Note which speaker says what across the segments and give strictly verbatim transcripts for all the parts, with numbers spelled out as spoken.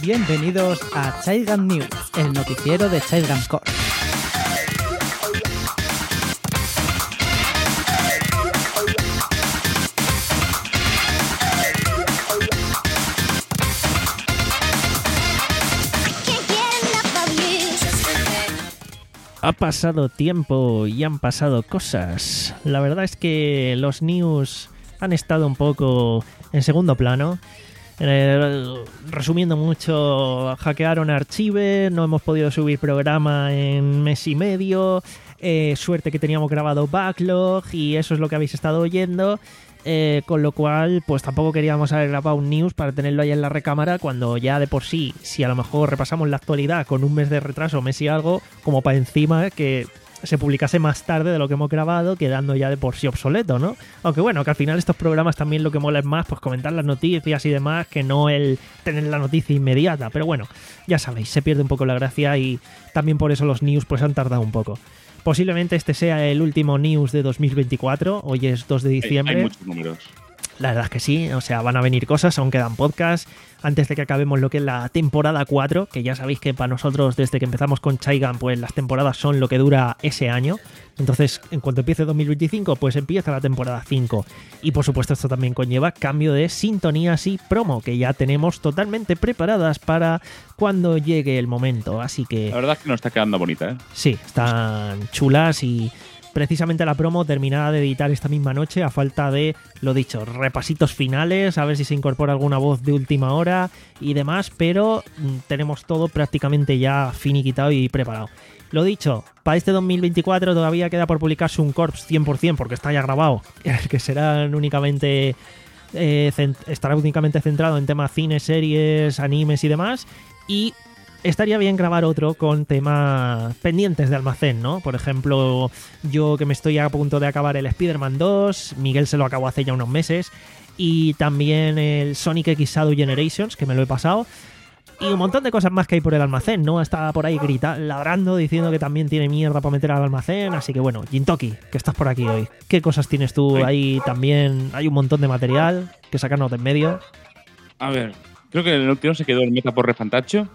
Speaker 1: Bienvenidos a Childgun News, el noticiero de Childgun Corp.
Speaker 2: Ha pasado tiempo y han pasado cosas. La verdad es que los news han estado un poco en segundo plano. Eh, resumiendo mucho, hackearon Archive, no hemos podido subir programa en mes y medio, eh, suerte que teníamos grabado backlog y eso es lo que habéis estado oyendo, eh, con lo cual pues tampoco queríamos haber grabado un news para tenerlo ahí en la recámara cuando ya de por sí, si a lo mejor repasamos la actualidad con un mes de retraso, mes y algo, como para encima que se publicase más tarde de lo que hemos grabado, quedando ya de por sí obsoleto, ¿no? Aunque bueno, que al final estos programas también lo que mola es más pues comentar las noticias y demás, que no el tener la noticia inmediata. Pero bueno, ya sabéis, se pierde un poco la gracia y también por eso los news pues han tardado un poco. Posiblemente este sea el último news de dos mil veinticuatro, hoy es dos de diciembre.
Speaker 3: Hay, hay muchos números.
Speaker 2: La verdad es que sí, o sea, van a venir cosas, aún quedan podcasts, antes de que acabemos lo que es la temporada cuatro, que ya sabéis que para nosotros desde que empezamos con Chaigan, pues las temporadas son lo que dura ese año. Entonces, en cuanto empiece dos mil veinticinco, pues empieza la temporada cinco. Y por supuesto esto también conlleva cambio de sintonías y promo, que ya tenemos totalmente preparadas para cuando llegue el momento, así que...
Speaker 3: La verdad es que nos está quedando bonita, ¿eh?
Speaker 2: Sí, están chulas y... Precisamente la promo terminada de editar esta misma noche a falta de, lo dicho, repasitos finales, a ver si se incorpora alguna voz de última hora y demás, pero tenemos todo prácticamente ya finiquitado y preparado. Lo dicho, para este dos mil veinticuatro todavía queda por publicarse un Corps cien por ciento porque está ya grabado, que serán únicamente eh, cent- estará únicamente centrado en temas cine, series, animes y demás, y estaría bien grabar otro con temas pendientes de almacén, ¿no? Por ejemplo, yo que me estoy a punto de acabar el Spider-Man dos, Miguel se lo acabó hace ya unos meses, y también el Sonic X Shadow Generations, que me lo he pasado, y un montón de cosas más que hay por el almacén, ¿no? Está por ahí grita, ladrando, diciendo que también tiene mierda para meter al almacén, así que bueno, Jintoki, que estás por aquí hoy. ¿Qué cosas tienes tú ahí también? Hay un montón de material que sacarnos de en medio.
Speaker 3: A ver, creo que el último se quedó el meta por Refantacho.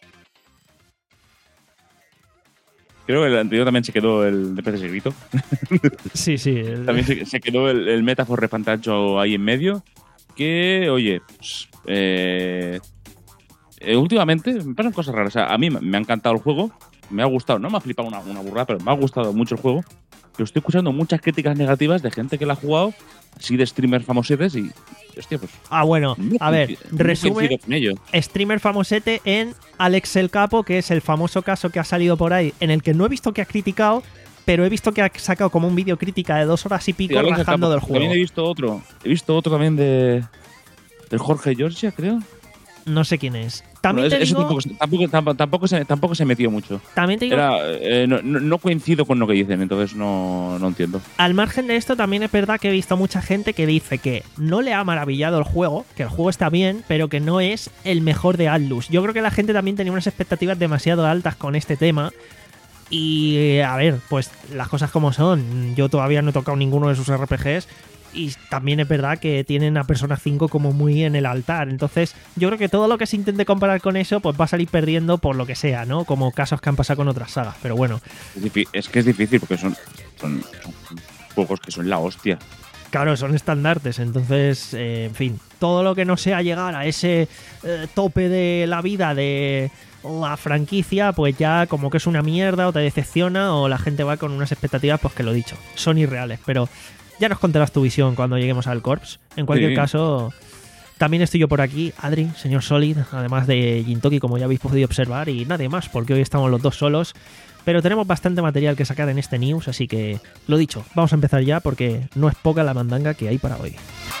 Speaker 3: Creo que el anterior también se quedó el de P C Grito.
Speaker 2: Sí, sí. El...
Speaker 3: También se, se quedó el, el Metafor Refantacho ahí en medio. Que, oye, pues, eh, eh, últimamente me pasan cosas raras. O sea, a mí me ha encantado el juego. Me ha gustado. No me ha flipado una, una burrada, pero me ha gustado mucho el juego. Pero estoy escuchando muchas críticas negativas de gente que la ha jugado, así de streamers famosetes y... Hostia, pues,
Speaker 2: ah, bueno,
Speaker 3: no
Speaker 2: a ver,
Speaker 3: no
Speaker 2: resumen, streamer famosete en Alex el Capo, que es el famoso caso que ha salido por ahí, en el que no he visto que ha criticado, pero he visto que ha sacado como un vídeo crítica de dos horas y pico sí, rajando del juego.
Speaker 3: También he visto otro, he visto otro también de del Jorge Georgia, creo.
Speaker 2: No sé quién es. También
Speaker 3: bueno,
Speaker 2: te digo,
Speaker 3: tampoco, tampoco, tampoco, tampoco, se, tampoco se metió mucho.
Speaker 2: También te digo,
Speaker 3: Era, eh, no, no coincido con lo que dicen, entonces no, no entiendo.
Speaker 2: Al margen de esto, también es verdad que he visto mucha gente que dice que no le ha maravillado el juego, que el juego está bien, pero que no es el mejor de Atlus. Yo creo que la gente también tenía unas expectativas demasiado altas con este tema. Y a ver, pues las cosas como son. Yo todavía no he tocado ninguno de sus R P Gs. Y también es verdad que tienen a Persona cinco como muy en el altar. Entonces yo creo que todo lo que se intente comparar con eso pues va a salir perdiendo por lo que sea, ¿no? Como casos que han pasado con otras sagas. Pero bueno.
Speaker 3: Es que es difícil porque son, son, son juegos que son la hostia.
Speaker 2: Claro, son estandartes. Entonces, eh, en fin, todo lo que no sea llegar a ese eh, tope de la vida de la franquicia, pues ya como que es una mierda o te decepciona o la gente va con unas expectativas pues que lo dicho, son irreales. Pero... ya nos contarás tu visión cuando lleguemos al Corps. En cualquier sí. caso, también estoy yo por aquí, Adri, señor Solid, además de Jintoki, como ya habéis podido observar, y nadie más, porque hoy estamos los dos solos. Pero tenemos bastante material que sacar en este news, así que, lo dicho, vamos a empezar ya, porque no es poca la mandanga que hay para hoy.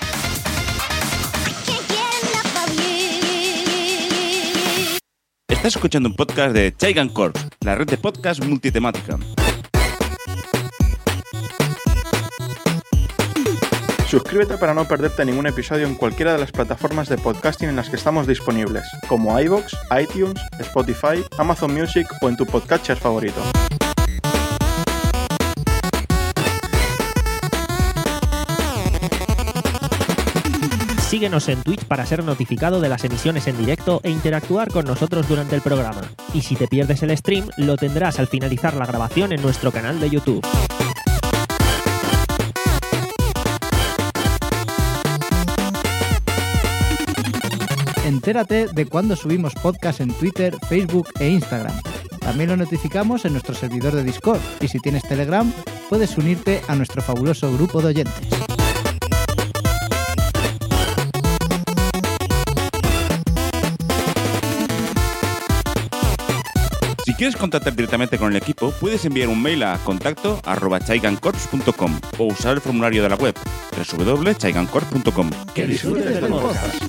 Speaker 4: Estás escuchando un podcast de Chaigan Corp, la red de podcast multitemática.
Speaker 5: Suscríbete para no perderte ningún episodio en cualquiera de las plataformas de podcasting en las que estamos disponibles, como iVoox, iTunes, Spotify, Amazon Music o en tu podcatcher favorito.
Speaker 2: Síguenos en Twitch para ser notificado de las emisiones en directo e interactuar con nosotros durante el programa. Y si te pierdes el stream, lo tendrás al finalizar la grabación en nuestro canal de YouTube.
Speaker 1: Entérate de cuándo subimos podcast en Twitter, Facebook e Instagram. También lo notificamos en nuestro servidor de Discord y si tienes Telegram, puedes unirte a nuestro fabuloso grupo de oyentes.
Speaker 4: Si quieres contactar directamente con el equipo, puedes enviar un mail a contacto arroba chaigancorps punto com o usar el formulario de la web doble u doble u doble u punto chaigancorps punto com.
Speaker 2: ¡Que disfrutes del podcast!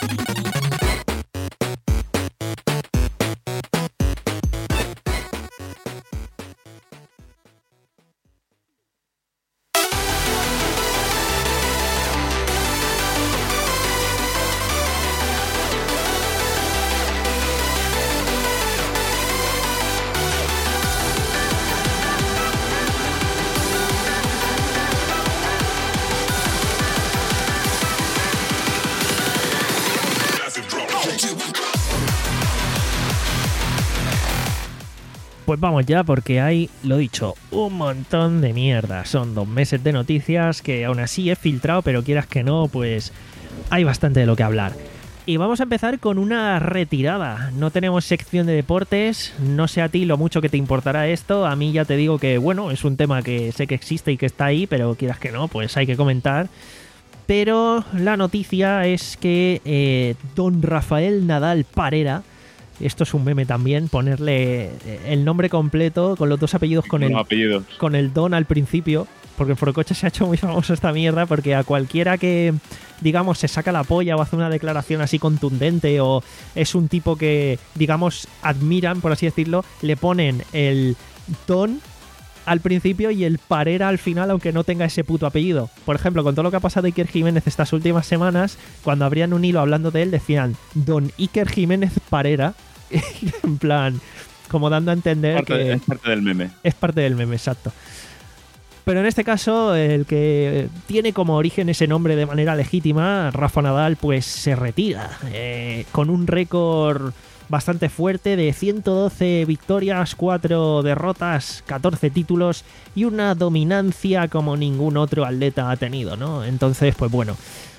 Speaker 2: Pues vamos ya, porque hay, lo dicho, un montón de mierda. Son dos meses de noticias que aún así he filtrado, pero quieras que no, pues hay bastante de lo que hablar. Y vamos a empezar con una retirada. No tenemos sección de deportes, no sé a ti lo mucho que te importará esto. A mí ya te digo que, bueno, es un tema que sé que existe y que está ahí, pero quieras que no, pues hay que comentar. Pero la noticia es que eh, don Rafael Nadal Parera, esto es un meme también, ponerle el nombre completo con los dos apellidos con el,
Speaker 3: apellidos.
Speaker 2: con el don al principio, porque en Forocoche se ha hecho muy famoso esta mierda, porque a cualquiera que, digamos, se saca la polla o hace una declaración así contundente o es un tipo que, digamos, admiran, por así decirlo, le ponen el don al principio y el Parera al final, aunque no tenga ese puto apellido. Por ejemplo, con todo lo que ha pasado de Iker Jiménez estas últimas semanas, cuando abrían un hilo hablando de él, decían don Iker Jiménez Parera, en plan, como dando a entender
Speaker 3: parte,
Speaker 2: que
Speaker 3: es parte del meme.
Speaker 2: Es parte del meme, exacto. Pero en este caso, el que tiene como origen ese nombre de manera legítima, Rafa Nadal, pues se retira eh, con un récord bastante fuerte de ciento doce victorias, cuatro derrotas, catorce títulos y una dominancia como ningún otro atleta ha tenido, ¿no? Entonces, pues bueno,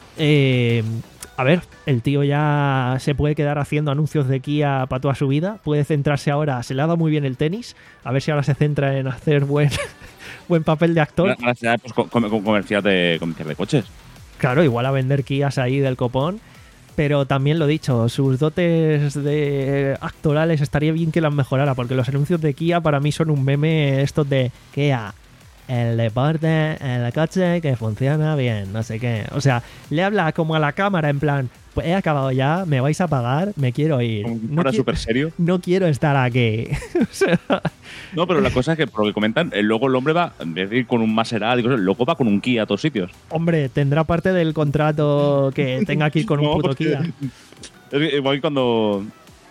Speaker 2: eh, a ver, el tío ya se puede quedar haciendo anuncios de Kia para toda su vida, puede centrarse ahora, se le ha dado muy bien el tenis, a ver si ahora se centra en hacer buen, buen papel de actor.
Speaker 3: Ahora será pues, com- com- comercial, de, comercial de coches.
Speaker 2: Claro, igual a vender Kias ahí del copón. Pero también lo dicho, sus dotes de actorales estaría bien que las mejorara, porque los anuncios de Kia para mí son un meme estos de Kia, el deporte, el coche que funciona bien, no sé qué. O sea, le habla como a la cámara en plan, pues he acabado ya, me vais a pagar, me quiero ir.
Speaker 3: Como si
Speaker 2: No
Speaker 3: fuera
Speaker 2: qui-
Speaker 3: súper serio.
Speaker 2: No quiero estar aquí. O sea,
Speaker 3: No, pero la cosa es que, por lo que comentan, eh, luego el hombre va, en vez de ir con un Maserati y cosas, luego va con un Kia a todos sitios.
Speaker 2: hombre, tendrá parte del contrato que tenga que ir con un
Speaker 3: No,
Speaker 2: puto
Speaker 3: porque-
Speaker 2: Kia.
Speaker 3: Es que igual cuando.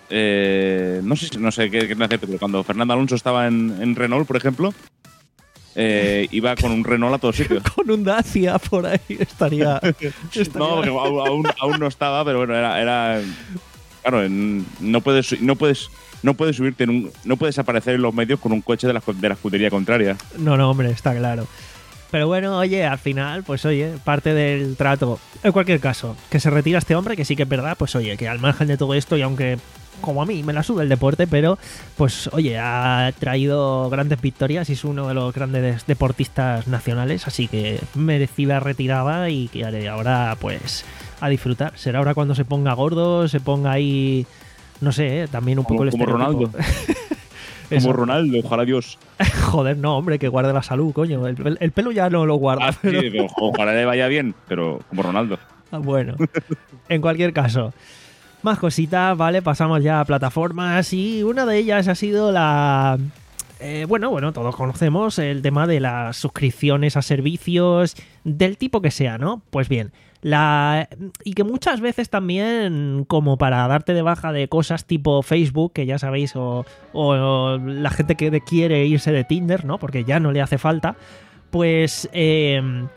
Speaker 3: Eh, no sé si- no sé qué, qué decirte, pero cuando Fernando Alonso estaba en, en Renault, por ejemplo, eh, iba con un Renault a todos sitios.
Speaker 2: Con un Dacia por ahí estaría. estaría-
Speaker 3: No, porque aún, aún, aún no estaba, pero bueno, era. era claro, en- no puedes, su- no puedes. No puedes subirte en un. No puedes aparecer en los medios con un coche de la, de la escudería contraria.
Speaker 2: No, no, hombre, está claro. Pero bueno, oye, al final, pues oye, parte del trato. En cualquier caso, que se retira este hombre, que sí que es verdad, pues oye, que al margen de todo esto, y aunque como a mí me la sube el deporte, pero pues oye, ha traído grandes victorias y es uno de los grandes deportistas nacionales, así que merecida retirada y que ahora pues a disfrutar. Será ahora cuando se ponga gordo, se ponga ahí, no sé, eh, también un
Speaker 3: Como-
Speaker 2: poco el
Speaker 3: como
Speaker 2: estereotipo.
Speaker 3: Ronaldo.
Speaker 2: Eso.
Speaker 3: Como Ronaldo, ojalá Dios.
Speaker 2: Joder, no, hombre, que guarde la salud, coño. El, el- el pelo ya no lo guarda.
Speaker 3: Ah, sí,
Speaker 2: pero-
Speaker 3: pero ojalá le vaya bien, pero como Ronaldo.
Speaker 2: Ah, bueno, en cualquier caso, más cositas, ¿vale? Pasamos ya a plataformas y una de ellas ha sido la... eh, bueno, bueno, todos conocemos el tema de las suscripciones a servicios del tipo que sea, ¿no? Pues bien, la y que muchas veces también como para darte de baja de cosas tipo Facebook, que ya sabéis, o, o la gente que quiere irse de Tinder, ¿no? Porque ya no le hace falta, pues... Eh,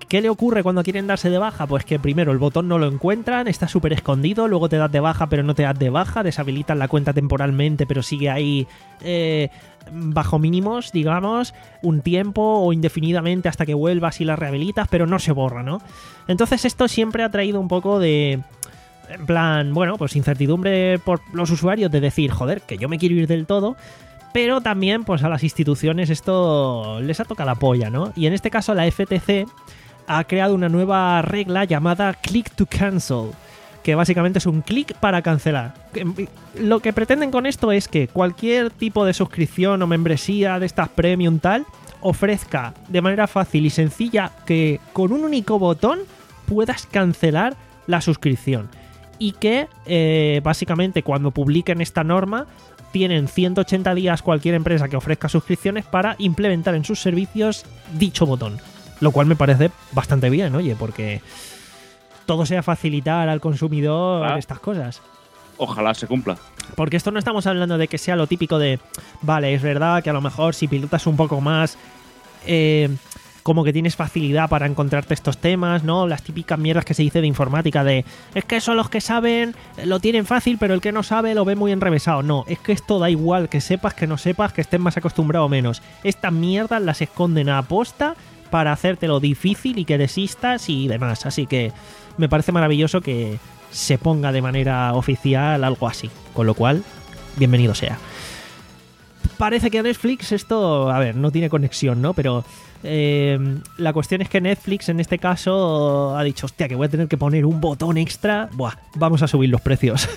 Speaker 2: ¿Qué le ocurre cuando quieren darse de baja? Pues que primero el botón no lo encuentran, está súper escondido, luego te das de baja pero no te das de baja, deshabilitan la cuenta temporalmente pero sigue ahí eh, bajo mínimos, digamos, un tiempo o indefinidamente hasta que vuelvas y la rehabilitas, pero no se borra, ¿no? Entonces esto siempre ha traído un poco de... En plan, bueno, pues incertidumbre por los usuarios de decir, joder, que yo me quiero ir del todo... Pero también, pues a las instituciones esto les ha tocado la polla, ¿no? Y en este caso la F T C ha creado una nueva regla llamada Click to Cancel, que básicamente es un clic para cancelar. Lo que pretenden con esto es que cualquier tipo de suscripción o membresía de estas premium tal ofrezca de manera fácil y sencilla que con un único botón puedas cancelar la suscripción. Y que eh, básicamente cuando publiquen esta norma tienen ciento ochenta días cualquier empresa que ofrezca suscripciones para implementar en sus servicios dicho botón. Lo cual me parece bastante bien, oye, porque todo sea facilitar al consumidor ah, estas cosas.
Speaker 3: Ojalá se cumpla.
Speaker 2: Porque esto no estamos hablando de que sea lo típico de, vale, es verdad que a lo mejor si pilotas un poco más, eh, como que tienes facilidad para encontrarte estos temas, ¿no? Las típicas mierdas que se dice de informática de, es que son los que saben, lo tienen fácil, pero el que no sabe lo ve muy enrevesado. No, es que esto da igual, que sepas, que no sepas, que estés más acostumbrado o menos. Estas mierdas las esconden a aposta para hacértelo difícil y que desistas y demás. Así que me parece maravilloso que se ponga de manera oficial algo así. Con lo cual, bienvenido sea. Parece que a Netflix esto, a ver, no tiene conexión, ¿no? Pero eh, la cuestión es que Netflix en este caso ha dicho, hostia, que voy a tener que poner un botón extra. Buah, vamos a subir los precios.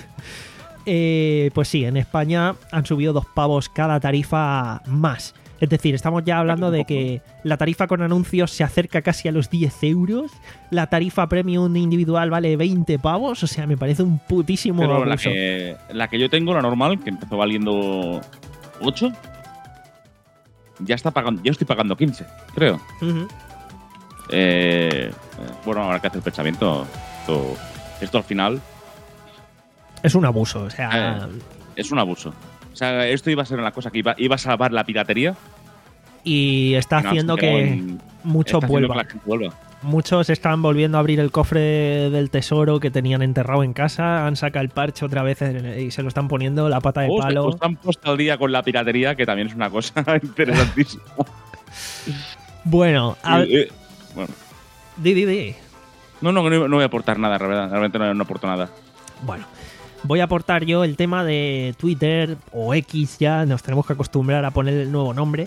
Speaker 2: eh, pues sí, en España han subido dos pavos cada tarifa más. Es decir, estamos ya hablando de que la tarifa con anuncios se acerca casi a los diez euros. La tarifa premium individual vale veinte pavos. O sea, me parece un putísimo
Speaker 3: Pero
Speaker 2: abuso.
Speaker 3: La que, la que yo tengo, la normal, que empezó valiendo ocho, ya está pagando, ya estoy pagando quince, creo.
Speaker 2: Uh-huh.
Speaker 3: eh, bueno, ahora que hace el pensamiento, esto, esto al final
Speaker 2: es un abuso. O sea,
Speaker 3: eh, es un abuso. O sea, esto iba a ser una cosa que iba, iba a salvar la piratería.
Speaker 2: Y está
Speaker 3: no,
Speaker 2: haciendo que
Speaker 3: en,
Speaker 2: muchos vuelvan.
Speaker 3: vuelva.
Speaker 2: Muchos están volviendo a abrir el cofre del tesoro que tenían enterrado en casa, han sacado el parche otra vez y se lo están poniendo la pata de
Speaker 3: o
Speaker 2: palo.
Speaker 3: O están puesto al día con la piratería, que también es una cosa interesantísima.
Speaker 2: Bueno, a...
Speaker 3: y, eh, bueno.
Speaker 2: Di, di, di.
Speaker 3: No, no, no, no voy a aportar nada, realmente no, no aporto nada.
Speaker 2: Bueno, voy a aportar yo el tema de Twitter o X, ya nos tenemos que acostumbrar a poner el nuevo nombre.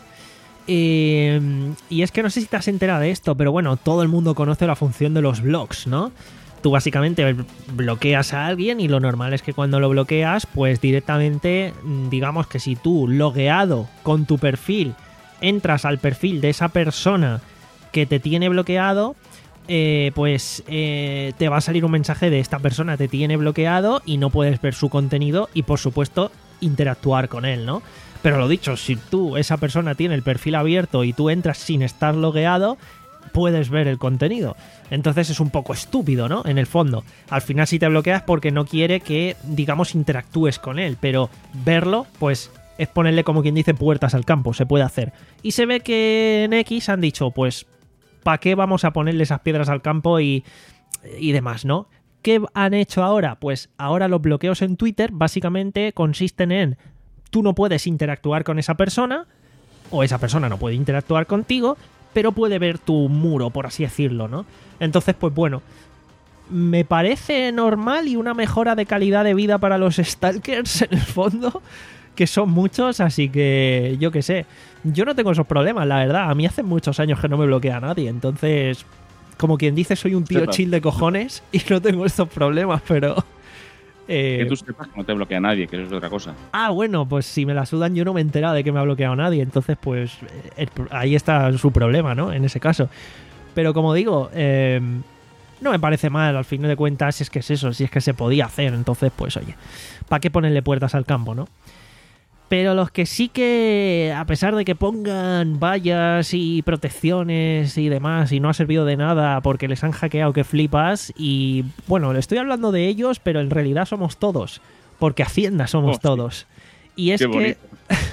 Speaker 2: Eh, y es que no sé si te has enterado de esto, pero bueno, todo el mundo conoce la función de los blogs, ¿no? Tú básicamente bloqueas a alguien y lo normal es que cuando lo bloqueas, pues directamente, digamos que si tú logueado con tu perfil entras al perfil de esa persona que te tiene bloqueado, eh, pues eh, te va a salir un mensaje de esta persona te tiene bloqueado y no puedes ver su contenido y por supuesto interactuar con él, ¿no? Pero lo dicho, si tú, esa persona tiene el perfil abierto y tú entras sin estar logueado, puedes ver el contenido. Entonces es un poco estúpido, ¿no? En el fondo. Al final sí te bloqueas porque no quiere que, digamos, interactúes con él. Pero verlo, pues, es ponerle, como quien dice, puertas al campo. Se puede hacer. Y se ve que en X han dicho, pues, ¿para qué vamos a ponerle esas piedras al campo y, y demás, ¿no? ¿Qué han hecho ahora? Pues ahora los bloqueos en Twitter básicamente consisten en tú no puedes interactuar con esa persona, o esa persona no puede interactuar contigo, pero puede ver tu muro, por así decirlo, ¿no? Entonces, pues bueno, me parece normal y una mejora de calidad de vida para los stalkers, en el fondo, que son muchos, así que yo qué sé. Yo no tengo esos problemas, la verdad. A mí hace muchos años que no me bloquea nadie, entonces, como quien dice, soy un tío
Speaker 3: Sepa.
Speaker 2: chill de cojones y no tengo estos problemas, pero... Eh...
Speaker 3: Que tú sepas que no te bloquea nadie, que eso es otra cosa.
Speaker 2: Ah, bueno, pues si me la sudan yo no me he enterado de que me ha bloqueado nadie, entonces pues eh, ahí está su problema, ¿no? En ese caso. Pero como digo, eh, no me parece mal, al fin de cuentas, si es que es eso, si es que se podía hacer, entonces pues oye, ¿para qué ponerle puertas al campo, no? Pero los que sí que, a pesar de que pongan vallas y protecciones y demás, y no ha servido de nada porque les han hackeado que flipas, y bueno, le estoy hablando de ellos, pero en realidad somos todos, porque Hacienda somos
Speaker 3: oh,
Speaker 2: todos. Y es
Speaker 3: Qué
Speaker 2: que
Speaker 3: bonito.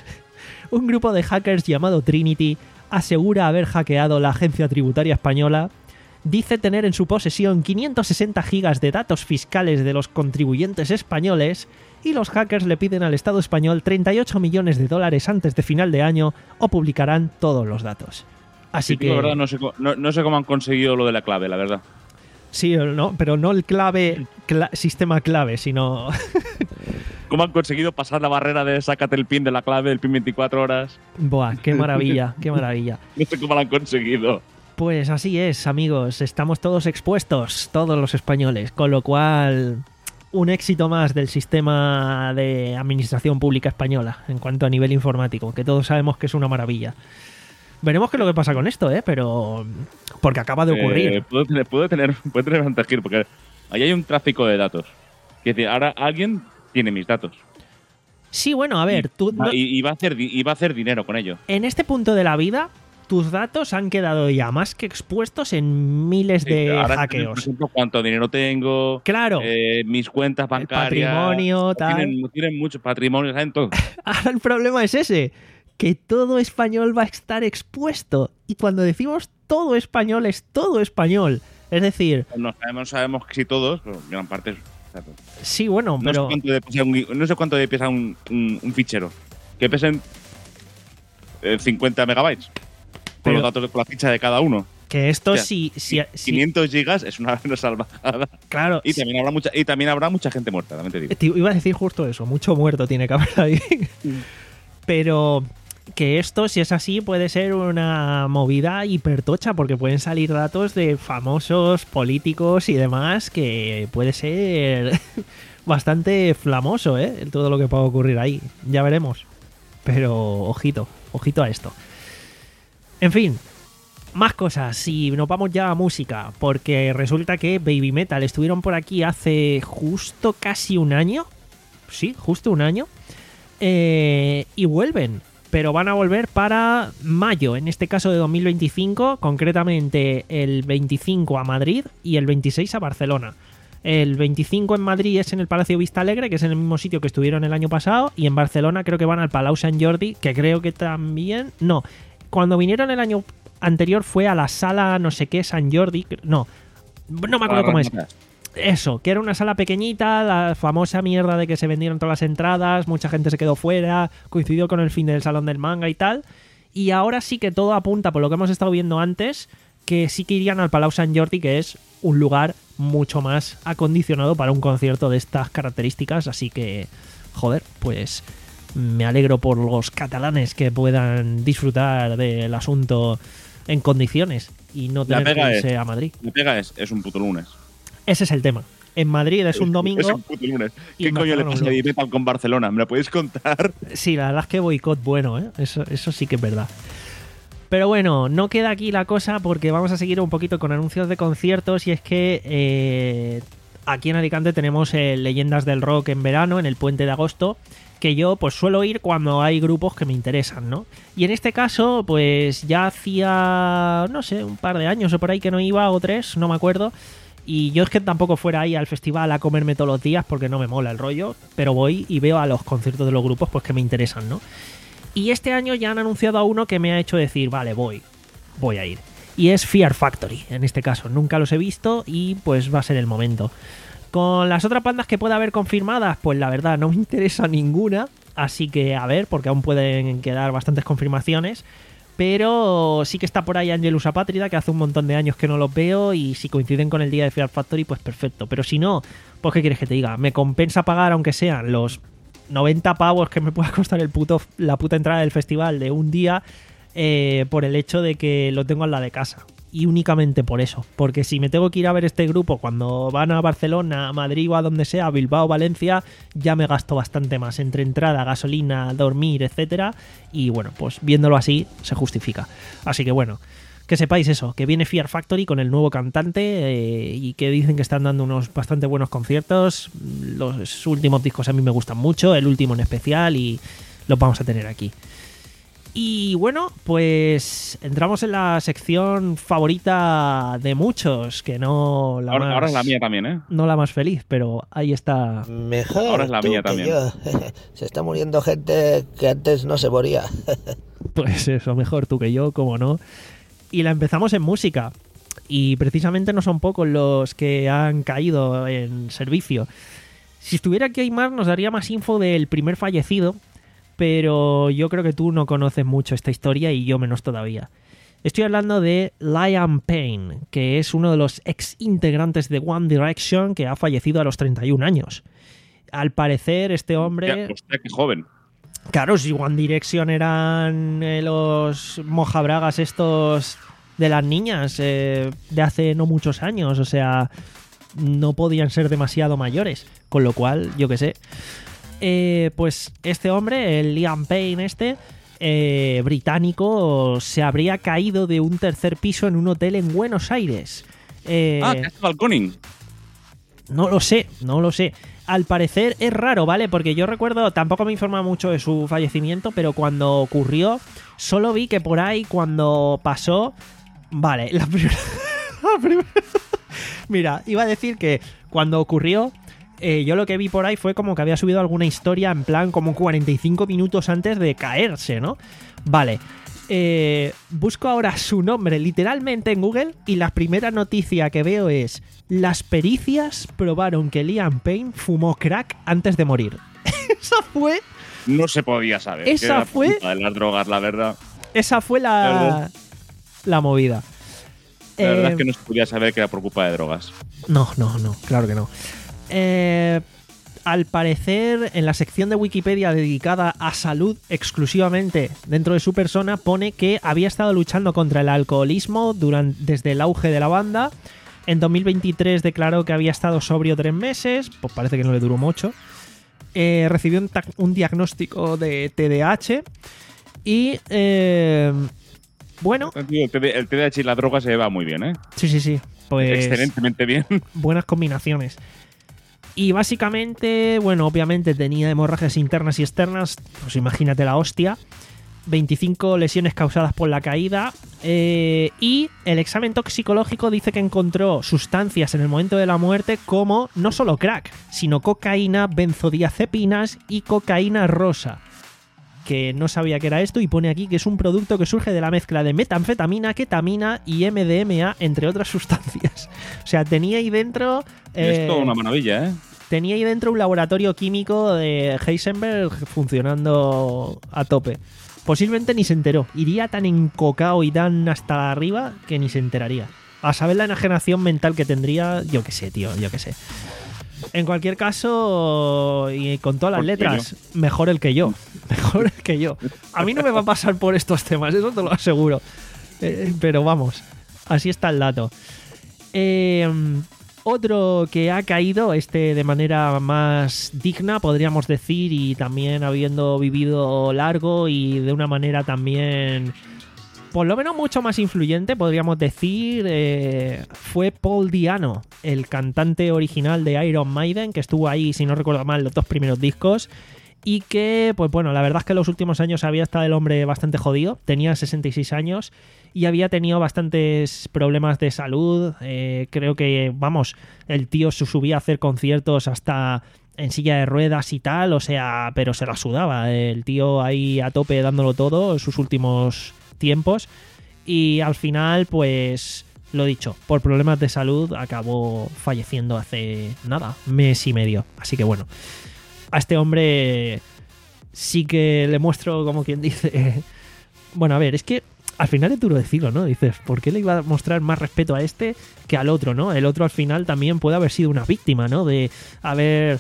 Speaker 2: un grupo de hackers llamado Trinity asegura haber hackeado la agencia tributaria española dice tener en su posesión quinientos sesenta gigas de datos fiscales de los contribuyentes españoles y los hackers le piden al Estado español treinta y ocho millones de dólares antes de final de año o publicarán todos los datos. Así
Speaker 3: Sí,
Speaker 2: que...
Speaker 3: la verdad, no sé, cómo- no, no sé cómo han conseguido lo de la clave, la verdad.
Speaker 2: Sí, no, pero no el clave, cla- sistema clave, sino...
Speaker 3: ¿Cómo han conseguido pasar la barrera de sácate el pin de la clave, el pin veinticuatro horas?
Speaker 2: Buah, qué maravilla, qué maravilla.
Speaker 3: No sé cómo lo han conseguido.
Speaker 2: Pues así es, amigos, estamos todos expuestos, todos los españoles, con lo cual un éxito más del sistema de administración pública española en cuanto a nivel informático, que todos sabemos que es una maravilla. Veremos qué es lo que pasa con esto, ¿eh? Pero... porque acaba de ocurrir.
Speaker 3: Eh, puedo tener, puedo tener, puedo tener ventaja, porque ahí hay un tráfico de datos. Es decir, ahora alguien tiene mis datos.
Speaker 2: Sí, bueno, a ver, tú... no-
Speaker 3: Y, y va a hacer, di- y va a hacer dinero con ello.
Speaker 2: en este punto de la vida, tus datos han quedado ya más que expuestos en miles
Speaker 3: Sí,
Speaker 2: de
Speaker 3: ahora, Por
Speaker 2: hackeos.
Speaker 3: ejemplo, cuánto dinero tengo,
Speaker 2: Claro.
Speaker 3: eh, mis cuentas bancarias.
Speaker 2: patrimonio, tal.
Speaker 3: Tienen, tienen mucho patrimonio, saben todo.
Speaker 2: Ahora el problema es ese, que todo español va a estar expuesto. Y cuando decimos todo español, es todo español. Es decir,
Speaker 3: No sabemos, sabemos que sí todos, pero gran parte es.
Speaker 2: sí, bueno,
Speaker 3: No,
Speaker 2: pero...
Speaker 3: sé cuánto debe pesar un, no sé cuánto debe pesar un, un- un fichero. Que pesen eh, cincuenta megabytes. Con
Speaker 2: Pero-
Speaker 3: los datos de con la ficha de cada uno.
Speaker 2: que esto
Speaker 3: O sea,
Speaker 2: sí, sí, sí,
Speaker 3: quinientos gigas es una, una salvajada.
Speaker 2: claro,
Speaker 3: Y también habrá mucha, y también habrá mucha gente muerta, también te digo.
Speaker 2: te iba a decir justo eso, mucho muerto tiene que haber ahí. Pero que esto, si es así, puede ser una movida hipertocha, porque pueden salir datos de famosos políticos y demás, que puede ser bastante flamoso, ¿eh? Todo lo que pueda ocurrir ahí. Ya veremos. Pero ojito, ojito a esto. En fin, más cosas. Y nos vamos ya a música, porque resulta que Baby Metal estuvieron por aquí hace justo casi un año. Sí, justo un año. Eh, y vuelven, pero van a volver para mayo, en este caso de dos mil veinticinco, concretamente el veinticinco a Madrid y el veintiséis a Barcelona. El veinticinco en Madrid es en el Palacio Vista Alegre, que es en el mismo sitio que estuvieron el año pasado, y en Barcelona creo que van al Palau Sant Jordi, que creo que también... No, cuando vinieron el año anterior fue a la sala no sé qué Sant Jordi, no, no me acuerdo cómo es. Eso, que era una sala pequeñita, la famosa mierda de que se vendieron todas las entradas, mucha gente se quedó fuera, coincidió con el fin del Salón del Manga y tal. Y ahora sí que todo apunta, por lo que hemos estado viendo antes, que sí que irían al Palau Sant Jordi, que es un lugar mucho más acondicionado para un concierto de estas características. Así que, joder, pues me alegro por los catalanes que puedan disfrutar del asunto en condiciones y no
Speaker 3: La
Speaker 2: tener
Speaker 3: pega
Speaker 2: que irse
Speaker 3: es-
Speaker 2: a Madrid.
Speaker 3: La pega es, es un puto lunes.
Speaker 2: Ese es el tema. En Madrid es un domingo.
Speaker 3: Es un puto lunes.
Speaker 2: y
Speaker 3: ¿Qué
Speaker 2: en
Speaker 3: coño le
Speaker 2: Barcelona
Speaker 3: pasa
Speaker 2: un
Speaker 3: a
Speaker 2: lunes.
Speaker 3: Metal con Barcelona? ¿Me lo podéis contar?
Speaker 2: Sí, la verdad es que boicot bueno, ¿eh? Eso, eso sí que es verdad. Pero bueno, no queda aquí la cosa porque vamos a seguir un poquito con anuncios de conciertos y es que eh, aquí en Alicante tenemos eh, Leyendas del Rock en verano, en el puente de agosto, que yo pues suelo ir cuando hay grupos que me interesan, ¿no? Y en este caso, pues ya hacía, no sé, un par de años o por ahí que no iba, o tres, no me acuerdo. Y yo es que tampoco fuera ahí al festival a comerme todos los días porque no me mola el rollo, pero voy y veo a los conciertos de los grupos pues que me interesan, ¿no? Y este año ya han anunciado a uno que me ha hecho decir, vale, voy, voy a ir. Y es Fear Factory, en este caso. Nunca los he visto y pues va a ser el momento. Con las otras bandas que pueda haber confirmadas, pues la verdad no me interesa ninguna. Así que a ver, porque aún pueden quedar bastantes confirmaciones. Pero sí que está por ahí Angelus Apátrida, que hace un montón de años que no los veo. Y si coinciden con el día de Fear Factory, pues perfecto. Pero si no, pues ¿qué quieres que te diga? Me compensa pagar, aunque sean los noventa pavos que me pueda costar el puto, la puta entrada del festival de un día, eh, por el hecho de que lo tengo en la de casa. Y únicamente por eso. Porque si me tengo que ir a ver este grupo cuando van a Barcelona, a Madrid o a donde sea, Bilbao, Valencia, ya me gasto bastante más entre entrada, gasolina, dormir, etcétera. Y bueno, pues viéndolo así se justifica. Así que bueno, que sepáis eso, que viene Fear Factory con el nuevo cantante eh, y que dicen que están dando unos bastante buenos conciertos. Los últimos discos a mí me gustan mucho, el último en especial, y los vamos a tener aquí. Y bueno, pues entramos en la sección favorita de muchos, que no la
Speaker 3: Ahora,
Speaker 2: más,
Speaker 3: ahora es la mía también, ¿eh?
Speaker 2: no la más feliz, pero ahí está.
Speaker 6: Mejor
Speaker 3: Ahora es la
Speaker 6: tú
Speaker 3: mía
Speaker 6: que
Speaker 3: también.
Speaker 6: yo. Se está muriendo gente que antes no se moría.
Speaker 2: Pues eso, mejor tú que yo, como no. Y la empezamos en música, y precisamente no son pocos los que han caído en servicio. Si estuviera aquí Aymar nos daría más info del primer fallecido, pero yo creo que tú no conoces mucho esta historia y yo menos todavía. Estoy hablando de Liam Payne, que es uno de los ex integrantes de One Direction que ha fallecido a los treinta y un años. Al parecer este hombre...
Speaker 3: Hostia, hostia, qué joven.
Speaker 2: Claro, si One Direction eran eh, los mojabragas estos de las niñas eh, de hace no muchos años, o sea, no podían ser demasiado mayores, con lo cual, yo qué sé. Eh, pues este hombre, el Liam Payne este, eh, británico, se habría caído de un tercer piso en un hotel en Buenos Aires. Eh,
Speaker 3: Ah, que es balconing.
Speaker 2: No lo sé, no lo sé. Al parecer es raro, ¿vale? Porque yo recuerdo, tampoco me informa mucho de su fallecimiento, pero cuando ocurrió, solo vi que por ahí cuando pasó... Vale, la primera... la primera... Mira, iba a decir que cuando ocurrió, eh, yo lo que vi por ahí fue como que había subido alguna historia en plan como cuarenta y cinco minutos antes de caerse, ¿no? Vale. Eh, busco ahora su nombre literalmente en Google y la primera noticia que veo es: las pericias probaron que Liam Payne fumó crack antes de morir. Esa fue...
Speaker 3: No se podía saber.
Speaker 2: Esa
Speaker 3: que era
Speaker 2: fue-
Speaker 3: puta de las drogas, la verdad.
Speaker 2: Esa fue
Speaker 3: La
Speaker 2: la,
Speaker 3: verdad.
Speaker 2: la movida.
Speaker 3: La verdad
Speaker 2: Eh,
Speaker 3: es que no se podía saber que era por culpa de drogas.
Speaker 2: No, no, no, claro que no. Eh, al parecer, en la sección de Wikipedia dedicada a salud exclusivamente dentro de su persona, pone que había estado luchando contra el alcoholismo durante, desde el auge de la banda. En dos mil veintitrés declaró que había estado sobrio tres meses, pues parece que no le duró mucho. Eh, recibió un, ta- un diagnóstico de T D A H y... Eh, bueno,
Speaker 3: Tío, El T D- el T D A H y la droga se lleva muy bien, ¿eh?
Speaker 2: sí, sí, sí. Pues
Speaker 3: Excelentemente bien.
Speaker 2: buenas combinaciones. Y básicamente, bueno, obviamente tenía hemorragias internas y externas, pues imagínate la hostia. veinticinco lesiones causadas por la caída. Eh, y el examen toxicológico dice que encontró sustancias en el momento de la muerte como no solo crack, sino cocaína, benzodiazepinas y cocaína rosa. Que no sabía que era esto y pone aquí que es un producto que surge de la mezcla de metanfetamina, ketamina y M D M A, entre otras sustancias. O sea, tenía ahí dentro...
Speaker 3: Es
Speaker 2: eh,
Speaker 3: todo una maravilla, ¿eh?
Speaker 2: tenía ahí dentro un laboratorio químico de Heisenberg funcionando a tope. Posiblemente ni se enteró. Iría tan encocado y tan hasta arriba que ni se enteraría. A saber la enajenación mental que tendría, yo qué sé, tío, yo qué sé. En cualquier caso, y con todas las
Speaker 3: ¿Por qué
Speaker 2: letras, mejor el que yo. Mejor el que yo. A mí no me va a pasar por estos temas, eso te lo aseguro. Eh, pero vamos, así está el dato. Eh, otro que ha caído, este de manera más digna, podríamos decir, y también habiendo vivido largo y de una manera también, por lo menos mucho más influyente, podríamos decir, eh, fue Paul Di'Anno, el cantante original de Iron Maiden, que estuvo ahí, si no recuerdo mal, los dos primeros discos. Y que, pues bueno, la verdad es que en los últimos años había estado el hombre bastante jodido. Tenía sesenta y seis años y había tenido bastantes problemas de salud. Eh, creo que, vamos, el tío se subía a hacer conciertos hasta en silla de ruedas y tal. O sea, pero se la sudaba. El tío ahí a tope dándolo todo en sus últimos tiempos. Y al final, pues, lo dicho, por problemas de salud acabó falleciendo hace, nada, mes y medio. Así que bueno, a este hombre sí que le muestro, como quien dice... Bueno, a ver, es que al final es duro decirlo, ¿no? Dices, ¿por qué le iba a mostrar más respeto a este que al otro, ¿no? El otro al final también puede haber sido una víctima, ¿no? De haber...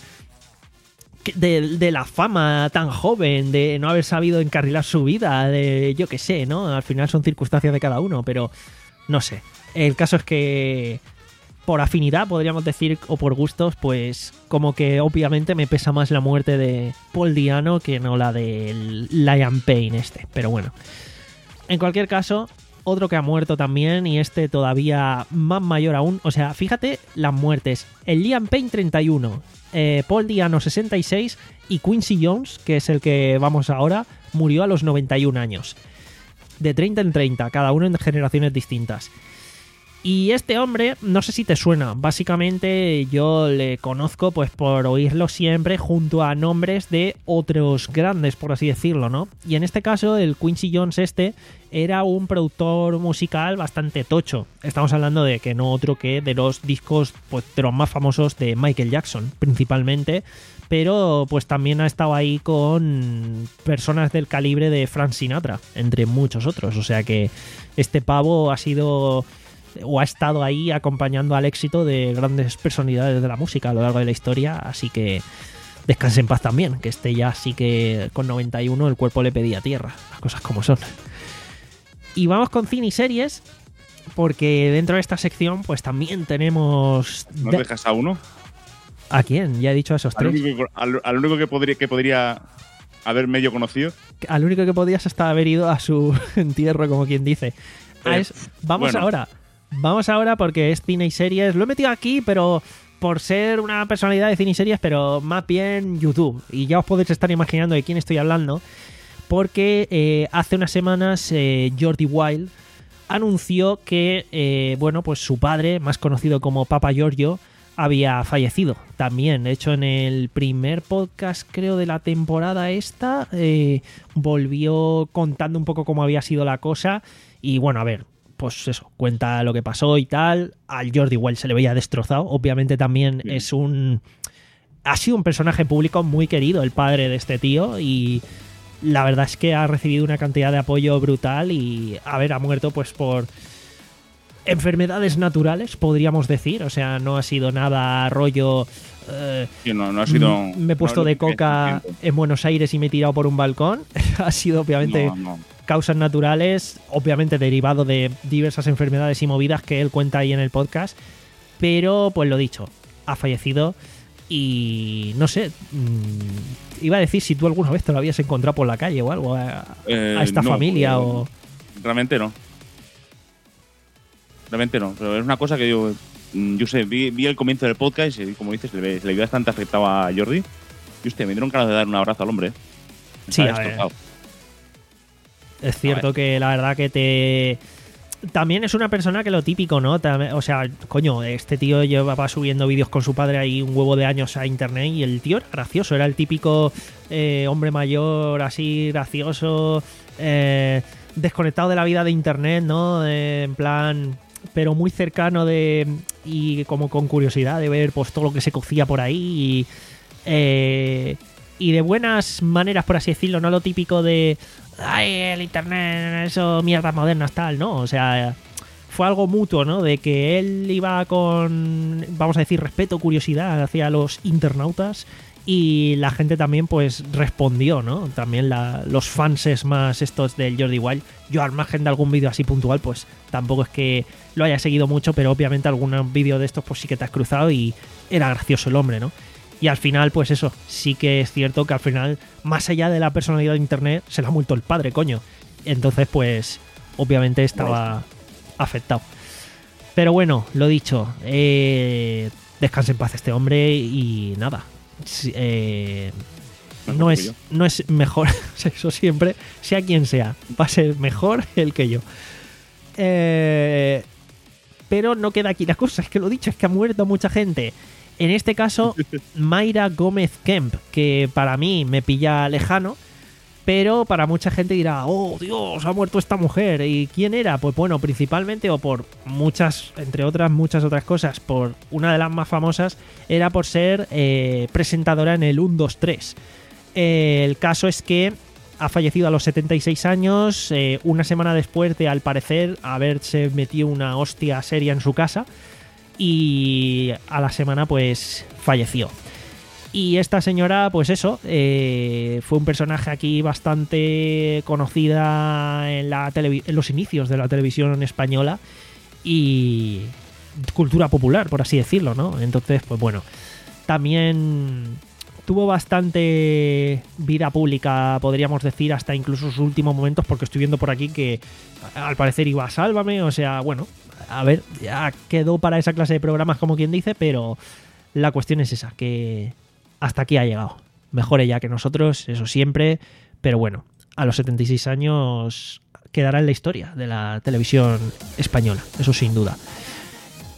Speaker 2: De, de la fama tan joven, de no haber sabido encarrilar su vida, de yo qué sé, ¿no? Al final son circunstancias de cada uno, pero no sé. El caso es que... por afinidad, podríamos decir, o por gustos, pues como que obviamente me pesa más la muerte de Paul Di'Anno que no la de Liam Payne este. Pero bueno, en cualquier caso, otro que ha muerto también, y este todavía más mayor aún. O sea, fíjate las muertes. El Liam Payne treinta y uno, eh, Paul Di'Anno sesenta y seis y Quincy Jones, que es el que vamos ahora, murió a los noventa y un años. De treinta en treinta, cada uno en generaciones distintas. Y este hombre, no sé si te suena, básicamente yo le conozco pues por oírlo siempre junto a nombres de otros grandes, por así decirlo, ¿no? Y en este caso el Quincy Jones este era un productor musical bastante tocho. Estamos hablando de que no otro que de los discos pues, de los más famosos de Michael Jackson, principalmente, pero pues también ha estado ahí con personas del calibre de Frank Sinatra, entre muchos otros. O sea que este pavo ha sido... o ha estado ahí acompañando al éxito de grandes personalidades de la música a lo largo de la historia, así que descanse en paz también, que este ya sí que con noventa y uno el cuerpo le pedía tierra, las cosas como son. Y vamos con cine y series, porque dentro de esta sección pues también tenemos...
Speaker 3: ¿No dejas a uno?
Speaker 2: ¿A quién? Ya he dicho a esos
Speaker 3: Al
Speaker 2: tres.
Speaker 3: único, al, al único que podría, que podría haber medio conocido.
Speaker 2: Al único que podías hasta haber ido a su entierro, como quien dice. Ah, es, vamos
Speaker 3: bueno.
Speaker 2: ahora. Vamos ahora porque es cine y series. Lo he metido aquí, pero por ser una personalidad de cine y series, pero más bien YouTube. Y ya os podéis estar imaginando de quién estoy hablando. Porque eh, hace unas semanas eh, Jordi Wild anunció que, eh, bueno, pues su padre, más conocido como Papa Giorgio, había fallecido también. De hecho, en el primer podcast, creo, de la temporada esta, eh, volvió contando un poco cómo había sido la cosa. Y bueno, a ver, pues eso, cuenta lo que pasó y tal. Al Jordi Wild se le veía destrozado. Obviamente también sí. es un... ha sido un personaje público muy querido, el padre de este tío, y la verdad es que ha recibido una cantidad de apoyo brutal y, a ver, ha muerto pues por enfermedades naturales, podríamos decir. O sea, no ha sido nada rollo... Eh,
Speaker 3: sí, no, no ha sido...
Speaker 2: Me he puesto
Speaker 3: no,
Speaker 2: de coca en Buenos Aires y me he tirado por un balcón. Ha sido, obviamente...
Speaker 3: No, no.
Speaker 2: causas naturales, obviamente derivado de diversas enfermedades y movidas que él cuenta ahí en el podcast, pero pues lo dicho, ha fallecido y no sé, mmm, iba a decir si tú alguna vez te lo habías encontrado por la calle o algo a,
Speaker 3: eh,
Speaker 2: a esta
Speaker 3: no,
Speaker 2: familia
Speaker 3: eh,
Speaker 2: o...
Speaker 3: Realmente no. Realmente no, pero es una cosa que yo, yo sé, vi, vi el comienzo del podcast y como dices, le, le vio bastante afectado a Jordi y hostia, me dieron ganas de dar un abrazo al hombre.
Speaker 2: Sí, a ver. Es cierto que la verdad que te... También es una persona que lo típico, ¿no? O sea, coño, este tío llevaba subiendo vídeos con su padre ahí un huevo de años a internet y el tío era gracioso, era el típico eh, hombre mayor así gracioso, eh, desconectado de la vida de internet, ¿no? De, en plan, pero muy cercano de... y como con curiosidad de ver pues todo lo que se cocía por ahí y... Eh, y de buenas maneras, por así decirlo, no lo típico de... ay, el internet, eso, mierdas modernas, tal, ¿no? O sea, fue algo mutuo, ¿no? De que él iba con, vamos a decir, respeto, curiosidad hacia los internautas y la gente también, pues, respondió, ¿no? También la, los fanses más estos del Jordi Wild. Yo, al margen de algún vídeo así puntual, pues, tampoco es que lo haya seguido mucho, pero obviamente algún vídeo de estos, pues, sí que te has cruzado y era gracioso el hombre, ¿no? Y al final, pues eso, sí que es cierto que al final, más allá de la personalidad de internet, se le ha muerto el padre, coño. Entonces, pues, obviamente estaba afectado. Pero bueno, lo dicho, eh, descanse en paz este hombre y nada. Eh, no, es, no es mejor, eso siempre, sea quien sea, va a ser mejor el que yo. Eh, pero no queda aquí la cosa, es que lo dicho, es que ha muerto mucha gente. En este caso, Mayra Gómez Kemp, que para mí me pilla lejano, pero para mucha gente dirá, oh Dios, ha muerto esta mujer. ¿Y quién era? Pues bueno, principalmente o por muchas, entre otras muchas otras cosas, por una de las más famosas, era por ser eh, presentadora en el uno dos tres. Eh, el caso es que ha fallecido a los setenta y seis años, eh, una semana después de, al parecer, haberse metido una hostia seria en su casa. Y a la semana pues falleció. Y esta señora, pues eso, eh, fue un personaje aquí bastante conocida en, la televi- en los inicios de la televisión española y cultura popular, por así decirlo, ¿no? Entonces, pues bueno, también tuvo bastante vida pública, podríamos decir, hasta incluso sus últimos momentos, porque estoy viendo por aquí que al parecer iba a Sálvame, o sea, bueno... A ver, ya quedó para esa clase de programas como quien dice, pero la cuestión es esa, que hasta aquí ha llegado. Mejor ella que nosotros, eso siempre, pero bueno, a los setenta y seis años quedará en la historia de la televisión española, eso sin duda.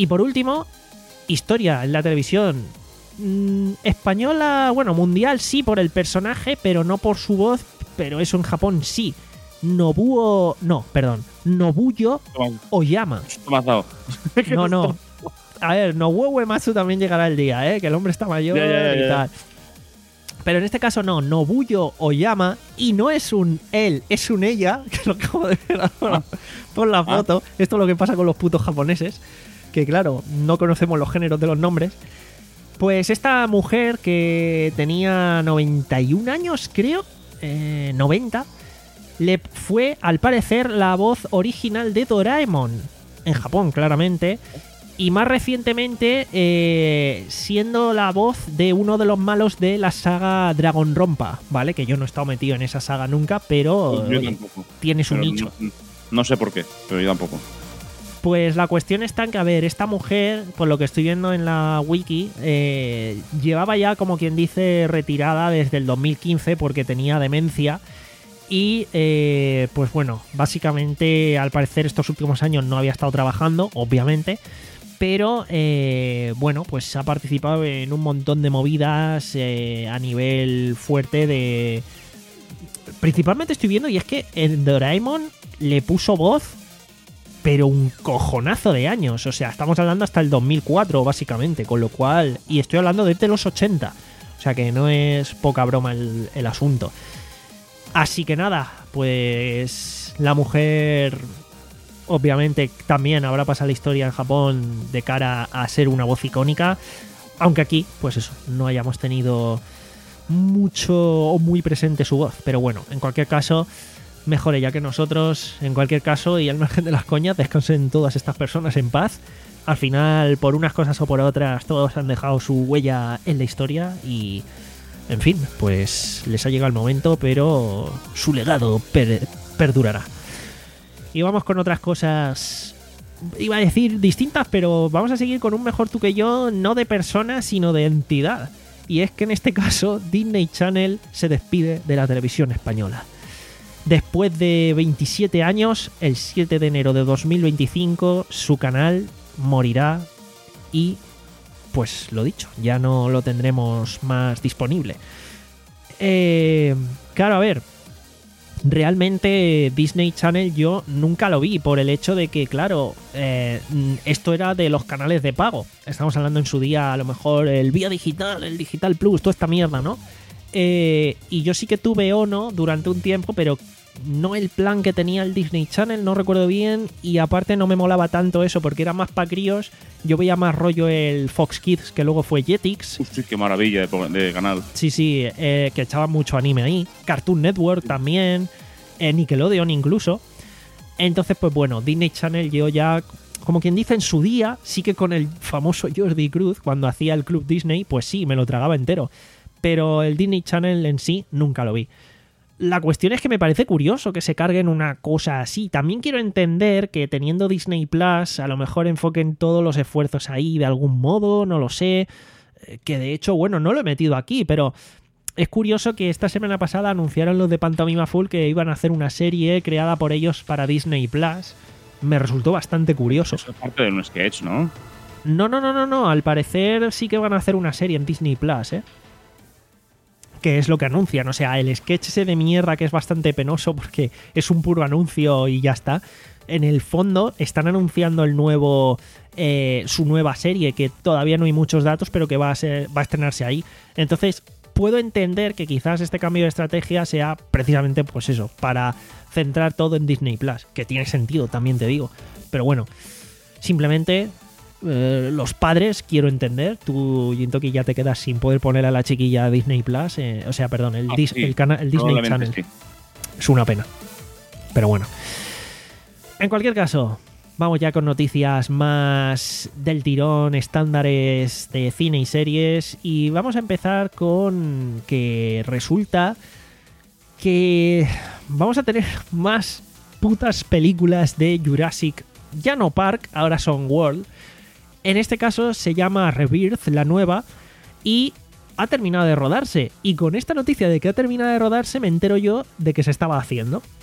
Speaker 2: Y por último, historia en la televisión mm, española, bueno, mundial sí por el personaje, pero no por su voz, pero eso en Japón sí. Nobuo... No, perdón. Nobuyo Oyama.
Speaker 3: ¿Cómo has dado?
Speaker 2: No, no. A ver, Nobuo Uematsu también llegará el día, ¿eh? Que el hombre está mayor
Speaker 3: Ya, ya, ya,
Speaker 2: y
Speaker 3: ya.
Speaker 2: tal. Pero en este caso no, Nobuyo Oyama, y no es un él, es un ella, que lo acabo de ver ahora por la foto. Esto es lo que pasa con los putos japoneses, que claro, no conocemos los géneros de los nombres. Pues esta mujer que tenía noventa y un años, creo, eh, noventa, le fue al parecer la voz original de Doraemon, en Japón claramente. Y más recientemente, eh, siendo la voz de uno de los malos de la saga Dragonronpa, ¿vale? Que yo no he estado metido en esa saga nunca, pero
Speaker 3: Yo
Speaker 2: oye,
Speaker 3: tampoco.
Speaker 2: tiene su
Speaker 3: Pero
Speaker 2: nicho.
Speaker 3: No, no sé por qué, pero yo tampoco.
Speaker 2: Pues la cuestión está en que, a ver, esta mujer, por lo que estoy viendo en la wiki, eh, llevaba ya, como quien dice, retirada desde el dos mil quince porque tenía demencia. Y, eh, pues bueno, básicamente, al parecer, estos últimos años no había estado trabajando, obviamente. Pero, eh, bueno, pues ha participado en un montón de movidas eh, a nivel fuerte de... Principalmente estoy viendo, y es que en Doraemon le puso voz, pero un cojonazo de años. O sea, estamos hablando hasta el dos mil cuatro, básicamente. Con lo cual... Y estoy hablando desde los ochenta. O sea que no es poca broma el, el asunto. Así que nada, pues la mujer... Obviamente también habrá pasado la historia en Japón de cara a ser una voz icónica, aunque aquí, pues eso, no hayamos tenido mucho o muy presente su voz. Pero bueno, en cualquier caso, mejor ella que nosotros. En cualquier caso, y al margen de las coñas, descansen todas estas personas en paz. Al final, por unas cosas o por otras, todos han dejado su huella en la historia y, en fin, pues les ha llegado el momento, pero su legado per- perdurará. Y vamos con otras cosas, iba a decir distintas, pero vamos a seguir con un mejor tú que yo, no de persona, sino de entidad. Y es que en este caso Disney Channel se despide de la televisión española. Después de veintisiete años, el siete de enero de dos mil veinticinco, su canal morirá y, pues lo dicho, ya no lo tendremos más disponible. Eh, claro, a ver... Realmente Disney Channel yo nunca lo vi por el hecho de que, claro, eh, esto era de los canales de pago. Estamos hablando en su día, a lo mejor, el Vía Digital, el Digital Plus, toda esta mierda, ¿no? Eh, y yo sí que tuve Ono durante un tiempo, pero no el plan que tenía el Disney Channel, no recuerdo bien. Y aparte no me molaba tanto eso porque era más pa' críos. Yo veía más rollo el Fox Kids, que luego fue Jetix.
Speaker 3: Uf, qué maravilla de, de canal.
Speaker 2: Sí, sí, eh, que echaba mucho anime ahí. Cartoon Network también. Eh, Nickelodeon incluso. Entonces, pues bueno, Disney Channel yo ya, como quien dice, en su día, sí que con el famoso Jordi Cruz, cuando hacía el Club Disney, pues sí, me lo tragaba entero. Pero el Disney Channel en sí nunca lo vi. La cuestión es que me parece curioso que se carguen una cosa así. También quiero entender que teniendo Disney Plus, a lo mejor enfoquen todos los esfuerzos ahí de algún modo, no lo sé. Que de hecho, bueno, no lo he metido aquí, pero es curioso que esta semana pasada anunciaron los de Pantomima Full que iban a hacer una serie creada por ellos para Disney Plus. Me resultó bastante curioso.
Speaker 3: Eso es parte de un sketch, ¿no?
Speaker 2: No, no, no, no, no. Al parecer sí que van a hacer una serie en Disney Plus, ¿eh? Que es lo que anuncian. O sea, el sketch ese de mierda que es bastante penoso porque es un puro anuncio y ya está. En el fondo están anunciando el nuevo eh, su nueva serie, que todavía no hay muchos datos, pero que va a ser, va a estrenarse ahí. Entonces, puedo entender que quizás este cambio de estrategia sea precisamente, pues eso, para centrar todo en Disney Plus, que tiene sentido, también te digo. Pero bueno, simplemente eh, los padres, quiero entender, tú, Jintoki, ya te quedas sin poder poner a la chiquilla Disney Plus, eh, o sea, perdón, el,
Speaker 3: Ah,
Speaker 2: Dis-
Speaker 3: sí,
Speaker 2: el, cana- el Disney
Speaker 3: probablemente
Speaker 2: Channel.
Speaker 3: sí.
Speaker 2: Es una pena. Pero bueno. En cualquier caso, vamos ya con noticias más del tirón, estándares de cine y series. Y vamos a empezar con que resulta que vamos a tener más putas películas de Jurassic. Ya no Park, ahora son World. En este caso se llama Rebirth, la nueva, y ha terminado de rodarse. Y con esta noticia de que ha terminado de rodarse me entero yo de que se estaba haciendo.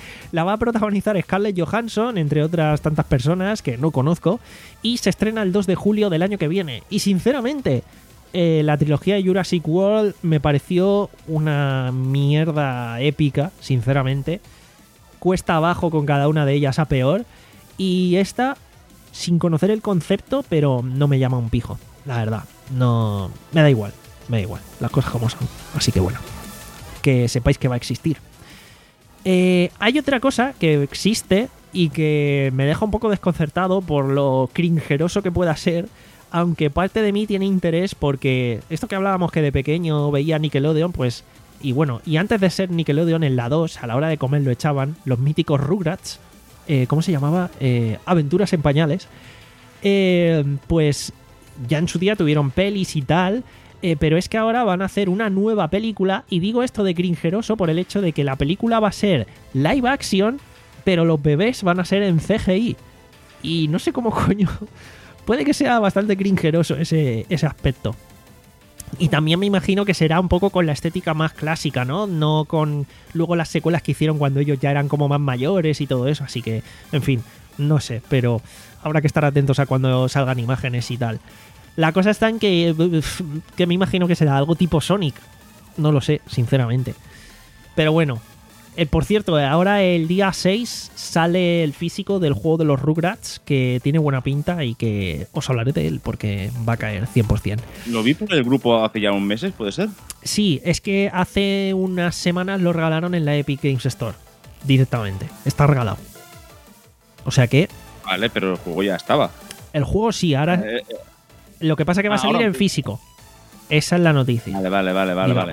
Speaker 2: La va a protagonizar Scarlett Johansson, entre otras tantas personas que no conozco, y se estrena el dos de julio del año que viene. Y sinceramente, eh, la trilogía de Jurassic World me pareció una mierda épica, sinceramente. Cuesta abajo con cada una de ellas a peor. Y esta, sin conocer el concepto, pero no me llama un pijo, la verdad. No, me da igual, me da igual, las cosas como son. Así que bueno, que sepáis que va a existir. Eh, hay otra cosa que existe y que me deja un poco desconcertado por lo cringeroso que pueda ser, aunque parte de mí tiene interés porque esto que hablábamos que de pequeño veía Nickelodeon, pues, y bueno, y antes de ser Nickelodeon en la dos, a la hora de comer lo echaban, los míticos Rugrats, eh, ¿cómo se llamaba? Eh, Aventuras en Pañales, eh, pues ya en su día tuvieron pelis y tal. Eh, pero es que ahora van a hacer una nueva película, y digo esto de cringeroso por el hecho de que la película va a ser live action, pero los bebés van a ser en C G I. Y no sé cómo coño. Puede que sea bastante cringeroso ese, ese aspecto. Y también me imagino que será un poco con la estética más clásica, ¿no? No con luego las secuelas que hicieron cuando ellos ya eran como más mayores y todo eso. Así que, en fin, no sé, pero habrá que estar atentos a cuando salgan imágenes y tal. La cosa está en que, que me imagino que será algo tipo Sonic. No lo sé, sinceramente. Pero bueno, eh, por cierto, ahora el día seis sale el físico del juego de los Rugrats, que tiene buena pinta y que os hablaré de él porque va a caer cien por ciento.
Speaker 3: Lo vi por el grupo hace ya unos meses, ¿puede ser?
Speaker 2: Sí, es que hace unas semanas lo regalaron en la Epic Games Store. Directamente. Está regalado. O sea que...
Speaker 3: Vale, pero el juego ya estaba.
Speaker 2: El juego sí, ahora...
Speaker 3: Eh, eh.
Speaker 2: Lo que pasa es que va a salir
Speaker 3: Ahora,
Speaker 2: en físico. Esa es la noticia.
Speaker 3: Vale, vale, vale, vale, vale.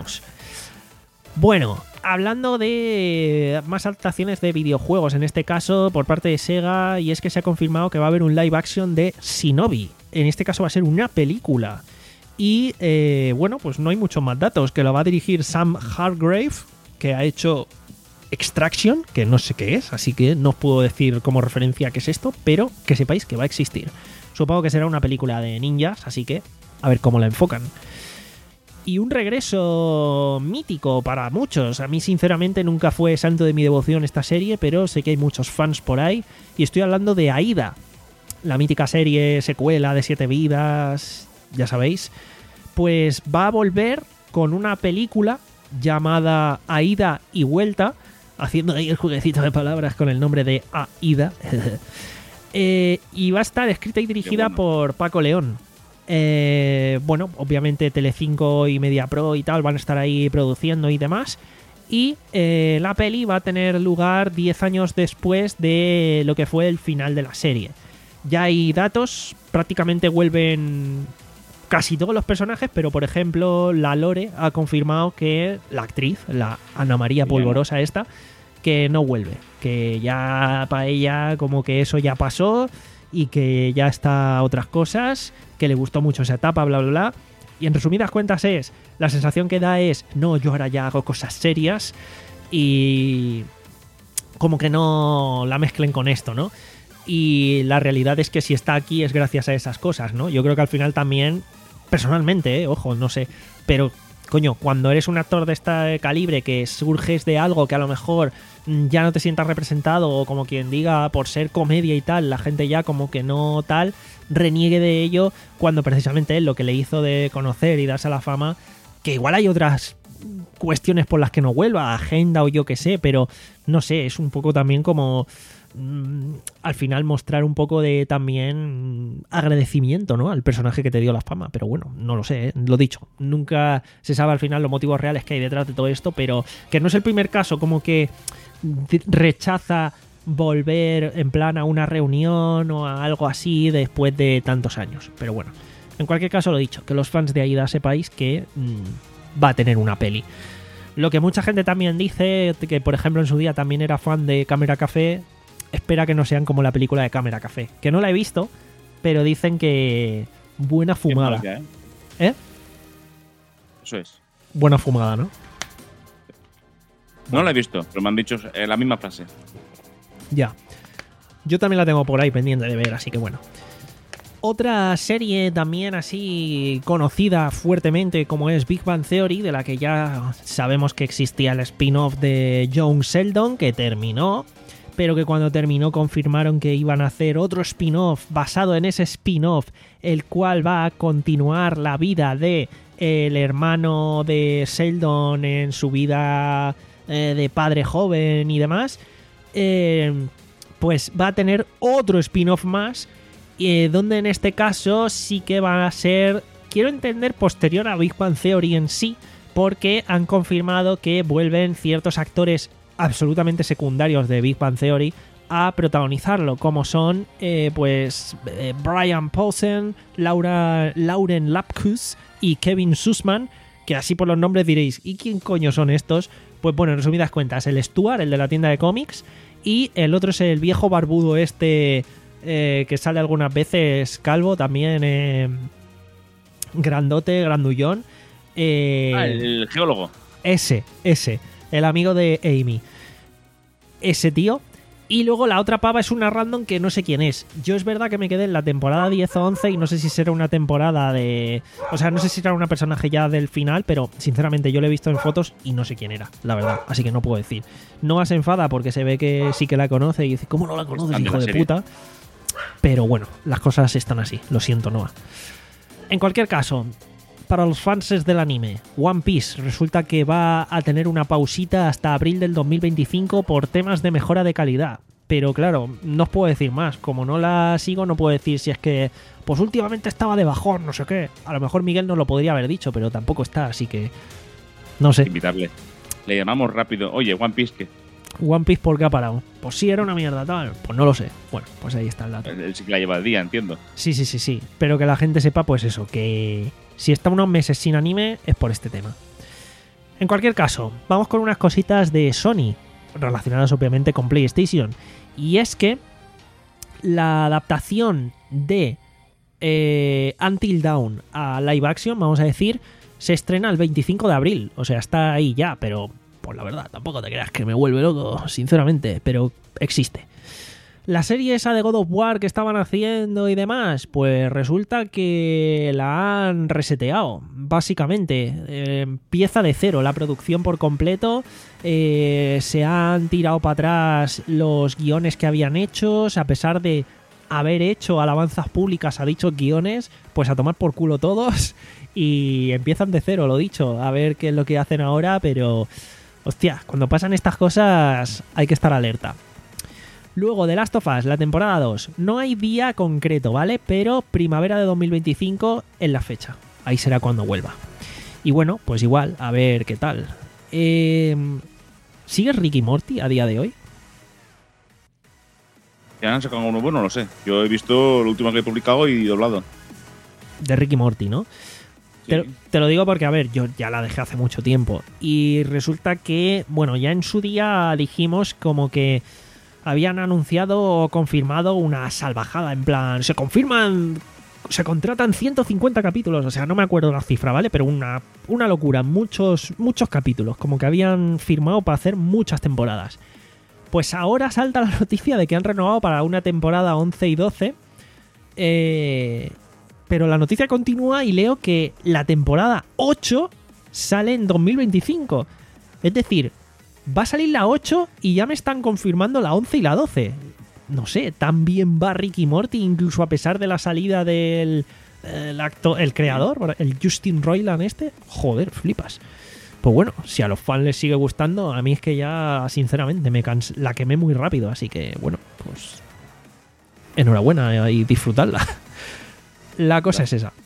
Speaker 2: Bueno, hablando de más adaptaciones de videojuegos, en este caso por parte de Sega, y es que se ha confirmado que va a haber un live action de Shinobi. En este caso va a ser una película. Y eh, bueno, pues no hay muchos más datos. Que lo va a dirigir Sam Hargrave, que ha hecho Extraction, que no sé qué es, así que no os puedo decir como referencia qué es esto, pero que sepáis que va a existir. Supongo que será una película de ninjas, así que a ver cómo la enfocan. Y un regreso mítico para muchos. A mí sinceramente nunca fue santo de mi devoción esta serie, pero sé que hay muchos fans por ahí. Y estoy hablando de Aida, la mítica serie secuela de Siete Vidas, ya sabéis. Pues va a volver con una película llamada Aida y Vuelta, haciendo ahí el jueguecito de palabras con el nombre de Aida. Eh, y va a estar escrita y dirigida bueno. por Paco León. Eh, bueno, obviamente Telecinco y MediaPro y tal van a estar ahí produciendo y demás. Y eh, la peli va a tener lugar diez años después de lo que fue el final de la serie. Ya hay datos, prácticamente vuelven casi todos los personajes, pero por ejemplo la Lore ha confirmado que la actriz, la Ana María Polvorosa esta, que no vuelve, que ya para ella como que eso ya pasó y que ya está a otras cosas, que le gustó mucho esa etapa, bla, bla, bla. Y en resumidas cuentas es, la sensación que da es, no, yo ahora ya hago cosas serias y como que no la mezclen con esto, ¿no? Y la realidad es que si está aquí es gracias a esas cosas, ¿no? Yo creo que al final también, personalmente, ¿eh? Ojo, no sé, pero... Coño, cuando eres un actor de este calibre que surges de algo que a lo mejor ya no te sientas representado, o como quien diga, por ser comedia y tal, la gente ya como que no tal, reniegue de ello, cuando precisamente él lo que le hizo de conocer y darse a la fama, que igual hay otras cuestiones por las que no vuelva, agenda o yo qué sé, pero no sé, es un poco también como... al final mostrar un poco de también agradecimiento, ¿no?, al personaje que te dio la fama. Pero bueno, no lo sé, ¿eh? Lo dicho, nunca se sabe al final los motivos reales que hay detrás de todo esto, pero que no es el primer caso como que rechaza volver en plan a una reunión o a algo así después de tantos años. Pero bueno, en cualquier caso, lo dicho, que los fans de Aida sepáis que mmm, va a tener una peli. Lo que mucha gente también dice, que por ejemplo en su día también era fan de Cámara Café, espera que no sean como la película de Cámara Café, que no la he visto, pero dicen que buena fumada.
Speaker 3: Magia, ¿eh?
Speaker 2: ¿Eh?
Speaker 3: Eso es.
Speaker 2: Buena fumada, ¿no?
Speaker 3: No la he visto, pero me han dicho eh, la misma frase.
Speaker 2: Ya. Yo también la tengo por ahí pendiente de ver, así que bueno. Otra serie también así conocida fuertemente como es Big Bang Theory, de la que ya sabemos que existía el spin-off de Young Sheldon, que terminó, pero que cuando terminó confirmaron que iban a hacer otro spin-off basado en ese spin-off, el cual va a continuar la vida de el hermano de Sheldon en su vida eh, de padre joven y demás. Eh, pues va a tener otro spin-off más, eh, donde en este caso sí que va a ser, quiero entender, posterior a Big Bang Theory en sí, porque han confirmado que vuelven ciertos actores absolutamente secundarios de Big Bang Theory a protagonizarlo, como son eh, pues eh, Brian Paulsen, Laura, Lauren Lapkus y Kevin Sussman, que así por los nombres diréis, ¿y quién coño son estos? Pues bueno, en resumidas cuentas, el Stuart, el de la tienda de cómics, y el otro es el viejo barbudo este eh, que sale algunas veces calvo, también eh, grandote, grandullón. Eh,
Speaker 3: ah, el geólogo.
Speaker 2: Ese, ese, el amigo de Amy. Ese tío. Y luego la otra pava es una random que no sé quién es. Yo es verdad que me quedé en la temporada diez o once y no sé si será una temporada de... O sea, no sé si será una personaje ya del final, pero sinceramente yo lo he visto en fotos y no sé quién era, la verdad. Así que no puedo decir. Noah se enfada porque se ve que sí que la conoce y dice, ¿cómo no la conoces, hijo de puta? Pero bueno, las cosas están así. Lo siento, Noah. En cualquier caso, para los fans del anime, One Piece resulta que va a tener una pausita hasta abril del dos mil veinticinco por temas de mejora de calidad. Pero claro, no os puedo decir más. Como no la sigo, no puedo decir si es que pues últimamente estaba de bajón, no sé qué. A lo mejor Miguel nos lo podría haber dicho, pero tampoco está, así que no sé.
Speaker 3: Invitable. Le llamamos rápido. Oye, One Piece, ¿qué?
Speaker 2: One Piece, ¿por qué ha parado? Pues sí, era una mierda tal. Pues no lo sé. Bueno, pues ahí está el dato.
Speaker 3: Él sí que la lleva al día, entiendo.
Speaker 2: Sí, sí, sí, sí. Pero que la gente sepa, pues eso, que si está unos meses sin anime es por este tema. En cualquier caso, vamos con unas cositas de Sony, relacionadas obviamente con PlayStation. Y es que la adaptación de eh, Until Dawn a live action, vamos a decir, se estrena el veinticinco de abril. O sea, está ahí ya, pero pues la verdad, tampoco te creas que me vuelve loco, sinceramente, pero existe. La serie esa de God of War que estaban haciendo y demás, pues resulta que la han reseteado, básicamente. Eh, empieza de cero la producción por completo. Eh, se han tirado para atrás los guiones que habían hecho, a pesar de haber hecho alabanzas públicas a dichos guiones, pues a tomar por culo todos. Y empiezan de cero, lo dicho, a ver qué es lo que hacen ahora, pero hostia, cuando pasan estas cosas hay que estar alerta. Luego, The Last of Us, la temporada dos. No hay día concreto, ¿vale? Pero primavera de dos mil veinticinco es la fecha. Ahí será cuando vuelva. Y bueno, pues igual, a ver qué tal. Eh, ¿Sigue Ricky Morty a día de hoy?
Speaker 3: ¿Ya han sacado uno bueno? No lo sé. Yo he visto lo último que he publicado y doblado.
Speaker 2: De Ricky Morty, ¿no?
Speaker 3: Sí.
Speaker 2: Te, te lo digo porque, a ver, yo ya la dejé hace mucho tiempo. Y resulta que, bueno, ya en su día dijimos como que habían anunciado o confirmado una salvajada, en plan, se confirman, se contratan ciento cincuenta capítulos, o sea, no me acuerdo la cifra, ¿vale? Pero una, una locura, muchos, muchos capítulos, como que habían firmado para hacer muchas temporadas. Pues ahora salta la noticia de que han renovado para una temporada once y doce, eh, pero la noticia continúa y leo que la temporada ocho sale en dos mil veinticinco, es decir, va a salir la ocho y ya me están confirmando la once y la doce. No sé, tan bien va Ricky Morty, incluso a pesar de la salida del el, acto, el creador, el Justin Roiland este. Joder, flipas. Pues bueno, si a los fans les sigue gustando, a mí es que ya, sinceramente, me cans la quemé muy rápido. Así que, bueno, pues enhorabuena y disfrutadla. La cosa es esa.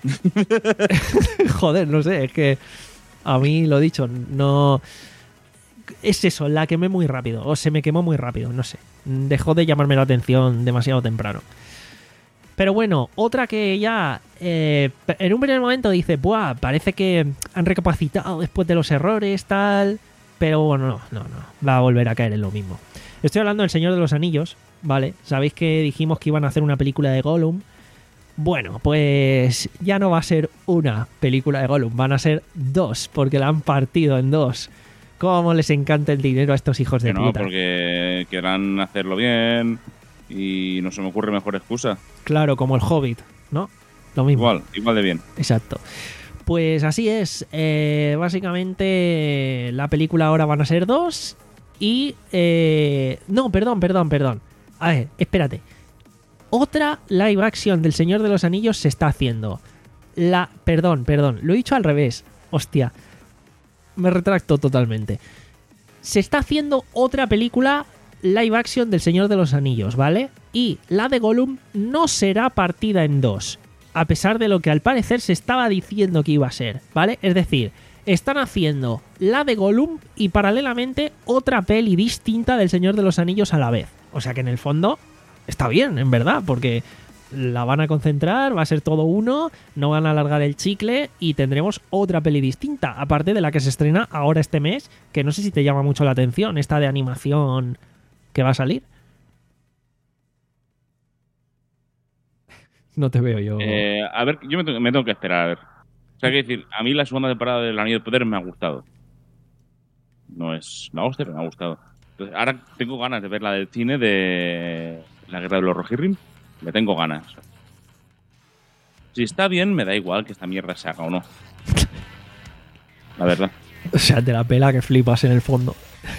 Speaker 2: Joder, no sé, es que a mí, lo dicho, no... Es eso, la quemé muy rápido, o se me quemó muy rápido, no sé. Dejó de llamarme la atención demasiado temprano. Pero bueno, otra que ya eh, en un primer momento dice, buah, parece que han recapacitado después de los errores, tal. Pero bueno, no, no, no, va a volver a caer en lo mismo. Estoy hablando del Señor de los Anillos, ¿vale? Sabéis que dijimos que iban a hacer una película de Gollum. Bueno, pues ya no va a ser una película de Gollum, van a ser dos, porque la han partido en dos. ¿Cómo les encanta el dinero a estos hijos de
Speaker 3: que no,
Speaker 2: puta?
Speaker 3: porque querrán hacerlo bien y no se me ocurre mejor excusa.
Speaker 2: Claro, como el Hobbit, ¿no? Lo mismo.
Speaker 3: Igual, igual de bien.
Speaker 2: Exacto. Pues así es. Eh, básicamente la película ahora van a ser dos y... Eh, no, perdón, perdón, perdón. A ver, espérate. Otra live action del Señor de los Anillos se está haciendo. La... Perdón, perdón. Lo he dicho al revés. Hostia. Me retracto totalmente. Se está haciendo otra película live action del Señor de los Anillos, ¿vale? Y la de Gollum no será partida en dos. A pesar de lo que al parecer se estaba diciendo que iba a ser, ¿vale? Es decir, están haciendo la de Gollum y paralelamente otra peli distinta del Señor de los Anillos a la vez. O sea que en el fondo está bien, en verdad, porque la van a concentrar, va a ser todo uno, no van a alargar el chicle y tendremos otra peli distinta, aparte de la que se estrena ahora este mes, que no sé si te llama mucho la atención, esta de animación que va a salir. No te veo yo.
Speaker 3: Eh, a ver, yo me tengo, me tengo que esperar a ver. O sea, que decir, a mí la segunda temporada del Anillo de Poder me ha gustado. No es la hostia, pero me ha gustado. Entonces, ahora tengo ganas de ver la del cine de La Guerra de los Rohirrim. Me tengo ganas. Si está bien, me da igual que esta mierda se haga o no. La verdad.
Speaker 2: O sea, te la pela que flipas en el fondo.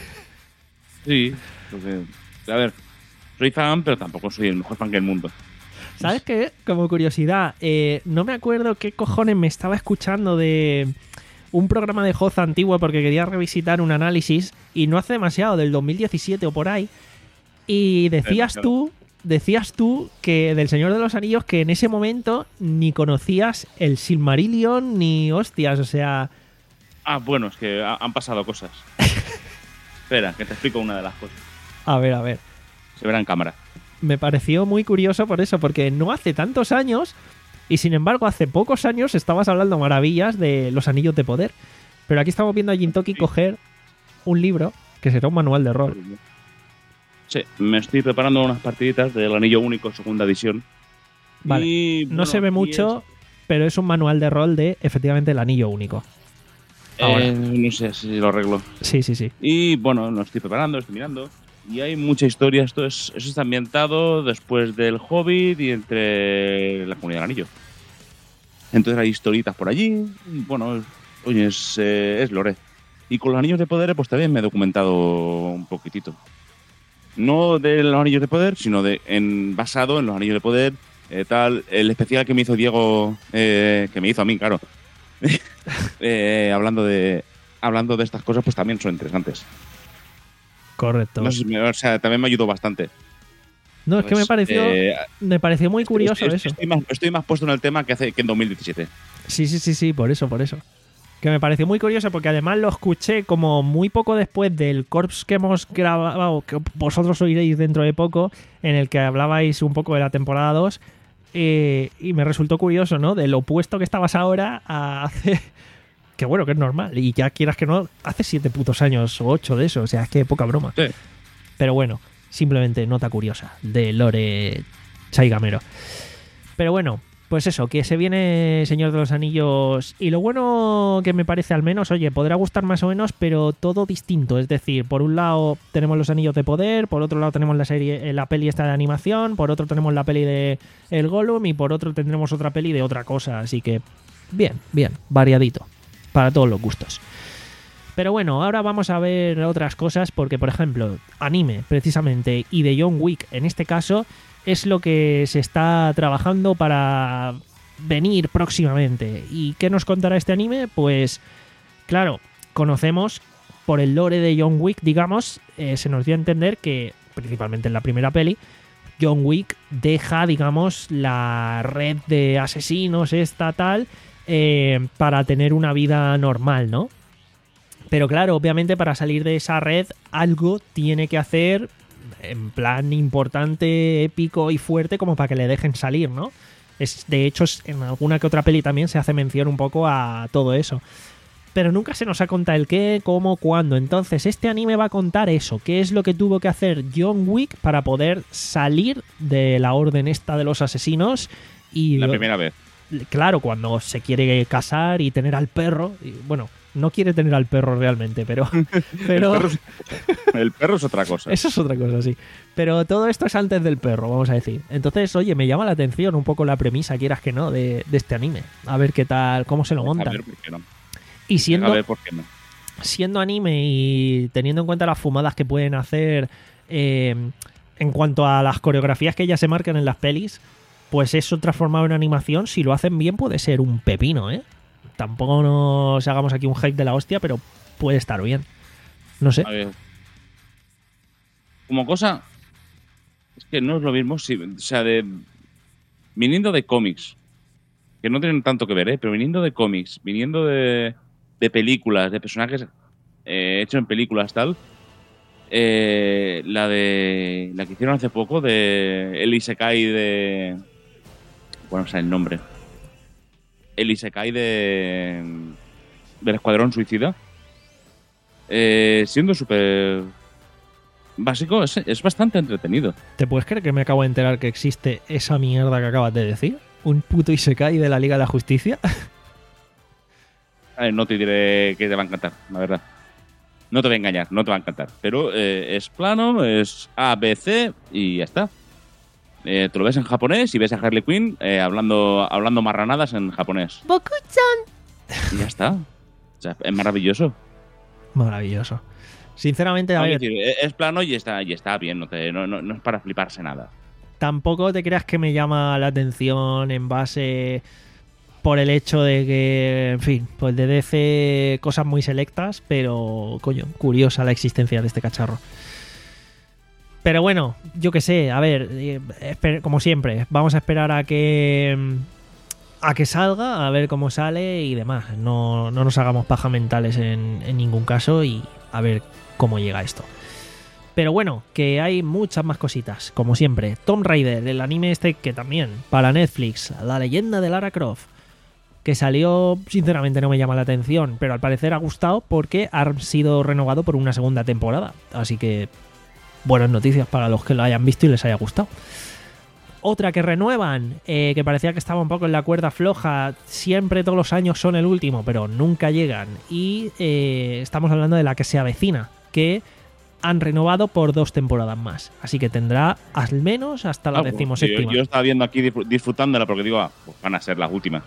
Speaker 3: Sí. Porque, a ver, soy fan, pero tampoco soy el mejor fan del mundo.
Speaker 2: ¿Sabes qué? Como curiosidad, eh, no me acuerdo qué cojones me estaba escuchando de un programa de Hoz antiguo porque quería revisitar un análisis y no hace demasiado, del dos mil diecisiete o por ahí, y decías tú, decías tú que del Señor de los Anillos que en ese momento ni conocías el Silmarillion ni hostias, o sea...
Speaker 3: Ah, bueno, es que ha, han pasado cosas. Espera, que te explico una de las cosas.
Speaker 2: A ver, a ver.
Speaker 3: Se verá en cámara.
Speaker 2: Me pareció muy curioso por eso, porque no hace tantos años y sin embargo hace pocos años estabas hablando maravillas de los Anillos de Poder. Pero aquí estamos viendo a Jintoki sí. coger un libro que será un manual de rol.
Speaker 3: Sí, me estoy preparando unas partiditas del Anillo Único segunda edición.
Speaker 2: Vale,
Speaker 3: y,
Speaker 2: no
Speaker 3: bueno,
Speaker 2: se ve mucho,
Speaker 3: es...
Speaker 2: pero es un manual de rol de efectivamente el Anillo Único. Ahora.
Speaker 3: Eh, no sé si lo arreglo.
Speaker 2: Sí, sí, sí.
Speaker 3: Y bueno, lo estoy preparando, estoy mirando. Y hay mucha historia. Esto es, eso está ambientado después del Hobbit y entre la Comunidad del Anillo. Entonces hay historitas por allí. Y bueno, oye, es, eh, es lore. Y con los Anillos de Poder, pues también me he documentado un poquitito. No de los Anillos de Poder, sino de en basado en los Anillos de Poder. Eh, tal, el especial que me hizo Diego, eh, que me hizo a mí, claro. eh, hablando de hablando de estas cosas, pues también son interesantes.
Speaker 2: Correcto.
Speaker 3: No sé si me, o sea, también me ayudó bastante.
Speaker 2: No, es
Speaker 3: pues,
Speaker 2: que me pareció
Speaker 3: eh,
Speaker 2: me pareció muy curioso
Speaker 3: estoy,
Speaker 2: eso.
Speaker 3: Estoy más, estoy más puesto en el tema que hace que en dos mil diecisiete.
Speaker 2: Sí, sí, sí, sí, por eso, por eso. Que me pareció muy curioso porque además lo escuché como muy poco después del Corps que hemos grabado, que vosotros oiréis dentro de poco, en el que hablabais un poco de la temporada dos. Eh, y me resultó curioso, ¿no? Del opuesto que estabas ahora a hace... Que bueno, que es normal. Y ya quieras que no, hace siete putos años o ocho de eso. O sea, es que poca broma.
Speaker 3: Sí.
Speaker 2: Pero bueno, simplemente nota curiosa de Lore Chaigamero. Pero bueno, pues eso, que se viene Señor de los Anillos. Y lo bueno que me parece al menos, oye, podrá gustar más o menos, pero todo distinto. Es decir, por un lado tenemos los Anillos de Poder, por otro lado tenemos la serie, la peli esta de animación, por otro tenemos la peli de El Gollum y por otro tendremos otra peli de otra cosa. Así que bien, bien, variadito. Para todos los gustos. Pero bueno, ahora vamos a ver otras cosas porque, por ejemplo, anime, precisamente, y de John Wick, en este caso, es lo que se está trabajando para venir próximamente. ¿Y qué nos contará este anime? Pues, claro, conocemos, por el lore de John Wick, digamos, eh, se nos dio a entender que, principalmente en la primera peli, John Wick deja, digamos, la red de asesinos, esta tal... Eh, para tener una vida normal, ¿no? Pero claro, obviamente para salir de esa red algo tiene que hacer en plan importante, épico y fuerte como para que le dejen salir, ¿no? Es, de hecho, en alguna que otra peli también se hace mención un poco a todo eso. Pero nunca se nos ha contado el qué, cómo, cuándo. Entonces este anime va a contar eso, qué es lo que tuvo que hacer John Wick para poder salir de la orden esta de los asesinos y...
Speaker 3: La primera vez.
Speaker 2: claro, cuando se quiere casar y tener al perro, y, bueno, no quiere tener al perro realmente, pero... pero
Speaker 3: el, perro es, el perro es otra cosa.
Speaker 2: Eso es otra cosa, sí. Pero todo esto es antes del perro, vamos a decir. Entonces, oye, me llama la atención un poco la premisa, quieras que no, de, de este anime. A ver qué tal, cómo se lo montan.
Speaker 3: A ver por qué no.
Speaker 2: Y siendo,
Speaker 3: a ver por qué no.
Speaker 2: siendo anime y teniendo en cuenta las fumadas que pueden hacer eh, en cuanto a las coreografías que ya se marcan en las pelis, pues eso transformado en animación, si lo hacen bien, puede ser un pepino, ¿eh? Tampoco nos hagamos aquí un hype de la hostia, pero puede estar bien. No sé.
Speaker 3: A ver. Como cosa, es que no es lo mismo. Si, o sea, de viniendo de cómics, que no tienen tanto que ver, ¿eh? Pero viniendo de cómics, viniendo de, de películas, de personajes eh, hechos en películas, tal. Eh, la de. La que hicieron hace poco, de el Isekai de. Bueno, o sea, el nombre. El Isekai de. Del Escuadrón Suicida. Eh, siendo súper básico, es, es bastante entretenido.
Speaker 2: ¿Te puedes creer que me acabo de enterar que existe esa mierda que acabas de decir? ¿Un puto Isekai de la Liga de la Justicia?
Speaker 3: A ver, no te diré que te va a encantar, la verdad. No te voy a engañar, no te va a encantar. Pero eh, es plano, es A, B, C y ya está. Eh, te lo ves en japonés y ves a Harley Quinn eh, hablando, hablando marranadas en japonés.
Speaker 2: Boku-chan.
Speaker 3: Y ya está. O sea, es maravilloso.
Speaker 2: Maravilloso. Sinceramente, a
Speaker 3: No,
Speaker 2: ver,
Speaker 3: decir, es plano y está, y está bien, no, te, no, no, no es para fliparse nada.
Speaker 2: tampoco te creas que me llama la atención en base por el hecho de que, en fin, pues de D C cosas muy selectas, pero, coño, curiosa la existencia de este cacharro. Pero bueno, yo qué sé, a ver, eh, esper- como siempre, vamos a esperar a que a que salga, a ver cómo sale y demás. No, no nos hagamos paja mentales en, en ningún caso y a ver cómo llega esto. Pero bueno, que hay muchas más cositas, como siempre. Tomb Raider, el anime este que también, para Netflix, la leyenda de Lara Croft, que salió, sinceramente no me llama la atención, pero al parecer ha gustado porque ha sido renovado por una segunda temporada. Así que buenas noticias para los que lo hayan visto y les haya gustado. Otra que renuevan, eh, que parecía que estaba un poco en la cuerda floja, siempre todos los años son el último, pero nunca llegan. Y eh, estamos hablando de la que se avecina, que han renovado por dos temporadas más. Así que tendrá al menos hasta la
Speaker 3: Ah, pues,
Speaker 2: decimoséptima.
Speaker 3: yo, yo estaba viendo aquí disfr- disfrutándola porque digo, ah, pues van a ser las últimas.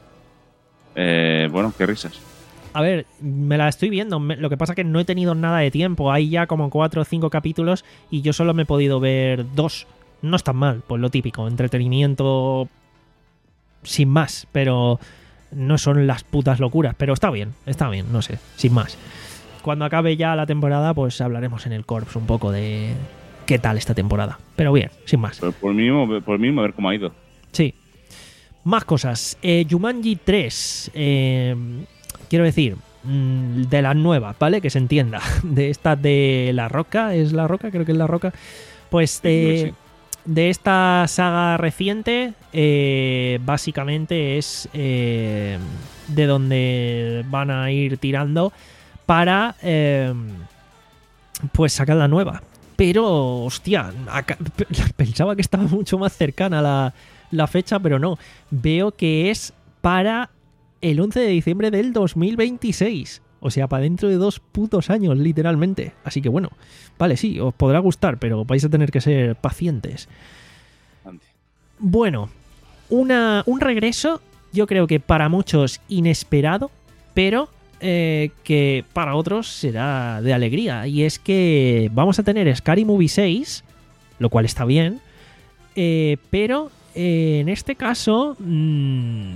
Speaker 3: Eh, bueno, qué risas.
Speaker 2: A ver, me la estoy viendo. me- Lo que pasa es que no he tenido nada de tiempo. Hay ya como cuatro o cinco capítulos y yo solo me he podido ver dos. No es tan mal, pues lo típico. Entretenimiento sin más, pero no son las putas locuras. Pero está bien, está bien, no sé, sin más. Cuando acabe ya la temporada, pues hablaremos en el Corps un poco de qué tal esta temporada. Pero bien, sin más.
Speaker 3: Pero por mínimo, por mínimo a ver cómo ha ido.
Speaker 2: Sí. Más cosas. Eh, Jumanji tres. Eh, quiero decir, mm, de las nuevas, ¿vale? Que se entienda. De esta de La Roca. ¿Es La Roca? Creo que es La Roca. Pues de,
Speaker 3: Sí.
Speaker 2: de esta saga reciente, eh, básicamente es eh, de donde van a ir tirando para eh, pues sacar la nueva. Pero, hostia, acá- pensaba que estaba mucho más cercana la, la fecha, pero no. Veo que es para el once de diciembre del dos mil veintiséis. O sea, para dentro de dos putos años, literalmente. Así que bueno, vale, sí, os podrá gustar, pero vais a tener que ser pacientes.
Speaker 3: Ande.
Speaker 2: Bueno, una, un regreso, yo creo que para muchos inesperado, pero eh, que para otros será de alegría. Y es que vamos a tener Scary Movie seis, lo cual está bien, eh, pero eh, en este caso mmm,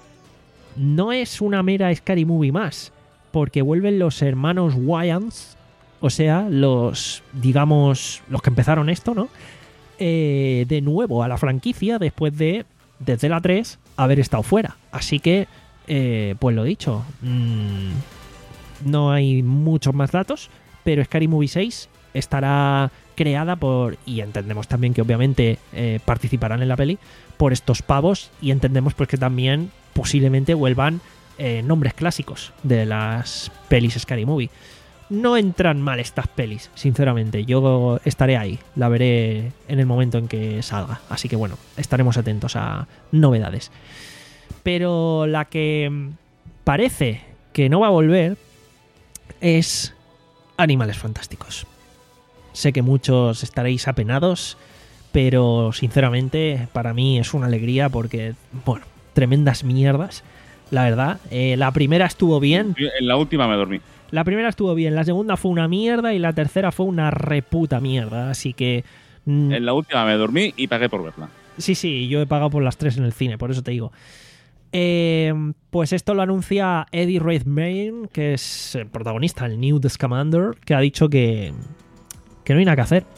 Speaker 2: no es una mera Scary Movie más, porque vuelven los hermanos Wayans, o sea, los, digamos, los que empezaron esto, ¿no? Eh, de nuevo a la franquicia después de, desde la tres, haber estado fuera. Así que, eh, pues lo dicho, mmm, no hay muchos más datos, pero Scary Movie seis estará creada por, y entendemos también que obviamente eh, participarán en la peli, por estos pavos, y entendemos pues que también posiblemente vuelvan eh, nombres clásicos de las pelis Scary Movie. No entran mal estas pelis, sinceramente. Yo estaré ahí, la veré en el momento en que salga. Así que bueno, estaremos atentos a novedades. Pero la que parece que no va a volver es Animales Fantásticos. Sé que muchos estaréis apenados, pero sinceramente para mí es una alegría porque, bueno, tremendas mierdas, la verdad. Eh, la primera estuvo bien.
Speaker 3: En la última me dormí.
Speaker 2: La primera estuvo bien, la segunda fue una mierda y la tercera fue una reputa mierda, así que... Mm,
Speaker 3: en la última me dormí y pagué por verla.
Speaker 2: Sí, sí, yo he pagado por las tres en el cine, por eso te digo. Eh, pues esto lo anuncia Eddie Redmayne, que es el protagonista, el Newt Scamander, que ha dicho que, que no hay nada que hacer.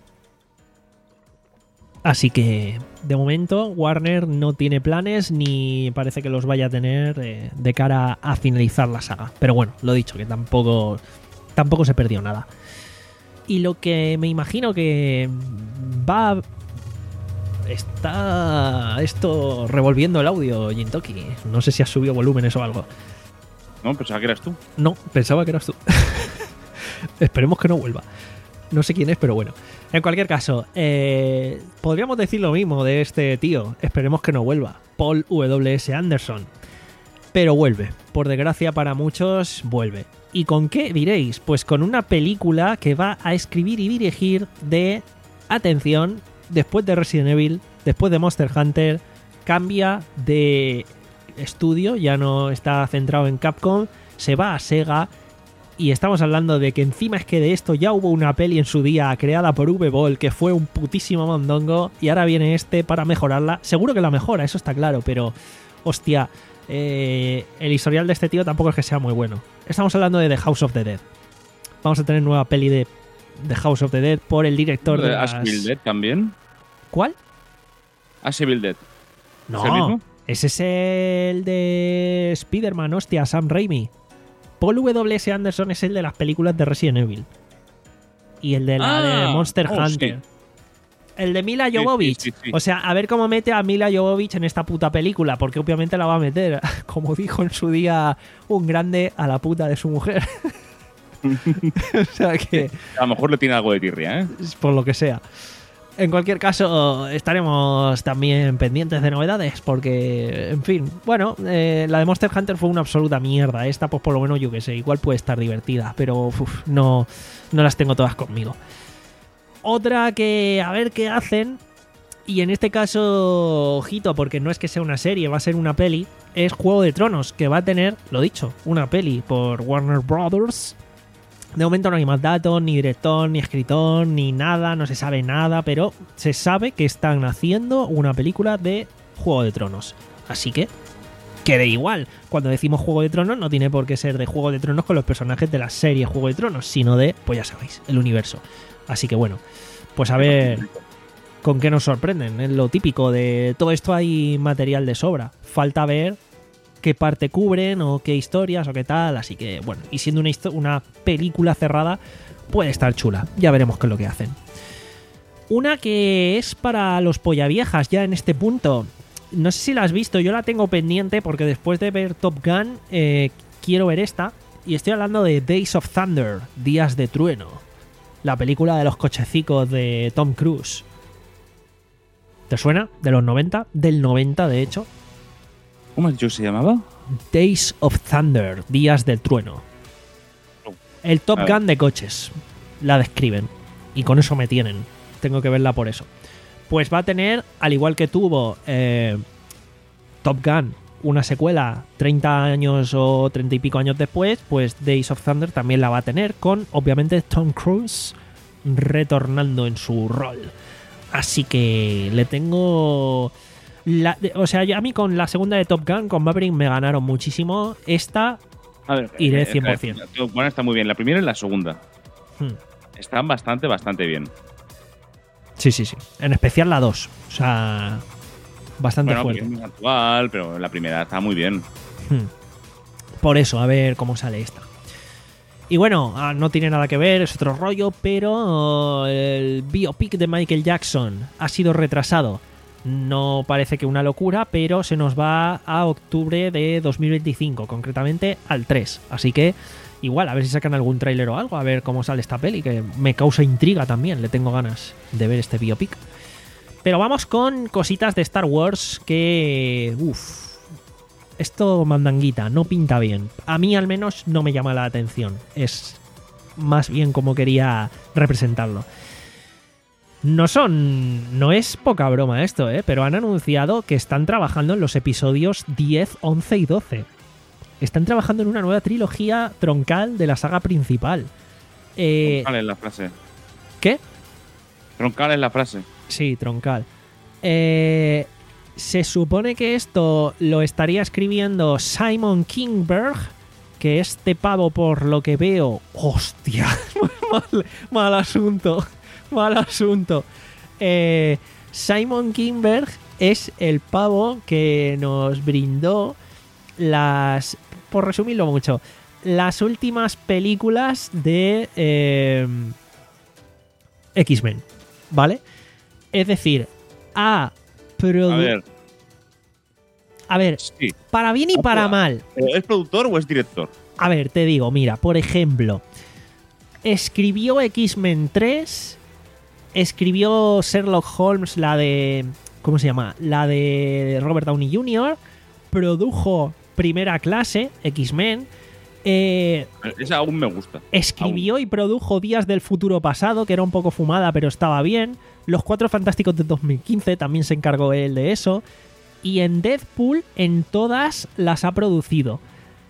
Speaker 2: Así que, de momento, Warner no tiene planes ni parece que los vaya a tener eh, de cara a finalizar la saga. Pero bueno, lo dicho, que tampoco, tampoco se perdió nada. Y lo que me imagino que va... Está esto revolviendo el audio, Jintoki. No sé si has subido volúmenes o algo.
Speaker 3: No, pensaba que eras tú.
Speaker 2: No, pensaba que eras tú. Esperemos que no vuelva. No sé quién es, pero bueno. En cualquier caso, eh, podríamos decir lo mismo de este tío. Esperemos que no vuelva. Paul W S Anderson. Pero vuelve. Por desgracia para muchos, vuelve. ¿Y con qué diréis? Pues con una película que va a escribir y dirigir de... Atención... Después de Resident Evil, después de Monster Hunter, cambia de estudio, ya no está centrado en Capcom, se va a Sega y estamos hablando de que encima es que de esto ya hubo una peli en su día creada por V-Ball que fue un putísimo mondongo y ahora viene este para mejorarla. Seguro que la mejora, eso está claro, pero hostia, eh, el historial de este tío tampoco es que sea muy bueno. Estamos hablando de The House of the Dead. Vamos a tener nueva peli de The House of the Dead por el director de las...
Speaker 3: ¿Ash Evil Dead también?
Speaker 2: ¿Cuál?
Speaker 3: Ash Evil Dead.
Speaker 2: No,
Speaker 3: ¿es el mismo?
Speaker 2: Ese es el de Spider-Man, hostia, Sam Raimi. Paul W S Anderson es el de las películas de Resident Evil. Y el de la
Speaker 3: Ah,
Speaker 2: de Monster
Speaker 3: oh,
Speaker 2: Hunter.
Speaker 3: sí.
Speaker 2: El de Mila
Speaker 3: Sí,
Speaker 2: Jovovich.
Speaker 3: sí, sí, sí.
Speaker 2: O sea, a ver cómo mete a Mila Jovovich en esta puta película, porque obviamente la va a meter, como dijo en su día un grande, a la puta de su mujer. O sea que...
Speaker 3: A lo mejor le tiene algo de tirria, ¿eh?
Speaker 2: por lo que sea. En cualquier caso, estaremos también pendientes de novedades, porque, en fin, bueno, eh, la de Monster Hunter fue una absoluta mierda. Esta, pues por lo menos, yo que sé, igual puede estar divertida, pero uf, no, no las tengo todas conmigo. Otra que, a ver qué hacen, y en este caso, ojito, porque no es que sea una serie, va a ser una peli, es Juego de Tronos, que va a tener, lo dicho, una peli por Warner Brothers. De momento no hay más datos, ni director, ni escritor, ni nada, no se sabe nada, pero se sabe que están haciendo una película de Juego de Tronos. Así que, que da igual. Cuando decimos Juego de Tronos no tiene por qué ser de Juego de Tronos con los personajes de la serie Juego de Tronos, sino de, pues ya sabéis, el universo. Así que bueno, pues a ver con qué nos sorprenden. Es lo típico de todo esto, hay material de sobra. Falta ver qué parte cubren o qué historias o qué tal, así que bueno, y siendo una, una película cerrada puede estar chula, ya veremos qué es lo que hacen. Una que es para los pollaviejas ya en este punto, no sé si la has visto, yo la tengo pendiente porque después de ver Top Gun eh, quiero ver esta, y estoy hablando de Days of Thunder, Días de Trueno, la película de los cochecicos de Tom Cruise. ¿Te suena? De los noventa, del noventa de hecho.
Speaker 3: ¿Cómo has dicho se llamaba?
Speaker 2: Days of Thunder, Días del Trueno. El Top Gun de coches. La describen. Y con eso me tienen. Tengo que verla por eso. Pues va a tener, al igual que tuvo eh, Top Gun, una secuela treinta años o treinta y pico años después, pues Days of Thunder también la va a tener con, obviamente, Tom Cruise retornando en su rol. Así que le tengo... La, o sea, a mí con la segunda de Top Gun, con Maverick, me ganaron muchísimo. Esta
Speaker 3: A ver,
Speaker 2: iré
Speaker 3: eh,
Speaker 2: cien por ciento.
Speaker 3: eh, Bueno, está muy bien. La primera y la segunda.
Speaker 2: Hmm.
Speaker 3: Están bastante, bastante bien.
Speaker 2: Sí, sí, sí. En especial la dos. O sea, bastante
Speaker 3: Bueno,
Speaker 2: fuerte.
Speaker 3: porque es muy actual, pero la primera está muy bien.
Speaker 2: Hmm. Por eso, a ver cómo sale esta. Y bueno, ah, no tiene nada que ver, es otro rollo, pero oh, el biopic de Michael Jackson ha sido retrasado. No parece que una locura, pero se nos va a octubre de dos mil veinticinco, concretamente al tres. Así que igual, a ver si sacan algún tráiler o algo, a ver cómo sale esta peli, que me causa intriga también, le tengo ganas de ver este biopic. Pero vamos con cositas de Star Wars que... Uff, esto mandanguita, no pinta bien. A mí al menos no me llama la atención. Es más bien como quería representarlo. No son... No es poca broma esto, ¿eh? Pero han anunciado que están trabajando en los episodios diez, once y doce. Están trabajando en una nueva trilogía troncal de la saga principal. Eh,
Speaker 3: Troncal es la frase.
Speaker 2: ¿Qué?
Speaker 3: Troncal es la frase.
Speaker 2: Sí, troncal. Eh, se supone que esto lo estaría escribiendo Simon Kinberg, que este pavo, por lo que veo... ¡Hostia! mal, mal asunto. Mal asunto. Eh, Simon Kinberg es el pavo que nos brindó las... Por resumirlo mucho, las últimas películas de eh, X-Men, ¿vale? Es decir, ha produ-
Speaker 3: A ver,
Speaker 2: A ver,
Speaker 3: sí.
Speaker 2: para bien y para mal.
Speaker 3: ¿Es productor o es director?
Speaker 2: A ver, te digo, mira, por ejemplo, escribió X-Men tres, escribió Sherlock Holmes, la de... ¿Cómo se llama? La de Robert Downey junior, produjo Primera Clase, X-Men, eh,
Speaker 3: Esa aún me gusta.
Speaker 2: escribió y produjo Días del Futuro Pasado, que era un poco fumada, pero estaba bien. Los Cuatro Fantásticos de dos mil quince, también se encargó él de eso. Y en Deadpool, en todas las ha producido.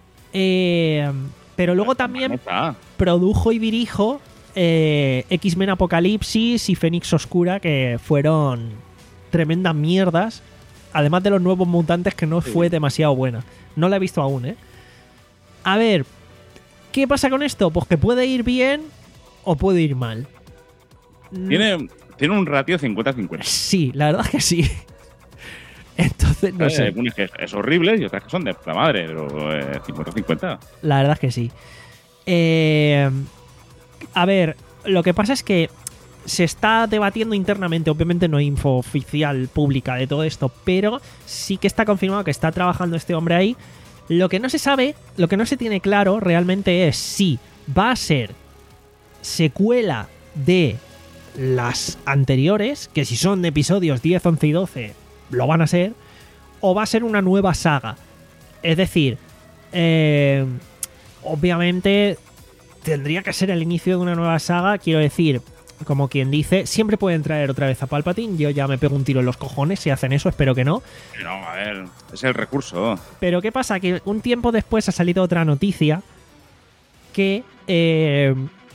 Speaker 2: Eh, pero luego también
Speaker 3: Está.
Speaker 2: produjo y dirijo eh, X-Men Apocalipsis y Fénix Oscura, que fueron tremendas mierdas. Además de los Nuevos Mutantes, que no
Speaker 3: Sí.
Speaker 2: fue demasiado buena. No la he visto aún, ¿eh? A ver, ¿qué pasa con esto? Pues que puede ir bien o puede ir mal.
Speaker 3: Tiene, tiene un ratio cincuenta cincuenta.
Speaker 2: Sí, la verdad es que sí. Entonces, no
Speaker 3: Eh,
Speaker 2: sé.
Speaker 3: Unas que es horrible y otras que son de puta madre, pero eh, cincuenta cincuenta.
Speaker 2: La verdad es que sí. Eh, a ver, lo que pasa es que se está debatiendo internamente. Obviamente no hay info oficial pública de todo esto, pero sí que está confirmado que está trabajando este hombre ahí. Lo que no se sabe, lo que no se tiene claro realmente es si va a ser secuela de las anteriores, que si son de episodios diez, once y doce, lo van a ser, o va a ser una nueva saga. Es decir, eh, obviamente tendría que ser el inicio de una nueva saga, quiero decir, como quien dice, siempre pueden traer otra vez a Palpatine, yo ya me pego un tiro en los cojones si hacen eso, espero que no.
Speaker 3: No, a ver, es el recurso.
Speaker 2: Pero ¿qué pasa? Que un tiempo después ha salido otra noticia que eh,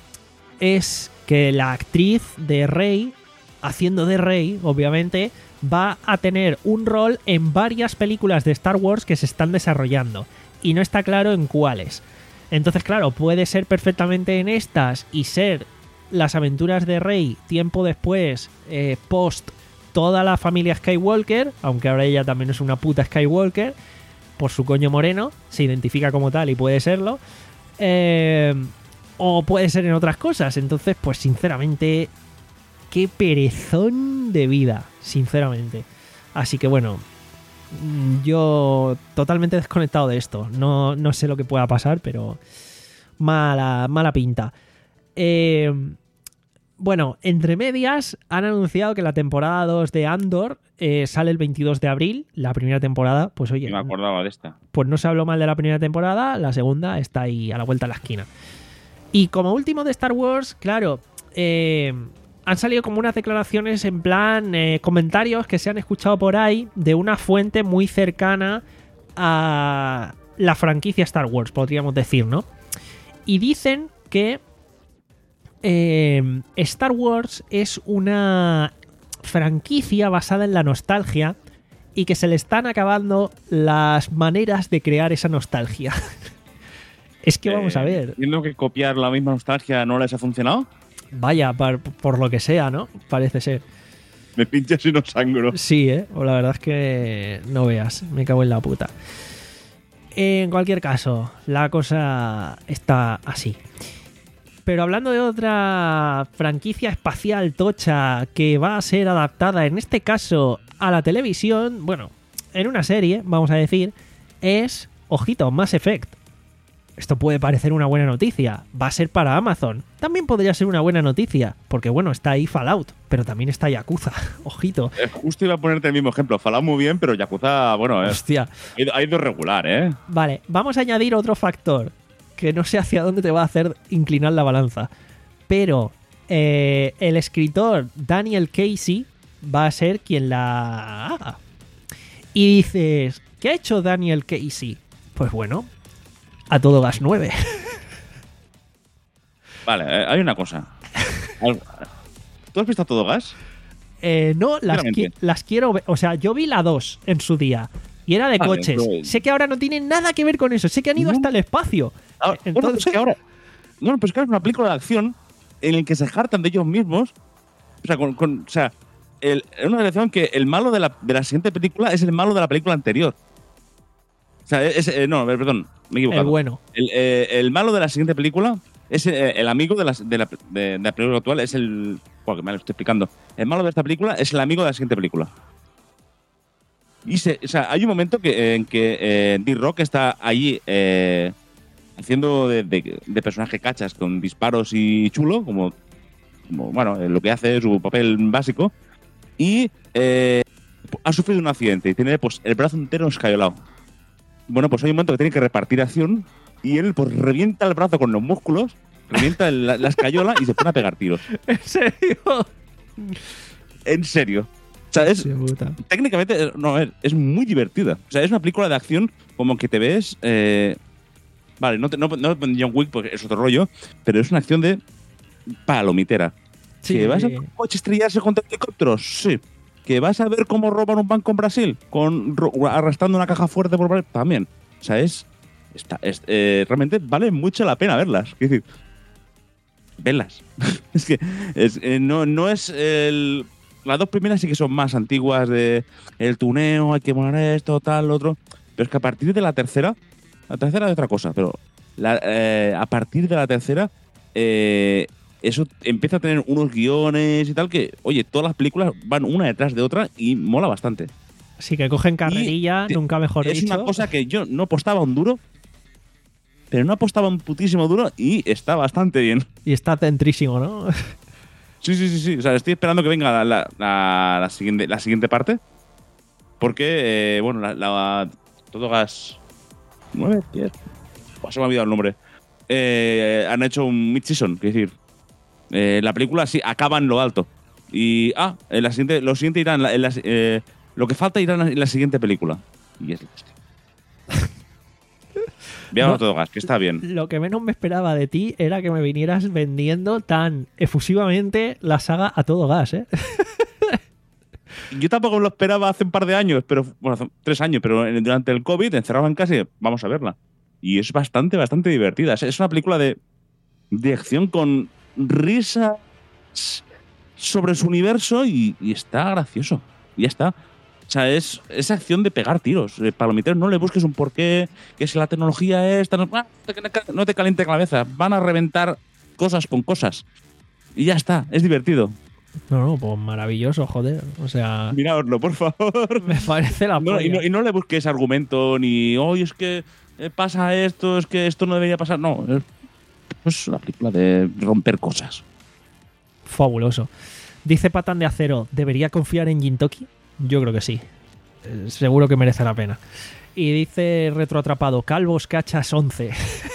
Speaker 2: es que la actriz de Rey, haciendo de Rey, obviamente, va a tener un rol en varias películas de Star Wars que se están desarrollando. Y no está claro en cuáles. Entonces, claro, puede ser perfectamente en estas y ser las aventuras de Rey tiempo después, eh, post toda la familia Skywalker, aunque ahora ella también es una puta Skywalker, por su coño moreno, se identifica como tal y puede serlo. Eh, o puede ser en otras cosas. Entonces, pues sinceramente, qué perezón de vida, sinceramente. Así que bueno, yo totalmente desconectado de esto. No, no sé lo que pueda pasar, pero mala, mala pinta. Eh, bueno, entre medias han anunciado que la temporada dos de Andor eh, sale el veintidós de abril. La primera temporada, pues oye,
Speaker 3: Me acordaba de esta.
Speaker 2: pues no se habló mal de la primera temporada, la segunda está ahí a la vuelta de la esquina. Y como último de Star Wars, claro, eh, han salido como unas declaraciones en plan, eh, comentarios que se han escuchado por ahí de una fuente muy cercana a la franquicia Star Wars, podríamos decir, ¿no? Y dicen que eh, Star Wars es una franquicia basada en la nostalgia y que se le están acabando las maneras de crear esa nostalgia. Es que vamos a
Speaker 3: Eh,
Speaker 2: ver.
Speaker 3: Entiendo que copiar la misma nostalgia no les ha funcionado.
Speaker 2: Vaya, por, por lo que sea, ¿no? Parece ser.
Speaker 3: Me pinchas y no sangro.
Speaker 2: Sí, ¿eh? O la verdad es que no veas, me cago en la puta. En cualquier caso, la cosa está así. Pero hablando de otra franquicia espacial tocha que va a ser adaptada, en este caso, a la televisión, bueno, en una serie, vamos a decir, es, ojito, Mass Effect. Esto puede parecer una buena noticia. Va a ser para Amazon. También podría ser una buena noticia. Porque bueno, está ahí Fallout. Pero también está Yakuza. Ojito.
Speaker 3: Eh, justo iba a ponerte el mismo ejemplo. Fallout muy bien, pero Yakuza, bueno, eh,
Speaker 2: Hostia.
Speaker 3: ha ido- ha ido regular, ¿eh?
Speaker 2: Vale, vamos a añadir otro factor. Que no sé hacia dónde te va a hacer inclinar la balanza. Pero eh, el escritor Daniel Casey va a ser quien la haga. Y dices, ¿qué ha hecho Daniel Casey? Pues bueno, A Todo Gas nueve.
Speaker 3: Vale, eh, hay una cosa. Al- ¿Tú has visto A Todo Gas?
Speaker 2: Eh, no, las, qui-
Speaker 3: Sinceramente.
Speaker 2: las quiero ver. O sea, yo vi la dos en su día. Y era de
Speaker 3: Vale,
Speaker 2: coches.
Speaker 3: pero-
Speaker 2: Sé que ahora no tiene nada que ver con eso. Sé que han ido
Speaker 3: No.
Speaker 2: hasta el espacio.
Speaker 3: Ahora, bueno, pues
Speaker 2: Entonces-
Speaker 3: es que ahora. No, pues es que ahora es una película de acción en la que se hartan de ellos mismos. O sea, con, con- o sea el- es una relación que el malo de la, de la siguiente película es el malo de la película anterior. O sea, es, eh, no, perdón, me he equivocado.
Speaker 2: El bueno.
Speaker 3: El, eh, el malo de la siguiente película es eh, el amigo de, las- de, la, de, de la película actual, es el. Joder, que me lo estoy explicando. El malo de esta película es el amigo de la siguiente película. Y se, o sea, hay un momento que, en que eh, D-Rock está allí eh, haciendo de, de- de personaje cachas con disparos y chulo, como, como, bueno, eh, lo que hace su papel básico. Y eh, ha sufrido un accidente y tiene pues, el brazo entero escayolado. Bueno, pues hay un momento que tiene que repartir acción y él pues revienta el brazo con los músculos, revienta el- la, la escayola y se pone a pegar tiros.
Speaker 2: ¿En serio?
Speaker 3: En serio. O sea, es,
Speaker 2: Sí, puta.
Speaker 3: técnicamente, eh, no, a ver, es muy divertida. O sea, es una película de acción como que te ves. eh, vale, no, te, no, no John Wick porque es otro rollo, pero es una acción de palomitera.
Speaker 2: Sí.
Speaker 3: ¿Que vas a ver un coche estrellarse contra helicópteros? Sí. ¿Que vas a ver cómo roban un banco en Brasil con ro- arrastrando una caja fuerte por Brasil? También. O sea, es. Está, es eh, realmente vale mucho la pena verlas. Quiero decir, verlas. es que es, eh, no, no es el. Las dos primeras sí que son más antiguas de el tuneo, hay que poner esto, tal, lo otro. Pero es que a partir de la tercera, la tercera es otra cosa, pero la- eh, a partir de la tercera, eh, eso empieza a tener unos guiones y tal que, oye, todas las películas van una detrás de otra y mola bastante.
Speaker 2: Sí, que cogen carrerilla,
Speaker 3: Y
Speaker 2: nunca mejor
Speaker 3: es
Speaker 2: dicho.
Speaker 3: una cosa que yo no apostaba un duro, pero no apostaba un putísimo duro y está bastante bien.
Speaker 2: Y está centrísimo, ¿no?
Speaker 3: Sí, sí, sí, sí. O sea, estoy esperando que venga la, la, la- la siguiente, la siguiente parte. Porque, eh, bueno, la, la Todo Gas nueve, diez. Buah, se me ha olvidado el nombre. Eh, han hecho un mid-season, es decir, eh, la película sí acaba en lo alto. Y, ah, en la siguiente, lo siguiente irá en la, en la- eh, lo que falta irá en la, en la siguiente película. Y es la hostia. Veamos
Speaker 2: No.
Speaker 3: Todo Gas, que está bien.
Speaker 2: Lo que menos me esperaba de ti era que me vinieras vendiendo tan efusivamente la saga A Todo Gas, ¿eh?
Speaker 3: Yo tampoco lo esperaba hace un par de años, pero bueno, hace tres años, pero en- durante el COVID, encerrado en casa, y vamos a verla. Y es bastante, bastante divertida. Es, es una película de, de acción con risas sobre su universo y, y está gracioso. Y ya está. O sea, es, es acción de pegar tiros. Eh, Palomitero, no le busques un porqué, que si la tecnología esta, no, ah, te- no te caliente la cabeza. Van a reventar cosas con cosas. Y ya está, es divertido.
Speaker 2: No, no, pues maravilloso, joder. O sea,
Speaker 3: Miraoslo, por favor.
Speaker 2: me parece la
Speaker 3: No, y, no,
Speaker 2: polla.
Speaker 3: y no le busques argumento ni, oye, es que eh, pasa esto, es que esto no debería pasar. No, es, es una película de romper cosas.
Speaker 2: Fabuloso. Dice Patán de Acero, ¿debería confiar en Gintoki? Yo creo que sí. Eh, seguro que merece la pena. Y dice Retroatrapado, Calvos Cachas once.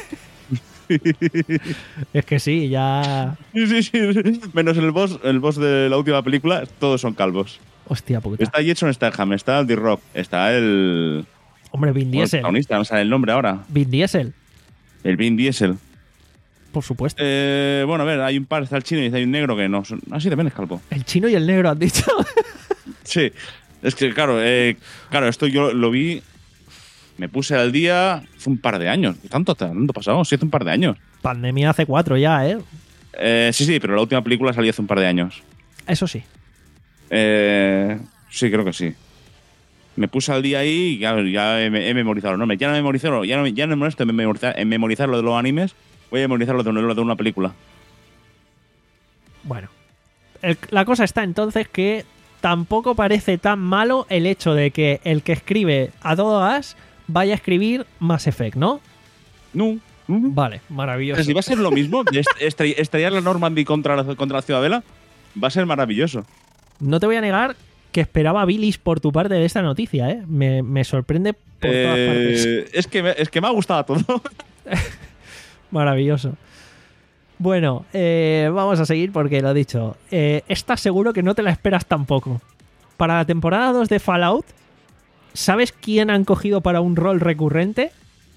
Speaker 2: Es que sí, ya...
Speaker 3: Sí, sí, sí. Menos el boss, el boss de la última película, todos son calvos.
Speaker 2: Hostia puta.
Speaker 3: Está Jason Statham, está D-Rock, está el,
Speaker 2: Hombre, Vin
Speaker 3: el
Speaker 2: Diesel.
Speaker 3: protagonista, no me sale el nombre ahora.
Speaker 2: Vin Diesel,
Speaker 3: El Vin Diesel.
Speaker 2: por supuesto.
Speaker 3: Eh, bueno, a ver, hay un par, está el chino y hay un negro que no son. Ah, sí, también es calvo.
Speaker 2: El chino y el negro han dicho.
Speaker 3: Sí, es que claro, eh, claro, esto yo lo vi, me puse al día hace un par de años. ¿Tanto, tanto pasado? Sí, hace un par de años.
Speaker 2: Pandemia hace cuatro ya, ¿eh?
Speaker 3: Eh, sí, sí, pero la última película salió hace un par de años.
Speaker 2: Eso sí.
Speaker 3: Eh, sí, creo que sí. Me puse al día ahí y ya, ya he, he memorizado los nombres. Ya no memorizo, ya no, ya no me molesto en memorizar, en memorizar lo de los animes, voy a memorizar lo de, lo de una película.
Speaker 2: Bueno. El- la cosa está entonces que tampoco parece tan malo el hecho de que el que escribe A Todo Gas vaya a escribir Mass Effect, ¿no?
Speaker 3: No,
Speaker 2: Vale, maravilloso.
Speaker 3: Si va a ser lo mismo, de est- estrellar la Normandy contra la, contra la Ciudadela, va a ser maravilloso.
Speaker 2: No te voy a negar que esperaba bilis por tu parte de esta noticia, ¿eh? Me, me sorprende por
Speaker 3: Eh,
Speaker 2: todas partes.
Speaker 3: es, que me, es que me ha gustado todo.
Speaker 2: Maravilloso. Bueno, eh, vamos a seguir porque lo he dicho. Eh, estás seguro que no te la esperas tampoco. Para la temporada dos de Fallout, ¿sabes quién han cogido para un rol recurrente?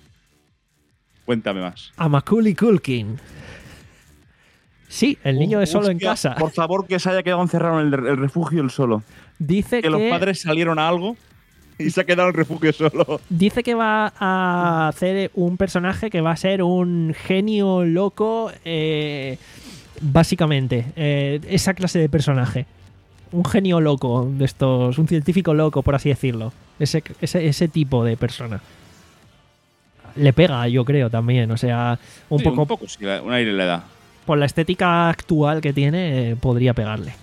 Speaker 3: Cuéntame más.
Speaker 2: A Macaulay Culkin. Sí, el niño de Solo en
Speaker 3: Hostia,
Speaker 2: casa.
Speaker 3: Por favor, que se haya quedado encerrado en el, el refugio el solo.
Speaker 2: Dice
Speaker 3: Que
Speaker 2: que,
Speaker 3: los padres salieron a algo y se ha quedado en el refugio solo.
Speaker 2: dice que va a hacer un personaje que va a ser un genio loco, eh, básicamente. Eh, esa clase de personaje. Un genio loco de estos, un científico loco, por así decirlo. Ese, ese, ese tipo de persona. Le pega, yo creo, también. O sea, un
Speaker 3: Sí,
Speaker 2: poco
Speaker 3: un poco, sí, un aire le da.
Speaker 2: por la estética actual que tiene, eh, podría pegarle.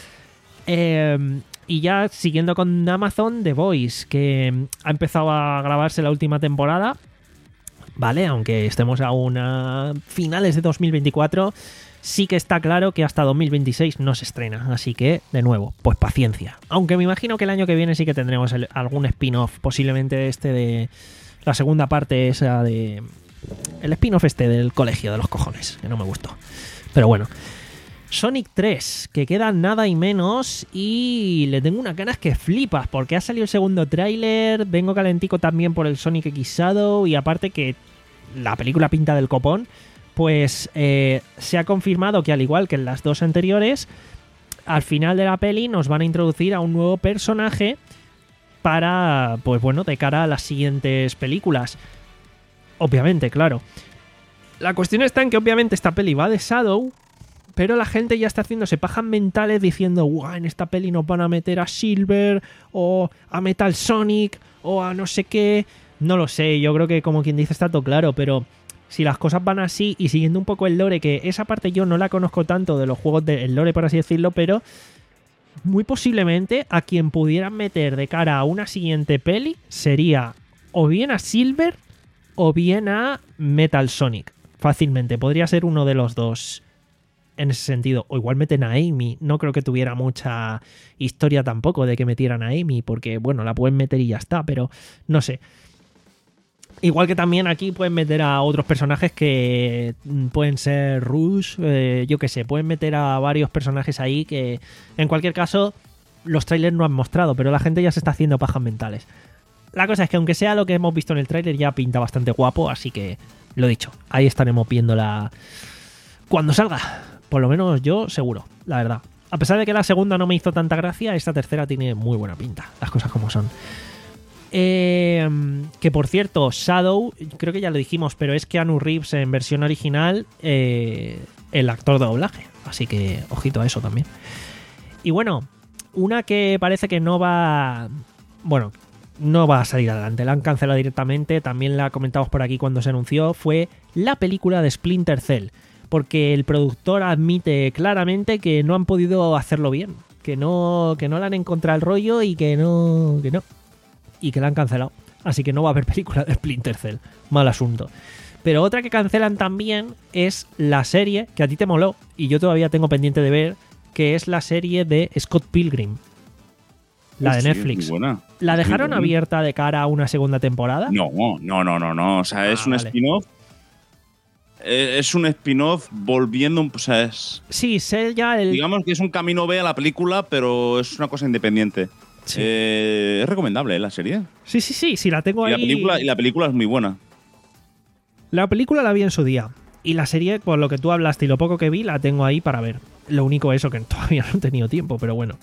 Speaker 2: Eh, y ya siguiendo con Amazon, The Voice, que ha empezado a grabarse la última temporada. Vale, aunque estemos aún a finales de dos mil veinticuatro, sí que está claro que hasta dos mil veintiséis no se estrena. Así que, de nuevo, pues paciencia. Aunque me imagino que el año que viene sí que tendremos el- algún spin-off, posiblemente este de la segunda parte esa de... El spin-off este del colegio de los cojones, que no me gustó. Pero bueno. Sonic tres, que queda nada y menos, y le tengo unas ganas que flipas, porque ha salido el segundo tráiler, vengo calentico también por el Sonic X Shadow, y aparte que la película pinta del copón, pues eh, se ha confirmado que al igual que en las dos anteriores, al final de la peli nos van a introducir a un nuevo personaje para, pues bueno, de cara a las siguientes películas. Obviamente, claro. La cuestión está en que obviamente esta peli va de Shadow, pero la gente ya está haciéndose pajas mentales diciendo, guau, en esta peli nos van a meter a Silver, o a Metal Sonic, o a no sé qué. No lo sé, yo creo que como quien dice está todo claro, pero si las cosas van así y siguiendo un poco el lore, que esa parte yo no la conozco tanto de los juegos del lore, por así decirlo, pero muy posiblemente a quien pudieran meter de cara a una siguiente peli sería o bien a Silver o bien a Metal Sonic. Fácilmente, podría ser uno de los dos en ese sentido. O igual meten a Amy. No creo que tuviera mucha historia tampoco de que metieran a Amy, porque bueno, la pueden meter y ya está, pero no sé. Igual que también aquí pueden meter a otros personajes que pueden ser Rush, eh, yo qué sé, pueden meter a varios personajes ahí que en cualquier caso los trailers no han mostrado, pero la gente ya se está haciendo pajas mentales. La cosa es que aunque sea lo que hemos visto en el tráiler ya pinta bastante guapo, así que lo dicho, ahí estaremos viéndola cuando salga, por lo menos yo seguro, la verdad. A pesar de que la segunda no me hizo tanta gracia, esta tercera tiene muy buena pinta, las cosas como son. Eh, que por cierto, Shadow, creo que ya lo dijimos, pero es Keanu Reeves en versión original, eh, el actor de doblaje. Así que ojito a eso también. Y bueno, una que parece que no va... Bueno, no va a salir adelante, la han cancelado directamente, también la comentamos por aquí cuando se anunció, fue la película de Splinter Cell. Porque el productor admite claramente que no han podido hacerlo bien, que no, que no le han encontrado el rollo y que no... Que no. Y que la han cancelado. Así que no va a haber película de Splinter Cell. Mal asunto. Pero otra que cancelan también es la serie que a ti te moló y yo todavía tengo pendiente de ver, que es la serie de Scott Pilgrim. La de
Speaker 3: Sí,
Speaker 2: Netflix.
Speaker 3: muy buena.
Speaker 2: ¿La
Speaker 3: Es muy
Speaker 2: dejaron
Speaker 3: buena.
Speaker 2: abierta de cara a una segunda temporada?
Speaker 3: No, no, no, no, no. O sea, es
Speaker 2: Ah,
Speaker 3: un
Speaker 2: vale.
Speaker 3: spin-off. Eh, Es un spin-off volviendo. un- O sea, es.
Speaker 2: Sí, sé ya el...
Speaker 3: Digamos que es un camino B a la película, pero es una cosa independiente.
Speaker 2: Sí.
Speaker 3: Eh, es recomendable, ¿eh? La serie.
Speaker 2: sí, sí, sí, sí, la tengo
Speaker 3: Y la,
Speaker 2: ahí.
Speaker 3: película, y la película es muy buena.
Speaker 2: La película la vi en su día. Y la serie, por lo que tú hablaste y lo poco que vi, la tengo ahí para ver. Lo único eso, que todavía no he tenido tiempo, pero bueno.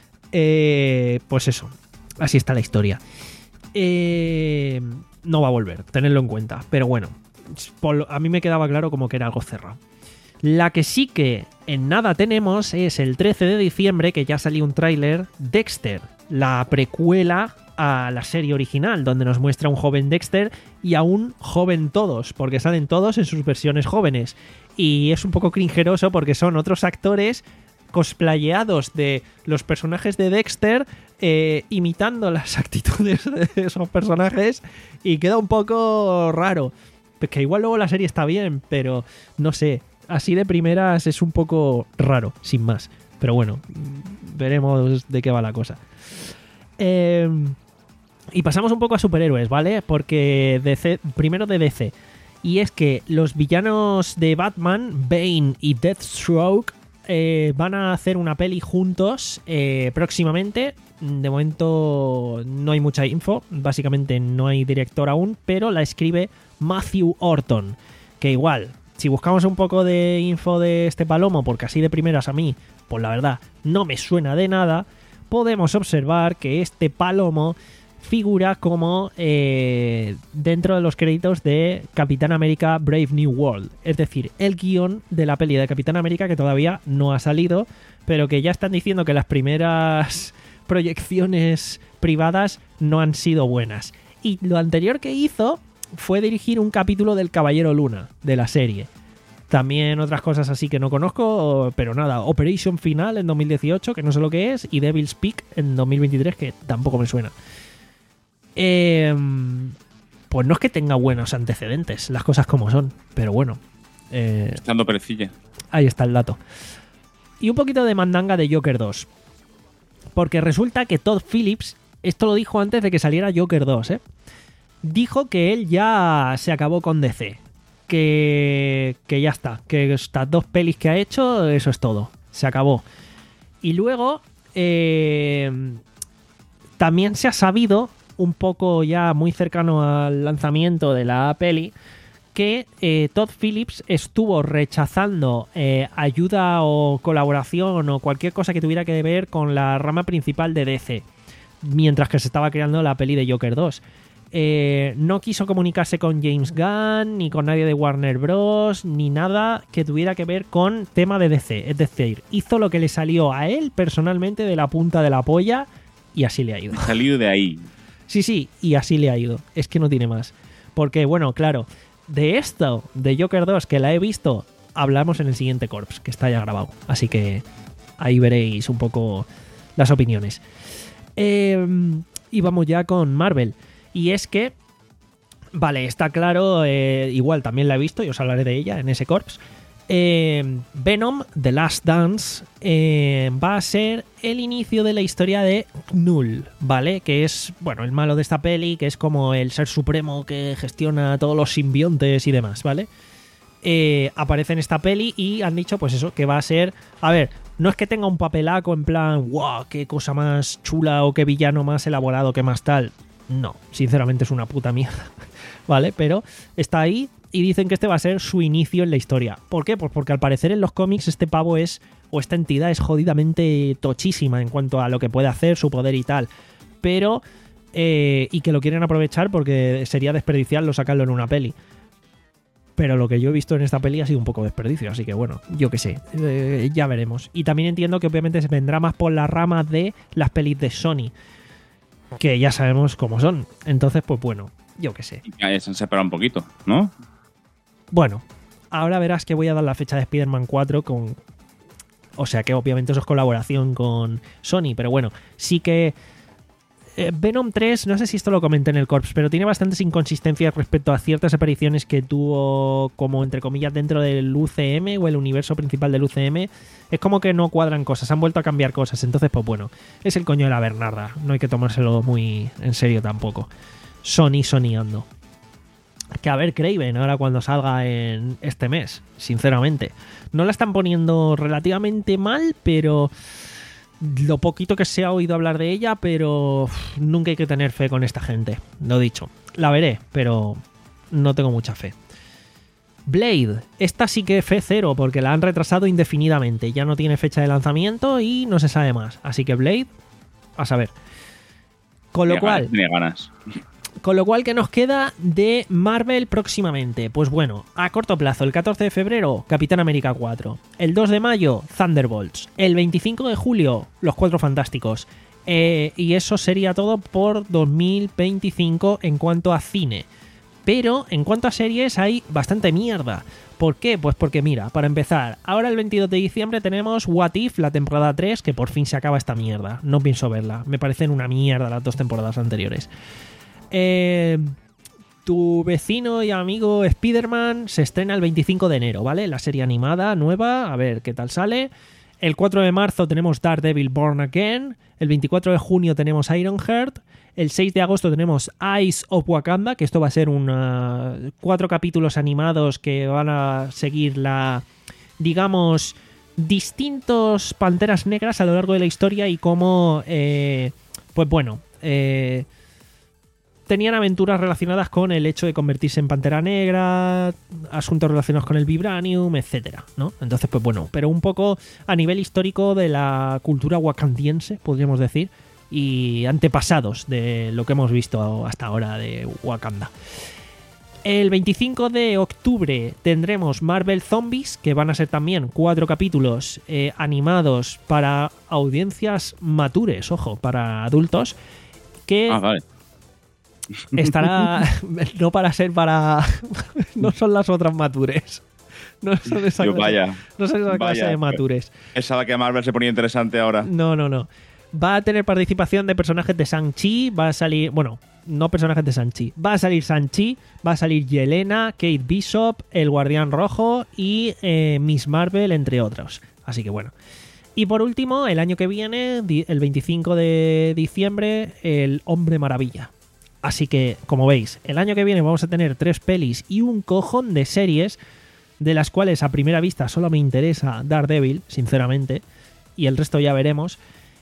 Speaker 2: Eh, pues eso. Así está la historia. Eh, no va a volver, tenedlo en cuenta. Pero bueno, por lo- a mí me quedaba claro como que era algo cerrado. La que sí que en nada tenemos es el trece de diciembre, que ya salió un tráiler, Dexter, la precuela a la serie original, donde nos muestra un joven Dexter y a un joven todos, porque salen todos en sus versiones jóvenes. Y es un poco cringeroso porque son otros actores cosplayeados de los personajes de Dexter, eh, imitando las actitudes de esos personajes, y queda un poco raro. Pues que igual luego la serie está bien, pero no sé. Así de primeras es un poco raro, sin más. Pero bueno, veremos de qué va la cosa. Eh, y pasamos un poco a superhéroes, ¿vale? Porque D C, primero de D C. Y es que los villanos de Batman, Bane y Deathstroke, eh, van a hacer una peli juntos eh, próximamente. De momento no hay mucha info, básicamente no hay director aún, pero la escribe Matthew Orton, que igual, si buscamos un poco de info de este palomo, porque así de primeras a mí, pues la verdad, no me suena de nada, podemos observar que este palomo figura como eh, dentro de los créditos de Capitán América Brave New World, es decir, el guión de la peli de Capitán América que todavía no ha salido, pero que ya están diciendo que las primeras proyecciones privadas no han sido buenas. Y lo anterior que hizo fue dirigir un capítulo del Caballero Luna, de la serie. También otras cosas así que no conozco, pero nada, Operation Final en dos mil dieciocho, que no sé lo que es, y Devil's Peak en dos mil veintitrés, que tampoco me suena. Eh, pues no es que tenga buenos antecedentes, las cosas como son, pero bueno. Eh,
Speaker 3: Estando perecilla.
Speaker 2: Ahí está el dato. Y un poquito de mandanga de Joker dos. Porque resulta que Todd Phillips, esto lo dijo antes de que saliera Joker dos, ¿eh? Dijo que él ya se acabó con D C. Que, que ya está. Que estas dos pelis que ha hecho, eso es todo. Se acabó. Y luego, eh, también se ha sabido, un poco ya muy cercano al lanzamiento de la peli, que eh, Todd Phillips estuvo rechazando eh, ayuda o colaboración o cualquier cosa que tuviera que ver con la rama principal de D C, mientras que se estaba creando la peli de Joker dos. Eh, no quiso comunicarse con James Gunn, ni con nadie de Warner Bros., ni nada que tuviera que ver con tema de D C. Es decir, hizo lo que le salió a él personalmente de la punta de la polla y así le ha ido.
Speaker 3: Salido de ahí.
Speaker 2: Sí, sí, y así le ha ido. Es que no tiene más. Porque, bueno, claro, de esto, de Joker dos, que la he visto, hablamos en el siguiente Corps, que está ya grabado. Así que ahí veréis un poco las opiniones. Eh, y vamos ya con Marvel. Y es que, vale, está claro, eh, igual también la he visto y os hablaré de ella en ese Corps. Eh, Venom, The Last Dance, eh, va a ser el inicio de la historia de Knull, ¿vale? Que es, bueno, el malo de esta peli, que es como el ser supremo que gestiona todos los simbiontes y demás, ¿vale? Eh, aparece en esta peli y han dicho, pues eso, que va a ser... A ver, no es que tenga un papelaco en plan, wow, qué cosa más chula o qué villano más elaborado, qué más tal. No, sinceramente es una puta mierda, ¿vale? Pero está ahí y dicen que este va a ser su inicio en la historia. ¿Por qué? Pues porque al parecer en los cómics este pavo es, o esta entidad es jodidamente tochísima en cuanto a lo que puede hacer, su poder y tal. Pero, eh, y que lo quieren aprovechar porque sería desperdiciarlo sacarlo en una peli. Pero lo que yo he visto en esta peli ha sido un poco desperdicio, así que bueno, yo qué sé, eh, ya veremos. Y también entiendo que obviamente se vendrá más por la rama de las pelis de Sony, que ya sabemos cómo son. Entonces, pues bueno, yo qué sé.
Speaker 3: Ya se han separado un poquito, ¿no?
Speaker 2: Bueno, ahora verás que voy a dar la fecha de Spider-Man cuatro con... O sea que obviamente eso es colaboración con Sony, pero bueno, sí que... Eh, Venom tres, no sé si esto lo comenté en el Corps, pero tiene bastantes inconsistencias respecto a ciertas apariciones que tuvo como entre comillas dentro del U C M o el universo principal del U C M. Es como que no cuadran cosas, han vuelto a cambiar cosas, entonces pues bueno, es el coño de la Bernarda, no hay que tomárselo muy en serio tampoco. Sony soñando. Que a ver Kraven ahora cuando salga en este mes, sinceramente. No la están poniendo relativamente mal, pero... Lo poquito que se ha oído hablar de ella, pero uf, nunca hay que tener fe con esta gente. Lo dicho, la veré, pero no tengo mucha fe. Blade, esta sí que fe cero, porque la han retrasado indefinidamente. Ya no tiene fecha de lanzamiento y no se sabe más. Así que Blade, a saber. Con lo cual...
Speaker 3: Tiene ganas.
Speaker 2: Con lo cual, ¿qué nos queda de Marvel próximamente? Pues bueno, a corto plazo, el catorce de febrero, Capitán América cuatro. El dos de mayo, Thunderbolts. El veinticinco de julio, Los Cuatro Fantásticos. Eh, y eso sería todo por dos mil veinticinco en cuanto a cine. Pero en cuanto a series hay bastante mierda. ¿Por qué? Pues porque mira, para empezar, ahora el veintidós de diciembre tenemos What If, la temporada tres, que por fin se acaba esta mierda. No pienso verla, me parecen una mierda las dos temporadas anteriores. Eh, Tu vecino y amigo Spider-Man se estrena el veinticinco de enero, ¿vale? La serie animada nueva, a ver qué tal sale. El cuatro de marzo tenemos Daredevil Born Again. El veinticuatro de junio tenemos Ironheart. El seis de agosto tenemos Eyes of Wakanda, que esto va a ser una, cuatro capítulos animados que van a seguir la, digamos, distintos Panteras Negras a lo largo de la historia y cómo, eh, pues bueno, eh, tenían aventuras relacionadas con el hecho de convertirse en Pantera Negra, asuntos relacionados con el Vibranium, etcétera, ¿no? Entonces, pues bueno, pero un poco a nivel histórico de la cultura wakandiense, podríamos decir, y antepasados de lo que hemos visto hasta ahora de Wakanda. El veinticinco de octubre tendremos Marvel Zombies, que van a ser también cuatro capítulos eh, animados para audiencias matures, ojo, para adultos, que...
Speaker 3: Ah, vale.
Speaker 2: Estará no para ser para no son las otras matures, no son esa
Speaker 3: Yo,
Speaker 2: clase,
Speaker 3: vaya,
Speaker 2: no son esa clase
Speaker 3: vaya.
Speaker 2: de matures.
Speaker 3: Esa la que a Marvel se ponía interesante ahora.
Speaker 2: No, no, no. Va a tener participación de personajes de Shang-Chi, va a salir, bueno, no personajes de Shang-Chi, va a salir Shang-Chi, va a salir Yelena, Kate Bishop, el Guardián Rojo y eh, Miss Marvel, entre otros. Así que bueno. Y por último, el año que viene, el veinticinco de diciembre, el Hombre Maravilla. Así que, como veis, el año que viene vamos a tener tres pelis y un cojón de series, de las cuales a primera vista solo me interesa Daredevil, sinceramente, y el resto ya veremos.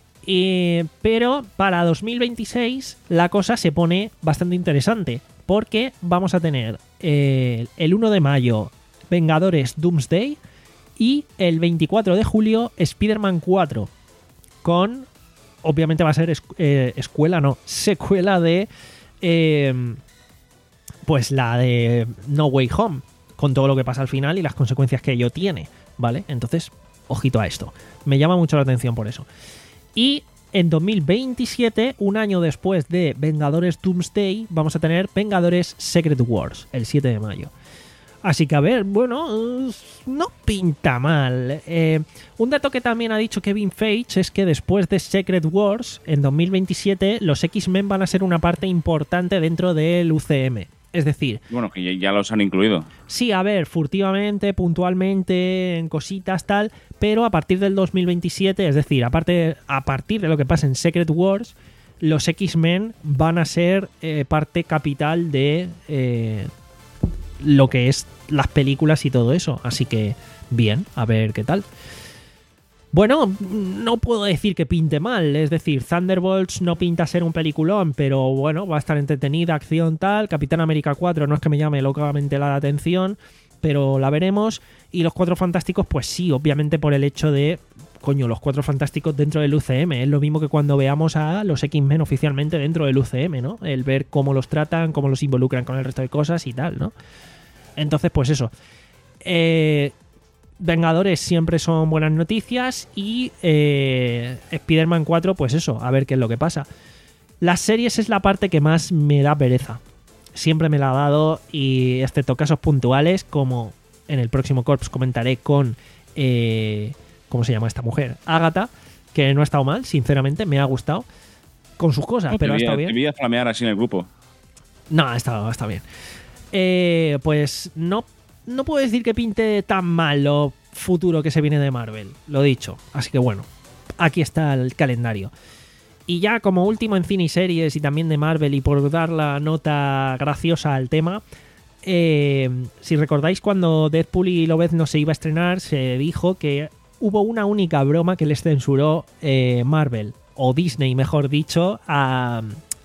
Speaker 2: Eh, pero para dos mil veintiséis la cosa se pone bastante interesante, porque vamos a tener eh, el uno de mayo Vengadores Doomsday y el veinticuatro de julio Spider-Man cuatro, con, obviamente va a ser esc- eh, escuela, no, secuela de... Eh, pues la de No Way Home, con todo lo que pasa al final y las consecuencias que ello tiene, ¿vale? Entonces, ojito a esto. Me llama mucho la atención por eso. Y en dos mil veintisiete, un año después de Vengadores Doomsday, vamos a tener Vengadores Secret Wars, el siete de mayo. Así que a ver, bueno, no pinta mal. Eh, un dato que también ha dicho Kevin Feige es que después de Secret Wars, en dos mil veintisiete, los X-Men van a ser una parte importante dentro del U C M. Es decir...
Speaker 3: Bueno, que ya los han incluido.
Speaker 2: Sí, a ver, furtivamente, puntualmente, en cositas, tal, pero a partir del dos mil veintisiete, es decir, aparte, a partir de lo que pasa en Secret Wars, los X-Men van a ser eh, parte capital de... Eh, lo que es las películas y todo eso. Así que, bien, a ver qué tal. Bueno, no puedo decir que pinte mal. Es decir, Thunderbolts no pinta ser un peliculón, pero bueno, va a estar entretenida, acción tal. Capitán América cuatro no es que me llame locamente la atención, pero la veremos. Y los Cuatro Fantásticos, pues sí, obviamente por el hecho de... Coño, los Cuatro Fantásticos dentro del U C M. Es lo mismo que cuando veamos a los X-Men oficialmente dentro del U C M, ¿no? El ver cómo los tratan, cómo los involucran con el resto de cosas y tal, ¿no? Entonces, pues eso. Eh, Vengadores siempre son buenas noticias y eh, Spider-Man cuatro, pues eso, a ver qué es lo que pasa. Las series es la parte que más me da pereza. Siempre me la ha dado y excepto casos puntuales, como en el próximo Corps comentaré con... Eh, ¿Cómo se llama esta mujer? Agatha, que no ha estado mal, sinceramente, me ha gustado. Con sus cosas,
Speaker 3: No,
Speaker 2: pero ha
Speaker 3: te vi a-
Speaker 2: estado bien.
Speaker 3: Te vi a flamear así en el grupo.
Speaker 2: No, ha estado, ha estado bien. Eh, pues no, no puedo decir que pinte tan mal lo futuro que se viene de Marvel, lo dicho. Así que bueno, aquí está el calendario. Y ya como último en cine y series y también de Marvel, y por dar la nota graciosa al tema, eh, si recordáis cuando Deadpool y Lobezno se iba a estrenar, se dijo que hubo una única broma que les censuró eh, Marvel, o Disney mejor dicho, a...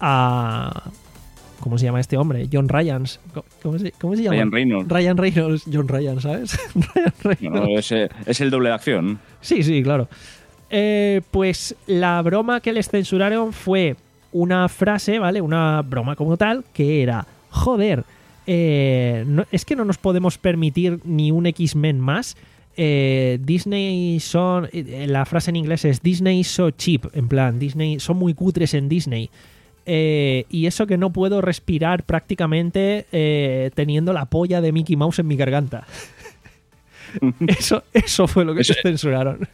Speaker 2: a ¿cómo se llama este hombre? John Ryans. ¿Cómo se, cómo se llama?
Speaker 3: Ryan Reynolds.
Speaker 2: Ryan Reynolds. John Ryan, ¿sabes? Ryan Reynolds.
Speaker 3: No, es, eh, es el doble de acción.
Speaker 2: Sí, sí, claro. Eh, pues la broma que les censuraron fue una frase, ¿vale? Una broma como tal, que era, joder, eh, no, es que no nos podemos permitir ni un X-Men más. Eh, Disney son... eh, la frase en inglés es Disney is so cheap, en plan, Disney son muy cutres en Disney. Eh, y eso que no puedo respirar prácticamente eh, teniendo la polla de Mickey Mouse en mi garganta. eso, eso fue lo que
Speaker 3: Eso-
Speaker 2: se censuraron.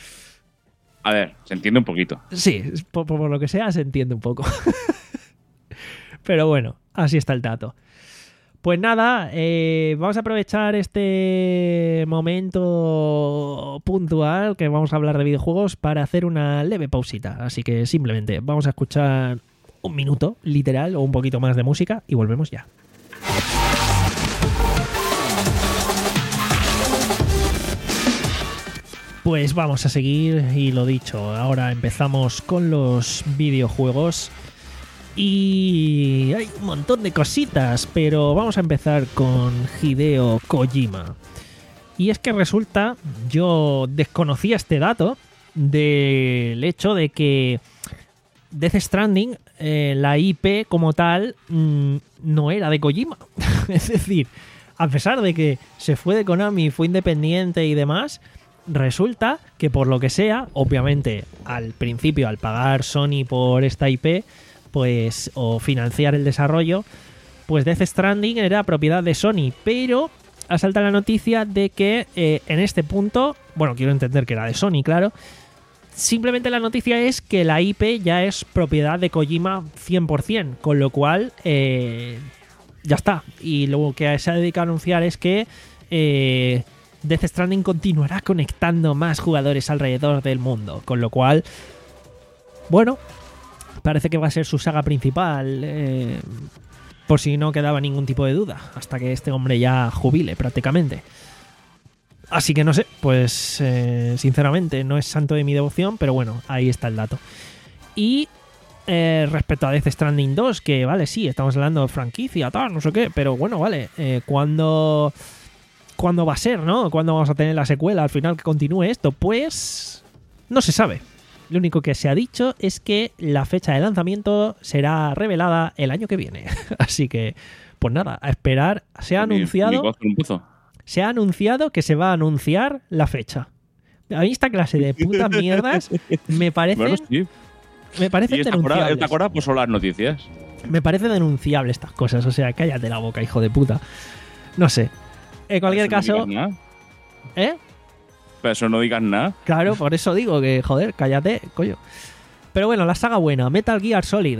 Speaker 3: A ver, se entiende un poquito.
Speaker 2: Sí, por, por lo que sea se entiende un poco. Pero bueno, así está el dato. Pues nada, eh, vamos a aprovechar este momento puntual que vamos a hablar de videojuegos para hacer una leve pausita. Así que simplemente vamos a escuchar un minuto, literal, o un poquito más de música y volvemos ya. Pues vamos a seguir y lo dicho, ahora empezamos con los videojuegos. Y hay un montón de cositas, pero vamos a empezar con Hideo Kojima. Y es que resulta, yo desconocía este dato del hecho de que Death Stranding, eh, la I P como tal, mmm, no era de Kojima. Es decir, a pesar de que se fue de Konami, fue independiente y demás, resulta que por lo que sea, obviamente al principio al pagar Sony por esta I P, pues o financiar el desarrollo, pues Death Stranding era propiedad de Sony, pero asalta la noticia de que eh, en este punto, bueno, quiero entender que era de Sony, claro, simplemente la noticia es que la I P ya es propiedad de Kojima cien por ciento, con lo cual eh, ya está. Y lo que se ha dedicado a anunciar es que eh, Death Stranding continuará conectando más jugadores alrededor del mundo, con lo cual, bueno, parece que va a ser su saga principal, eh, por si no quedaba ningún tipo de duda, hasta que este hombre ya jubile prácticamente. Así que no sé, pues eh, sinceramente no es santo de mi devoción, pero bueno, ahí está el dato. Y eh, respecto a Death Stranding dos, que vale, sí, estamos hablando de franquicia, tal, no sé qué, pero bueno, vale, eh, ¿cuándo, ¿cuándo va a ser, no? ¿Cuándo vamos a tener la secuela al final que continúe esto? Pues no se sabe. Lo único que se ha dicho es que la fecha de lanzamiento será revelada el año que viene. Así que, pues nada, a esperar. Se ha anunciado. Se ha anunciado que se va a anunciar la fecha. A mí esta clase de putas mierdas me parecen. Bueno, sí. Me parecen denunciables.
Speaker 3: ¿Esta hora pues son las noticias?
Speaker 2: Me parece denunciable estas cosas. O sea, cállate la boca, hijo de puta. No sé. En cualquier caso. ¿Eh?
Speaker 3: Pero eso no digas nada.
Speaker 2: Claro, por eso digo que, joder, cállate, coño. Pero bueno, la saga buena, Metal Gear Solid.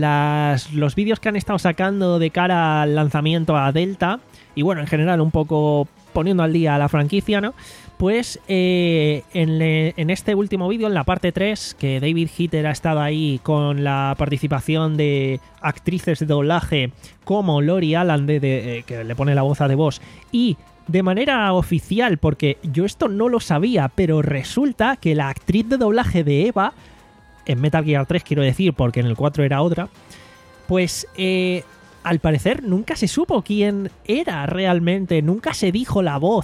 Speaker 2: Las, los vídeos que han estado sacando de cara al lanzamiento a Delta, y bueno, en general un poco poniendo al día a la franquicia, ¿no? Pues eh, en, le, en este último vídeo, en la parte tres, que David Hitter ha estado ahí con la participación de actrices de doblaje como Lori Allen, de, de, eh, que le pone la voz a The Boss, y de manera oficial, porque yo esto no lo sabía, pero resulta que la actriz de doblaje de Eva, en Metal Gear tres quiero decir, porque en el cuatro era otra, pues eh, al parecer nunca se supo quién era realmente, nunca se dijo la voz,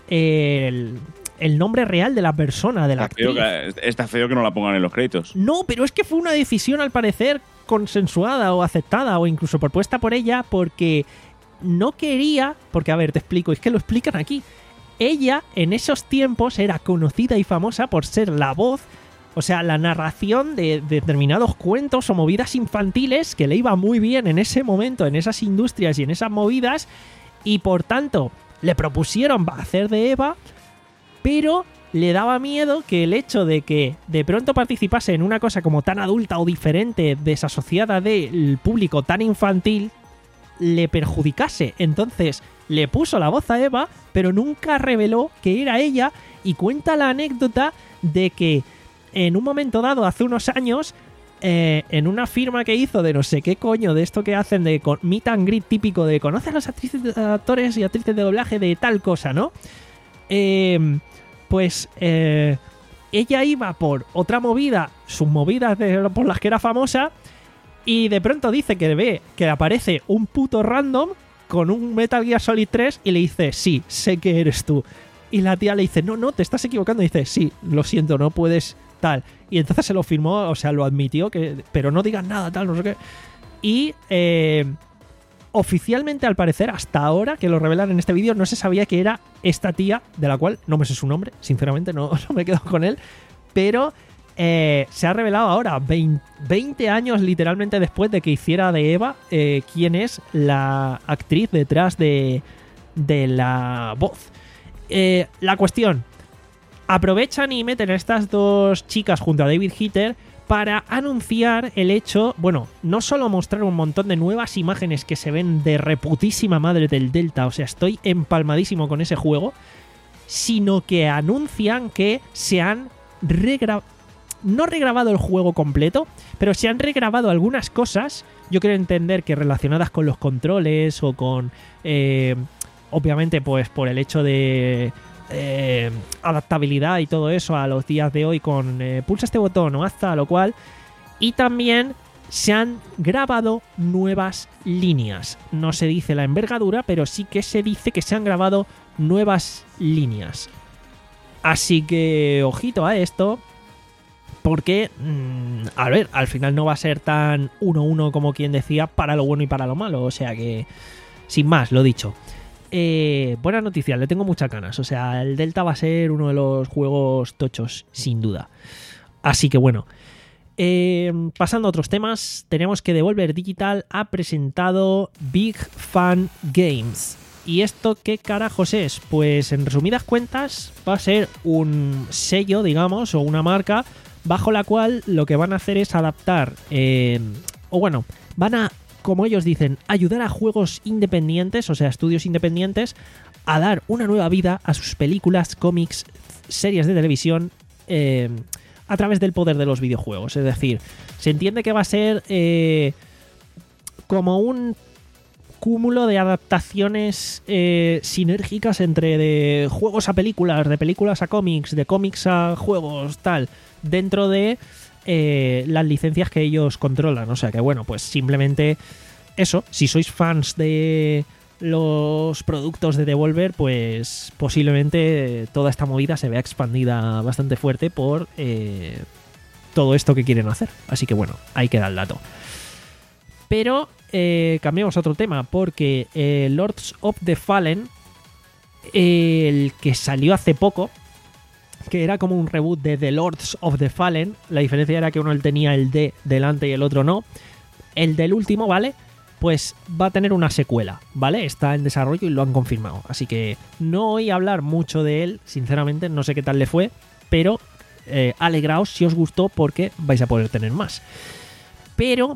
Speaker 2: eh, el, el nombre real de la persona, de la
Speaker 3: está actriz. Feo que, está feo que no la pongan en los créditos.
Speaker 2: No, pero es que fue una decisión al parecer consensuada o aceptada o incluso propuesta por ella, porque no quería, porque a ver, te explico, es que lo explican aquí. Ella en esos tiempos era conocida y famosa por ser la voz, o sea, la narración de, de determinados cuentos o movidas infantiles que le iba muy bien en ese momento, en esas industrias y en esas movidas, y por tanto le propusieron hacer de Eva, pero le daba miedo que el hecho de que de pronto participase en una cosa como tan adulta o diferente, desasociada del público tan infantil, le perjudicase. Entonces le puso la voz a Eva, pero nunca reveló que era ella, y cuenta la anécdota de que en un momento dado, hace unos años, eh, en una firma que hizo de no sé qué coño, de esto que hacen de meet and greet típico de conocer a los actrices, actores y actrices de doblaje de tal cosa, ¿no? Eh, pues eh, ella iba por otra movida, sus movidas de, por las que era famosa, y de pronto dice que ve que aparece un puto random con un Metal Gear Solid tres y le dice, sí, sé que eres tú. Y la tía le dice, no, no, te estás equivocando. Y dice, sí, lo siento, no puedes tal. Y entonces se lo firmó, o sea, lo admitió, que pero no digas nada, tal, no sé qué. Y eh, oficialmente, al parecer, hasta ahora que lo revelan en este vídeo, no se sabía que era esta tía, de la cual no me sé su nombre, sinceramente, no, no me quedo con él, pero eh, se ha revelado ahora, veinte años literalmente después de que hiciera de Eva, eh, quién es la actriz detrás de, de la voz. Eh, la cuestión, aprovechan y meten a estas dos chicas junto a David Hitter para anunciar el hecho, bueno, no solo mostrar un montón de nuevas imágenes que se ven de reputísima madre del Delta, o sea, estoy empalmadísimo con ese juego, sino que anuncian que se han regrabado, no regrabado el juego completo, pero se han regrabado algunas cosas, yo quiero entender que relacionadas con los controles o con, eh, obviamente, pues por el hecho de... Eh, adaptabilidad y todo eso a los días de hoy con eh, pulsa este botón o haz tal o cual, y también se han grabado nuevas líneas. No se dice la envergadura, pero sí que se dice que se han grabado nuevas líneas. Así que ojito a esto, porque mmm, a ver, al final no va a ser tan uno uno como quien decía, para lo bueno y para lo malo, o sea que sin más, lo dicho. Eh, buena noticia, le tengo muchas ganas. O sea, el Delta va a ser uno de los juegos tochos, sin duda. Así que bueno, eh, pasando a otros temas, tenemos que Devolver Digital ha presentado Big Fan Games. ¿Y esto qué carajos es? Pues en resumidas cuentas va a ser un sello, digamos, o una marca bajo la cual lo que van a hacer es adaptar, eh, o bueno, van a, como ellos dicen, ayudar a juegos independientes, o sea, estudios independientes, a dar una nueva vida a sus películas, cómics, series de televisión, eh, a través del poder de los videojuegos. Es decir, se entiende que va a ser eh, como un cúmulo de adaptaciones eh, sinérgicas entre de juegos a películas, de películas a cómics, de cómics a juegos, tal, dentro de Eh, las licencias que ellos controlan. O sea que bueno, pues simplemente eso, si sois fans de los productos de Devolver, pues posiblemente toda esta movida se vea expandida bastante fuerte por eh, todo esto que quieren hacer. Así que bueno, ahí queda el dato. Pero eh, cambiamos a otro tema, porque eh, Lords of the Fallen, eh, el que salió hace poco, que era como un reboot de The Lords of the Fallen. La diferencia era que uno tenía el D delante y el otro no. El del último, ¿vale? Pues va a tener una secuela, ¿vale? Está en desarrollo y lo han confirmado. Así que no voy a hablar mucho de él, sinceramente, no sé qué tal le fue, pero eh, alegraos si os gustó, porque vais a poder tener más. Pero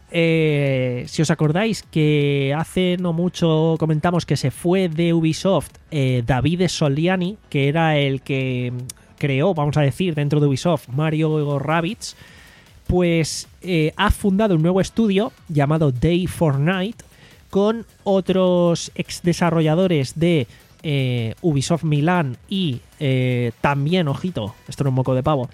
Speaker 2: eh, si os acordáis que hace no mucho comentamos que se fue de Ubisoft eh, Davide Soliani, que era el que creó, vamos a decir, dentro de Ubisoft Mario Rabbids, pues eh, ha fundado un nuevo estudio llamado Day for Night con otros ex desarrolladores de eh, Ubisoft Milán y eh, también, ojito, esto no es moco de pavo,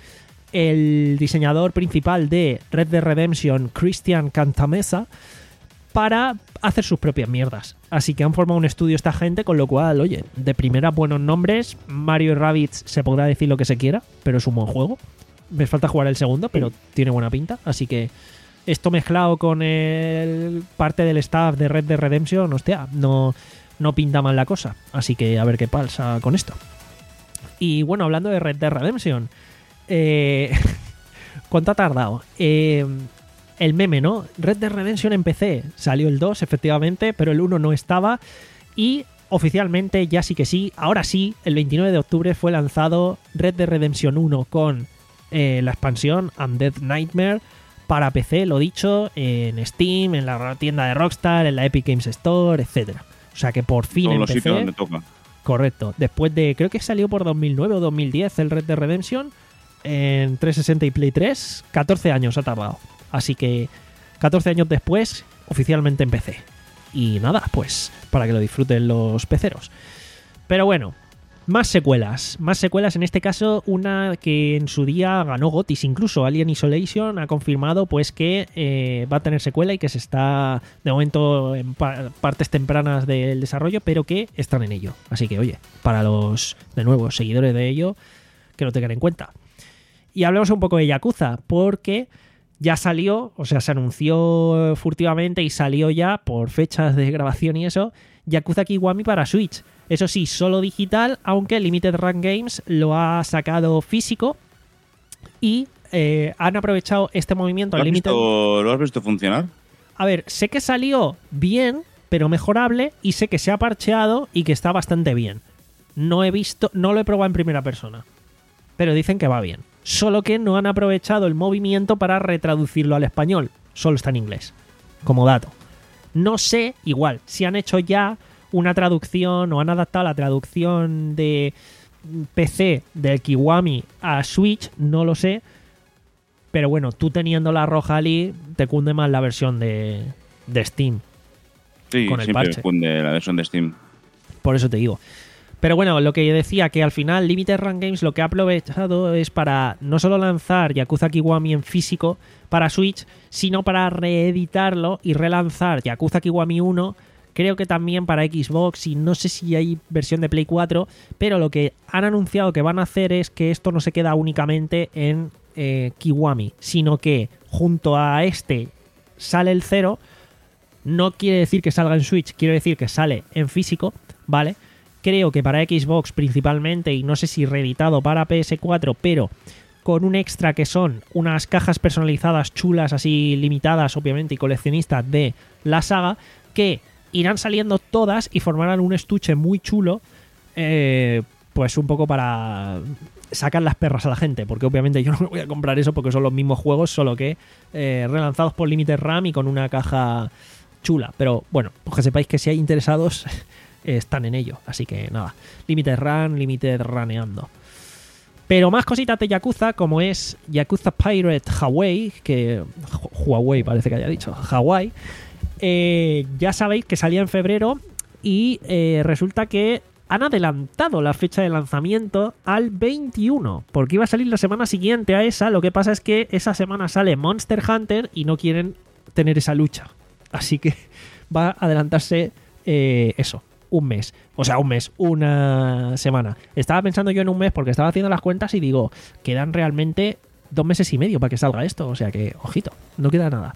Speaker 2: el diseñador principal de Red Dead Redemption, Christian Cantamessa, para hacer sus propias mierdas. Así que han formado un estudio esta gente, con lo cual, oye, de primera buenos nombres. Mario Rabbids se podrá decir lo que se quiera, pero es un buen juego. Me falta jugar el segundo, pero tiene buena pinta. Así que esto mezclado con el parte del staff de Red Dead Redemption, hostia, no, no pinta mal la cosa. Así que a ver qué pasa con esto. Y bueno, hablando de Red Dead Redemption, eh, ¿cuánto ha tardado? Eh... El meme, ¿no? Red Dead Redemption en P C. Salió el dos, efectivamente, pero el uno no estaba. Y oficialmente, ya sí que sí, ahora sí, el veintinueve de octubre fue lanzado Red Dead Redemption uno con eh, la expansión Undead Nightmare para P C, lo dicho, en Steam, en la tienda de Rockstar, en la Epic Games Store, etcétera. O sea que por fin
Speaker 3: todos
Speaker 2: en
Speaker 3: los
Speaker 2: P C,
Speaker 3: sitios donde toca.
Speaker 2: Correcto. Después de, creo que salió por dos mil nueve o dos mil diez el Red Dead Redemption en trescientos sesenta y Play tres, catorce años ha tardado. Así que catorce años después, oficialmente en P C. Y nada, pues para que lo disfruten los peceros. Pero bueno, más secuelas. Más secuelas, en este caso una que en su día ganó GOTYs. Incluso Alien Isolation ha confirmado pues que eh, va a tener secuela y que se está de momento en pa- partes tempranas del desarrollo, pero que están en ello. Así que oye, para los, de nuevo, seguidores de ello, que lo tengan en cuenta. Y hablemos un poco de Yakuza, porque ya salió, o sea, se anunció furtivamente y salió ya por fechas de grabación y eso, Yakuza Kiwami para Switch. Eso sí, solo digital, aunque Limited Run Games lo ha sacado físico y eh, han aprovechado este movimiento.
Speaker 3: ¿Lo has,
Speaker 2: Limited...
Speaker 3: visto, ¿Lo has visto funcionar?
Speaker 2: A ver, sé que salió bien, pero mejorable, y sé que se ha parcheado y que está bastante bien. No he visto, no lo he probado en primera persona, pero dicen que va bien. solo que no han aprovechado el movimiento para retraducirlo al español. Solo está en inglés, como dato. No sé, igual, si han hecho ya una traducción o han adaptado la traducción de P C del Kiwami a Switch, no lo sé. Pero bueno, tú teniendo la roja Ali, te cunde más la versión de, de Steam.
Speaker 3: Sí,
Speaker 2: con el
Speaker 3: siempre
Speaker 2: parche.
Speaker 3: cunde la versión de Steam.
Speaker 2: Por eso te digo. Pero bueno, lo que yo decía, que al final Limited Run Games lo que ha aprovechado es para no solo lanzar Yakuza Kiwami en físico para Switch, sino para reeditarlo y relanzar Yakuza Kiwami uno, creo que también para Xbox, y no sé si hay versión de Play cuatro, pero lo que han anunciado que van a hacer es que esto no se queda únicamente en eh, Kiwami, sino que junto a este sale el cero. No quiere decir que salga en Switch, quiere decir que sale en físico, ¿vale? Creo que para Xbox principalmente, y no sé si reeditado para P S cuatro, pero con un extra que son unas cajas personalizadas chulas, así limitadas, obviamente, y coleccionistas de la saga, que irán saliendo todas y formarán un estuche muy chulo, eh, pues un poco para sacar las perras a la gente, porque obviamente yo no me voy a comprar eso porque son los mismos juegos, solo que eh, relanzados por Limited Run y con una caja chula. Pero bueno, pues que sepáis que si hay interesados están en ello, así que nada, Limited Run, Limited Runeando. Pero más cositas de Yakuza, como es Yakuza Pirate Hawaii, que Huawei parece que haya dicho, Hawaii, eh, ya sabéis que salía en febrero y eh, resulta que han adelantado la fecha de lanzamiento al veintiuno, porque iba a salir la semana siguiente a esa. Lo que pasa es que esa semana sale Monster Hunter y no quieren tener esa lucha, así que va a adelantarse eh, eso, un mes. O sea, un mes, una semana. Estaba pensando yo en un mes porque estaba haciendo las cuentas y digo, quedan realmente dos meses y medio para que salga esto. O sea que, ojito, no queda nada.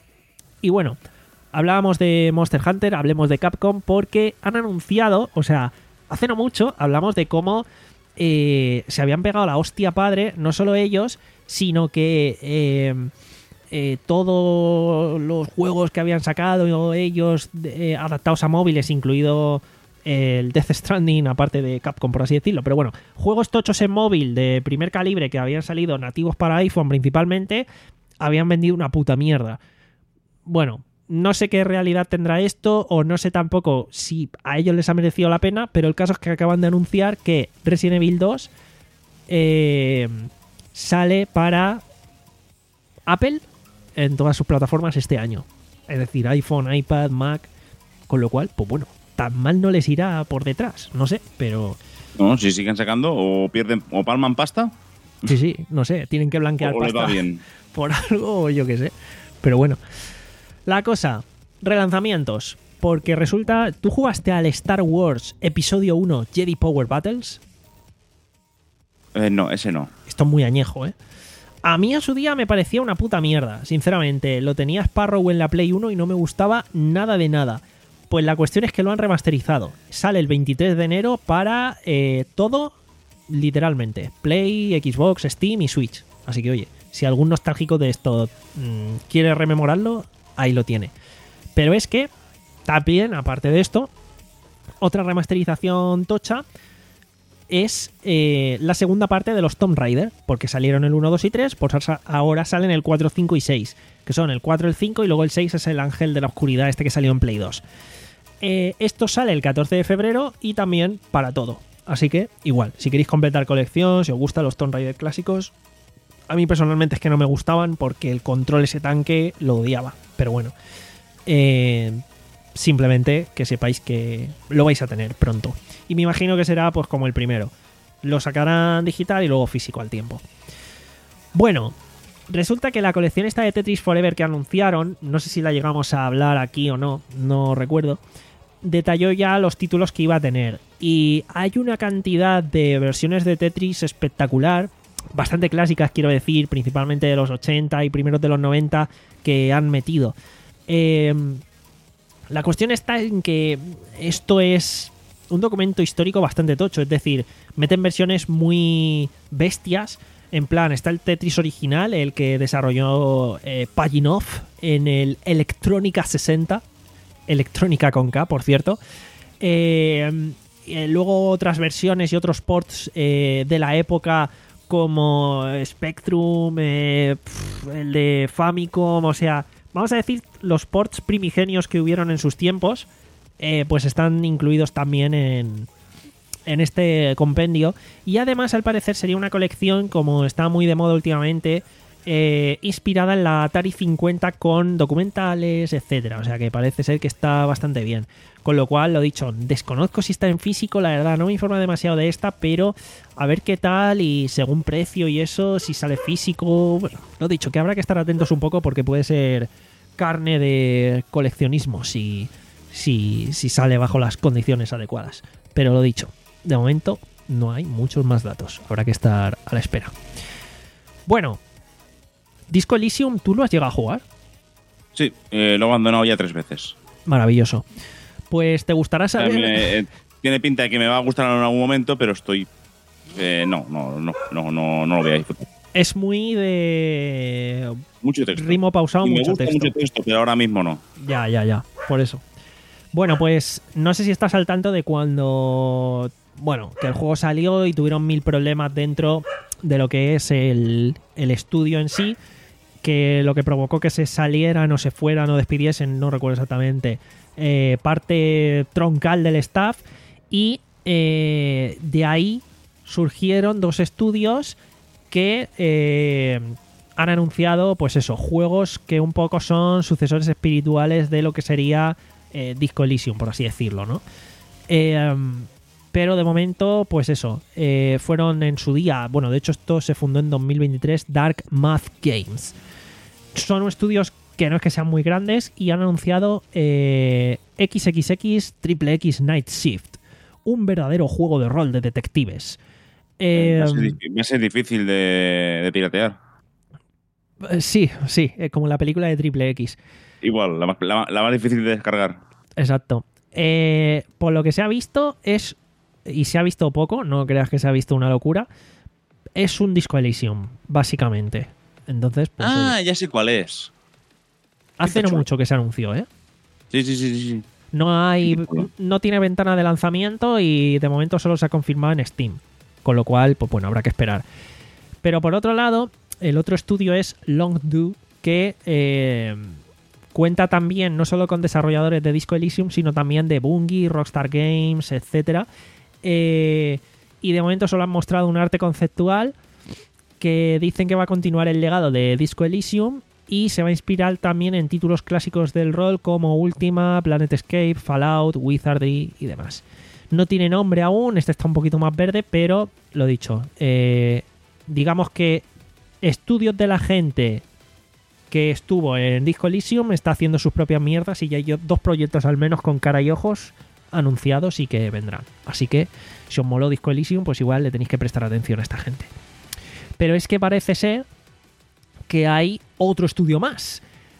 Speaker 2: Y bueno, hablábamos de Monster Hunter, hablemos de Capcom, porque han anunciado, o sea, hace no mucho hablamos de cómo eh, se habían pegado la hostia padre, no solo ellos, sino que eh, eh, todos los juegos que habían sacado ellos eh, adaptados a móviles, incluido el Death Stranding, aparte de Capcom, por así decirlo, pero bueno, juegos tochos en móvil de primer calibre que habían salido nativos para iPhone principalmente, habían vendido una puta mierda. Bueno, no sé qué realidad tendrá esto, o no sé tampoco si a ellos les ha merecido la pena, pero el caso es que acaban de anunciar que Resident Evil dos eh, sale para Apple en todas sus plataformas este año. Es decir, iPhone, iPad, Mac, con lo cual, pues bueno, tan mal no les irá por detrás, no sé, pero...
Speaker 3: No, si siguen sacando o pierden o palman pasta.
Speaker 2: Sí, sí, no sé, tienen que blanquear
Speaker 3: o les
Speaker 2: pasta
Speaker 3: va bien
Speaker 2: por algo o yo qué sé. Pero bueno, la cosa, relanzamientos, porque resulta, ¿tú jugaste al Star Wars Episodio uno Jedi Power Battles?
Speaker 3: eh, no, ese no.
Speaker 2: Esto es muy añejo, ¿eh? A mí a su día me parecía una puta mierda, sinceramente. Lo tenía Sparrow en la Play uno y no me gustaba nada de nada. Pues la cuestión es que lo han remasterizado. Sale el veintitrés de enero para eh, todo, literalmente. Play, Xbox, Steam y Switch. Así que oye, si algún nostálgico de esto mmm, quiere rememorarlo, ahí lo tiene. Pero es que, también, aparte de esto, otra remasterización tocha es eh, la segunda parte de los Tomb Raider, porque salieron el uno, dos y tres, pues ahora salen el cuatro, cinco y seis, que son el cuatro, el cinco y luego el seis es el Ángel de la Oscuridad, este que salió en Play dos. Eh, esto sale el catorce de febrero y también para todo. Así que, igual, si queréis completar colección, si os gustan los Tomb Raider clásicos, a mí personalmente es que no me gustaban porque el control ese tanque lo odiaba. Pero bueno, eh, simplemente que sepáis que lo vais a tener pronto. Y me imagino que será pues como el primero. Lo sacarán digital y luego físico al tiempo. Bueno, resulta que la colección esta de Tetris Forever que anunciaron, no sé si la llegamos a hablar aquí o no, no recuerdo, detalló ya los títulos que iba a tener. Y hay una cantidad de versiones de Tetris espectacular, bastante clásicas quiero decir, principalmente de los ochenta y primeros de los noventa, que han metido. Eh, la cuestión está en que esto es un documento histórico bastante tocho, es decir, meten versiones muy bestias. En plan, está el Tetris original, el que desarrolló eh, Paginov en el Electrónica sesenta, Electrónica con K, por cierto. Eh, eh, luego otras versiones y otros ports eh, de la época, como Spectrum, eh, pf, el de Famicom, o sea, vamos a decir, los ports primigenios que hubieron en sus tiempos, eh, pues están incluidos también en, en este compendio. Y además, al parecer, sería una colección, como está muy de moda últimamente, eh, inspirada en la Atari cincuenta con documentales, etcétera. O sea que parece ser que está bastante bien. Con lo cual, lo dicho, desconozco si está en físico, la verdad, no me informa demasiado de esta, pero a ver qué tal y según precio y eso, si sale físico, bueno, lo dicho, que habrá que estar atentos un poco porque puede ser carne de coleccionismo si, si, si sale bajo las condiciones adecuadas. Pero lo dicho, de momento no hay muchos más datos, habrá que estar a la espera. Bueno, Disco Elysium, ¿tú lo has llegado a jugar?
Speaker 4: Sí, eh, lo he abandonado ya tres veces.
Speaker 2: Maravilloso. Pues te gustará saber...
Speaker 4: Me, eh, tiene pinta de que me va a gustar en algún momento, pero estoy... Eh, no, no, no, no, no, no lo voy a disfrutar.
Speaker 2: Es muy de...
Speaker 4: Mucho texto.
Speaker 2: Ritmo pausado,
Speaker 4: Y me
Speaker 2: mucho
Speaker 4: gusta
Speaker 2: texto.
Speaker 4: mucho texto, pero ahora mismo no.
Speaker 2: Ya, ya, ya. Por eso. Bueno, pues no sé si estás al tanto de cuando... Bueno, que el juego salió y tuvieron mil problemas dentro de lo que es el, el estudio en sí, que lo que provocó que se salieran o se fueran o despidiesen, no recuerdo exactamente, eh, parte troncal del staff, y eh, de ahí surgieron dos estudios que eh, han anunciado, pues eso, juegos que un poco son sucesores espirituales de lo que sería eh, Disco Elysium, por así decirlo, ¿no? Eh, pero de momento, pues eso, eh, fueron en su día, bueno, de hecho esto se fundó en dos mil veintitrés, Dark Math Games. Son estudios que no es que sean muy grandes y han anunciado eh, equis equis equis Triple X Night Shift, un verdadero juego de rol de detectives. Eh,
Speaker 4: va, a ser, va a ser difícil de, de piratear.
Speaker 2: Sí, sí, eh, como la película de Triple X.
Speaker 4: Igual, la más, la, la más difícil de descargar.
Speaker 2: Exacto. Eh, por lo que se ha visto es, y se ha visto poco, no creas que se ha visto una locura, es un Disco Elysium, básicamente. Entonces, pues,
Speaker 4: ah,
Speaker 2: oye,
Speaker 4: ya sé cuál es.
Speaker 2: hace no mucho que se anunció, ¿eh?
Speaker 4: Sí, sí, sí, sí.
Speaker 2: No hay, no tiene ventana de lanzamiento y de momento solo se ha confirmado en Steam. Con lo cual, pues bueno, habrá que esperar. Pero por otro lado, el otro estudio es Longdo, que eh, cuenta también no solo con desarrolladores de Disco Elysium, sino también de Bungie, Rockstar Games, etcétera. Eh, y de momento solo han mostrado un arte conceptual que dicen que va a continuar el legado de Disco Elysium y se va a inspirar también en títulos clásicos del rol como Ultima, Planet Escape, Fallout, Wizardry y demás. No tiene nombre aún, este está un poquito más verde, pero lo dicho, eh, digamos que estudios de la gente que estuvo en Disco Elysium está haciendo sus propias mierdas y ya hay dos proyectos al menos con cara y ojos anunciados y que vendrán. Así que si os moló Disco Elysium, pues igual le tenéis que prestar atención a esta gente. Pero es que parece ser que hay otro estudio más,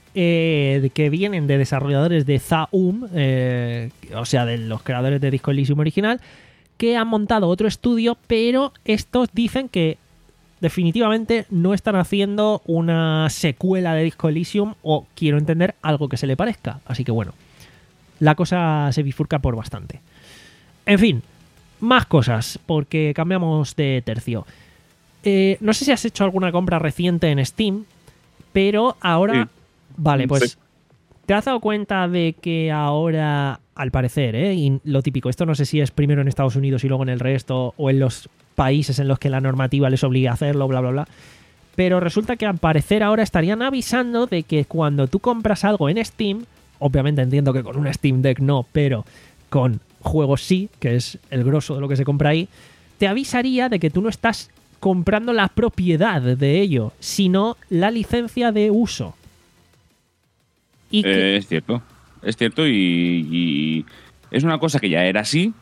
Speaker 2: eh, que vienen de desarrolladores de Zaum, eh, o sea, de los creadores de Disco Elysium original, que han montado otro estudio, pero estos dicen que definitivamente no están haciendo una secuela de Disco Elysium o, quiero entender, algo que se le parezca. Así que bueno, la cosa se bifurca por bastante. En fin, más cosas, porque cambiamos de tercio. Eh, no sé si has hecho alguna compra reciente en Steam, pero ahora... Sí. Vale, pues... Sí. ¿Te has dado cuenta de que ahora, al parecer, eh, y lo típico, esto no sé si es primero en Estados Unidos y luego en el resto, o en los países en los que la normativa les obliga a hacerlo, bla, bla, bla, pero resulta que al parecer ahora estarían avisando de que cuando tú compras algo en Steam, obviamente entiendo que con una Steam Deck no, pero con juegos sí, que es el grosso de lo que se compra ahí, te avisaría de que tú no estás comprando la propiedad de ello, sino la licencia de uso.
Speaker 4: Y que... eh, es cierto, es cierto y, y es una cosa que ya era así.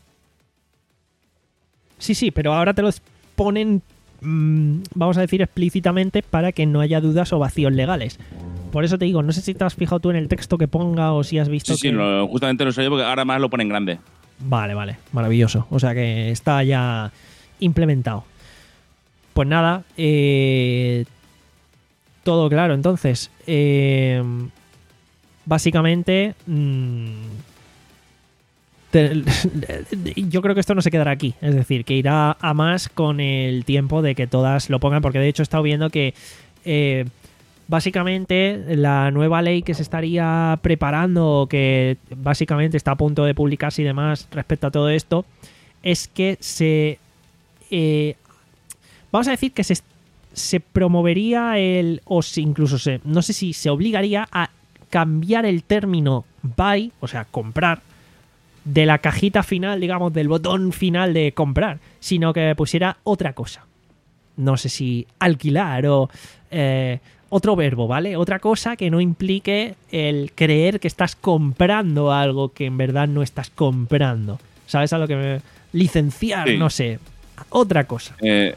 Speaker 2: Sí, sí, pero ahora te los ponen, mmm, vamos a decir explícitamente, para que no haya dudas o vacíos legales. Por eso te digo, no sé si te has fijado tú en el texto que ponga o si has visto.
Speaker 4: Sí,
Speaker 2: que...
Speaker 4: sí, lo, justamente lo sé yo porque ahora más lo ponen grande.
Speaker 2: Vale, vale, maravilloso. O sea que está ya implementado. Pues nada, eh, todo claro. Entonces, eh, básicamente, mmm, te- yo creo que esto no se quedará aquí. Es decir, que irá a más con el tiempo de que todas lo pongan, porque de hecho he estado viendo que eh, básicamente la nueva ley que se estaría preparando, que básicamente está a punto de publicarse y demás respecto a todo esto, es que se... eh, vamos a decir que se, se promovería el... o si incluso se... no sé si se obligaría a cambiar el término buy, o sea, comprar, de la cajita final, digamos, del botón final de comprar, sino que pusiera otra cosa. No sé si alquilar o eh, otro verbo, ¿vale? Otra cosa que no implique el creer que estás comprando algo que en verdad no estás comprando. ¿Sabes a lo que me... licenciar,
Speaker 3: Sí.
Speaker 2: no sé, otra cosa.
Speaker 3: Eh,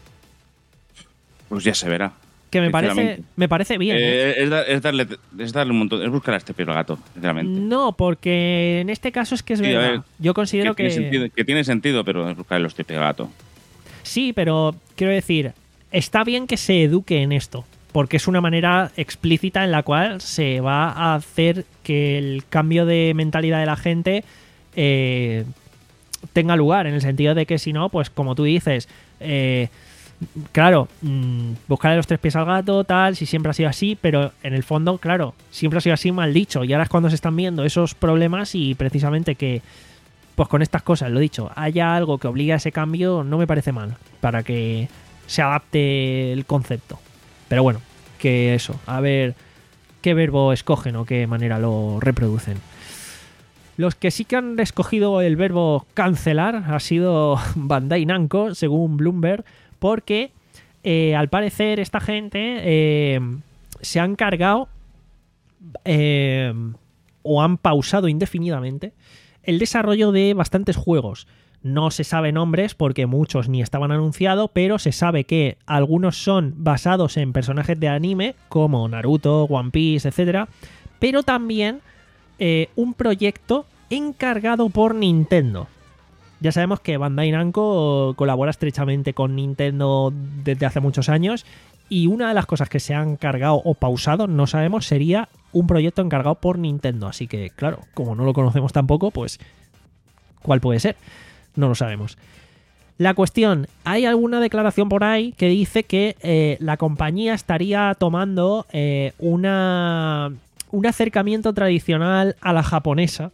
Speaker 3: pues ya se verá.
Speaker 2: Que me parece,
Speaker 3: Sinceramente.
Speaker 2: me parece bien. ¿eh?
Speaker 3: Eh, es, da- es darle, es darle un montón, es buscar a este pelo al gato, sinceramente.
Speaker 2: No, porque en este caso es que es
Speaker 3: Sí, a
Speaker 2: verdad.
Speaker 3: ver,
Speaker 2: Yo considero
Speaker 3: que,
Speaker 2: que...
Speaker 3: tiene sentido, que tiene sentido, pero es buscar los tipos de gato.
Speaker 2: Sí, pero quiero decir, está bien que se eduque en esto, porque es una manera explícita en la cual se va a hacer que el cambio de mentalidad de la gente eh, tenga lugar, en el sentido de que si no, pues como tú dices, eh, claro, mmm, buscarle los tres pies al gato, tal, si siempre ha sido así, pero en el fondo, claro, siempre ha sido así, mal dicho, y ahora es cuando se están viendo esos problemas y precisamente que, pues con estas cosas, lo dicho, haya algo que obligue a ese cambio, no me parece mal, para que se adapte el concepto. Pero bueno, que eso, a ver qué verbo escogen o qué manera lo reproducen. Los que sí que han escogido el verbo cancelar ha sido Bandai Namco, según Bloomberg, porque eh, al parecer esta gente eh, se han cargado eh, o han pausado indefinidamente el desarrollo de bastantes juegos. No se sabe nombres porque muchos ni estaban anunciados, pero se sabe que algunos son basados en personajes de anime como Naruto, One Piece, etcétera, pero también eh, un proyecto encargado por Nintendo. Ya sabemos que Bandai Namco colabora estrechamente con Nintendo desde hace muchos años y una de las cosas que se han cargado o pausado, no sabemos, sería un proyecto encargado por Nintendo. Así que, claro, como no lo conocemos tampoco, pues ¿cuál puede ser? No lo sabemos. La cuestión, hay alguna declaración por ahí que dice que eh, la compañía estaría tomando eh, una, un acercamiento tradicional a la japonesa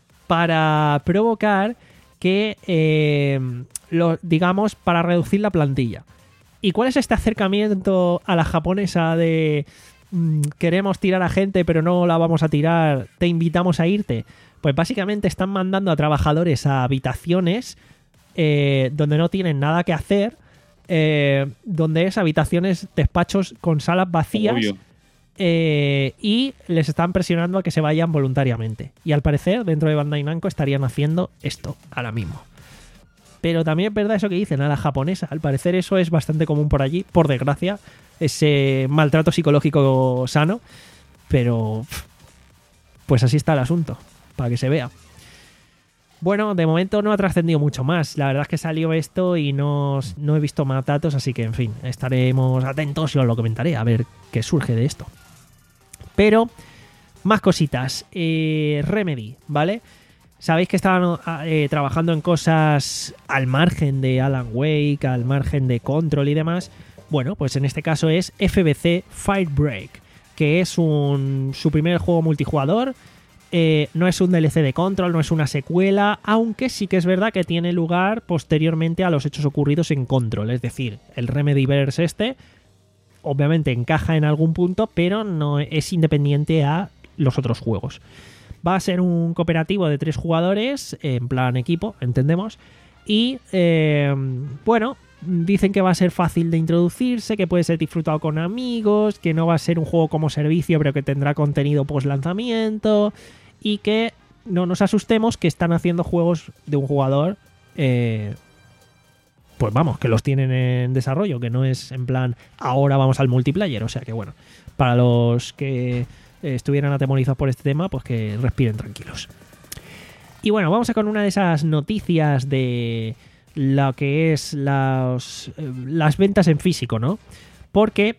Speaker 2: para provocar que, eh, lo, digamos, para reducir la plantilla. ¿Y cuál es este acercamiento a la japonesa de mmm, queremos tirar a gente pero no la vamos a tirar, te invitamos a irte? Pues básicamente están mandando a trabajadores a habitaciones eh, donde no tienen nada que hacer, eh, donde es habitaciones, despachos con salas vacías.
Speaker 3: Obvio.
Speaker 2: Eh, y les están presionando a que se vayan voluntariamente. Y al parecer, dentro de Bandai Namco estarían haciendo esto ahora mismo. Pero también es verdad eso que dicen a la japonesa. Al parecer eso es bastante común por allí, por desgracia, ese maltrato psicológico sano. Pero pues así está el asunto, para que se vea. Bueno, de momento no ha trascendido mucho más. La verdad es que salió esto y no, no he visto más datos, así que en fin, estaremos atentos y os lo comentaré a ver qué surge de esto. Pero, más cositas. Eh, Remedy, ¿vale? Sabéis que estaban eh, trabajando en cosas al margen de Alan Wake, al margen de Control y demás. Bueno, pues en este caso es F B C Firebreak, que es un, su primer juego multijugador. Eh, no es un D L C de Control, no es una secuela, aunque sí que es verdad que tiene lugar posteriormente a los hechos ocurridos en Control. Es decir, el Remedyverse este obviamente encaja en algún punto, pero no es independiente a los otros juegos. Va a ser un cooperativo de tres jugadores, en plan equipo, entendemos. Y, eh, bueno, dicen que va a ser fácil de introducirse, que puede ser disfrutado con amigos, que no va a ser un juego como servicio, pero que tendrá contenido post lanzamiento. Y que no nos asustemos que están haciendo juegos de un jugador, eh, pues vamos, que los tienen en desarrollo, que no es en plan ahora vamos al multiplayer. O sea que bueno, para los que estuvieran atemorizados por este tema, pues que respiren tranquilos. Y bueno, vamos a con una de esas noticias de lo que es las, las ventas en físico, ¿no? Porque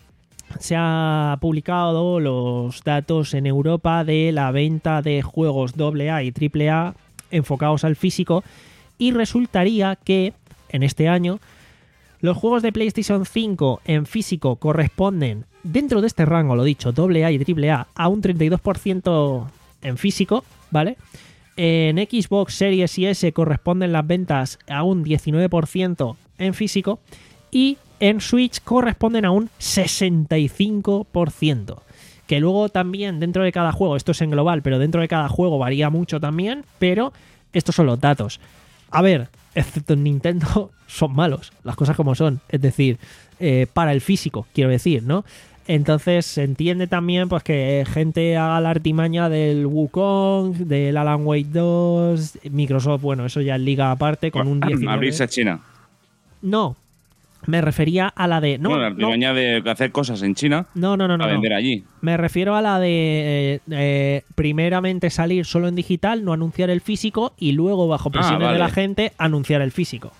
Speaker 2: se ha publicado los datos en Europa de la venta de juegos doble A y triple A enfocados al físico, y resultaría que en este año los juegos de PlayStation cinco en físico corresponden, dentro de este rango, lo dicho, doble A y triple A, a un treinta y dos por ciento en físico, ¿vale? En Xbox Series y S corresponden las ventas a un diecinueve por ciento en físico, y en Switch corresponden a un sesenta y cinco por ciento. Que luego también dentro de cada juego, esto es en global, pero dentro de cada juego varía mucho también, pero estos son los datos. A ver, excepto en Nintendo, son malos, las cosas como son. Es decir, eh, para el físico, quiero decir, ¿no? Entonces se entiende también pues que gente haga la artimaña del Wukong, del Alan Wake dos, Microsoft, bueno, eso ya es liga aparte, con un diecinueve.
Speaker 3: Abrirse a China.
Speaker 2: No, me refería a la de... No,
Speaker 3: bueno, la artimaña
Speaker 2: no.
Speaker 3: de hacer cosas en China
Speaker 2: No, no, no, no.
Speaker 3: para vender
Speaker 2: no.
Speaker 3: allí.
Speaker 2: Me refiero a la de, eh, eh, primeramente salir solo en digital, no anunciar el físico, y luego, bajo presiones
Speaker 3: Ah, vale.
Speaker 2: de la gente, anunciar el físico.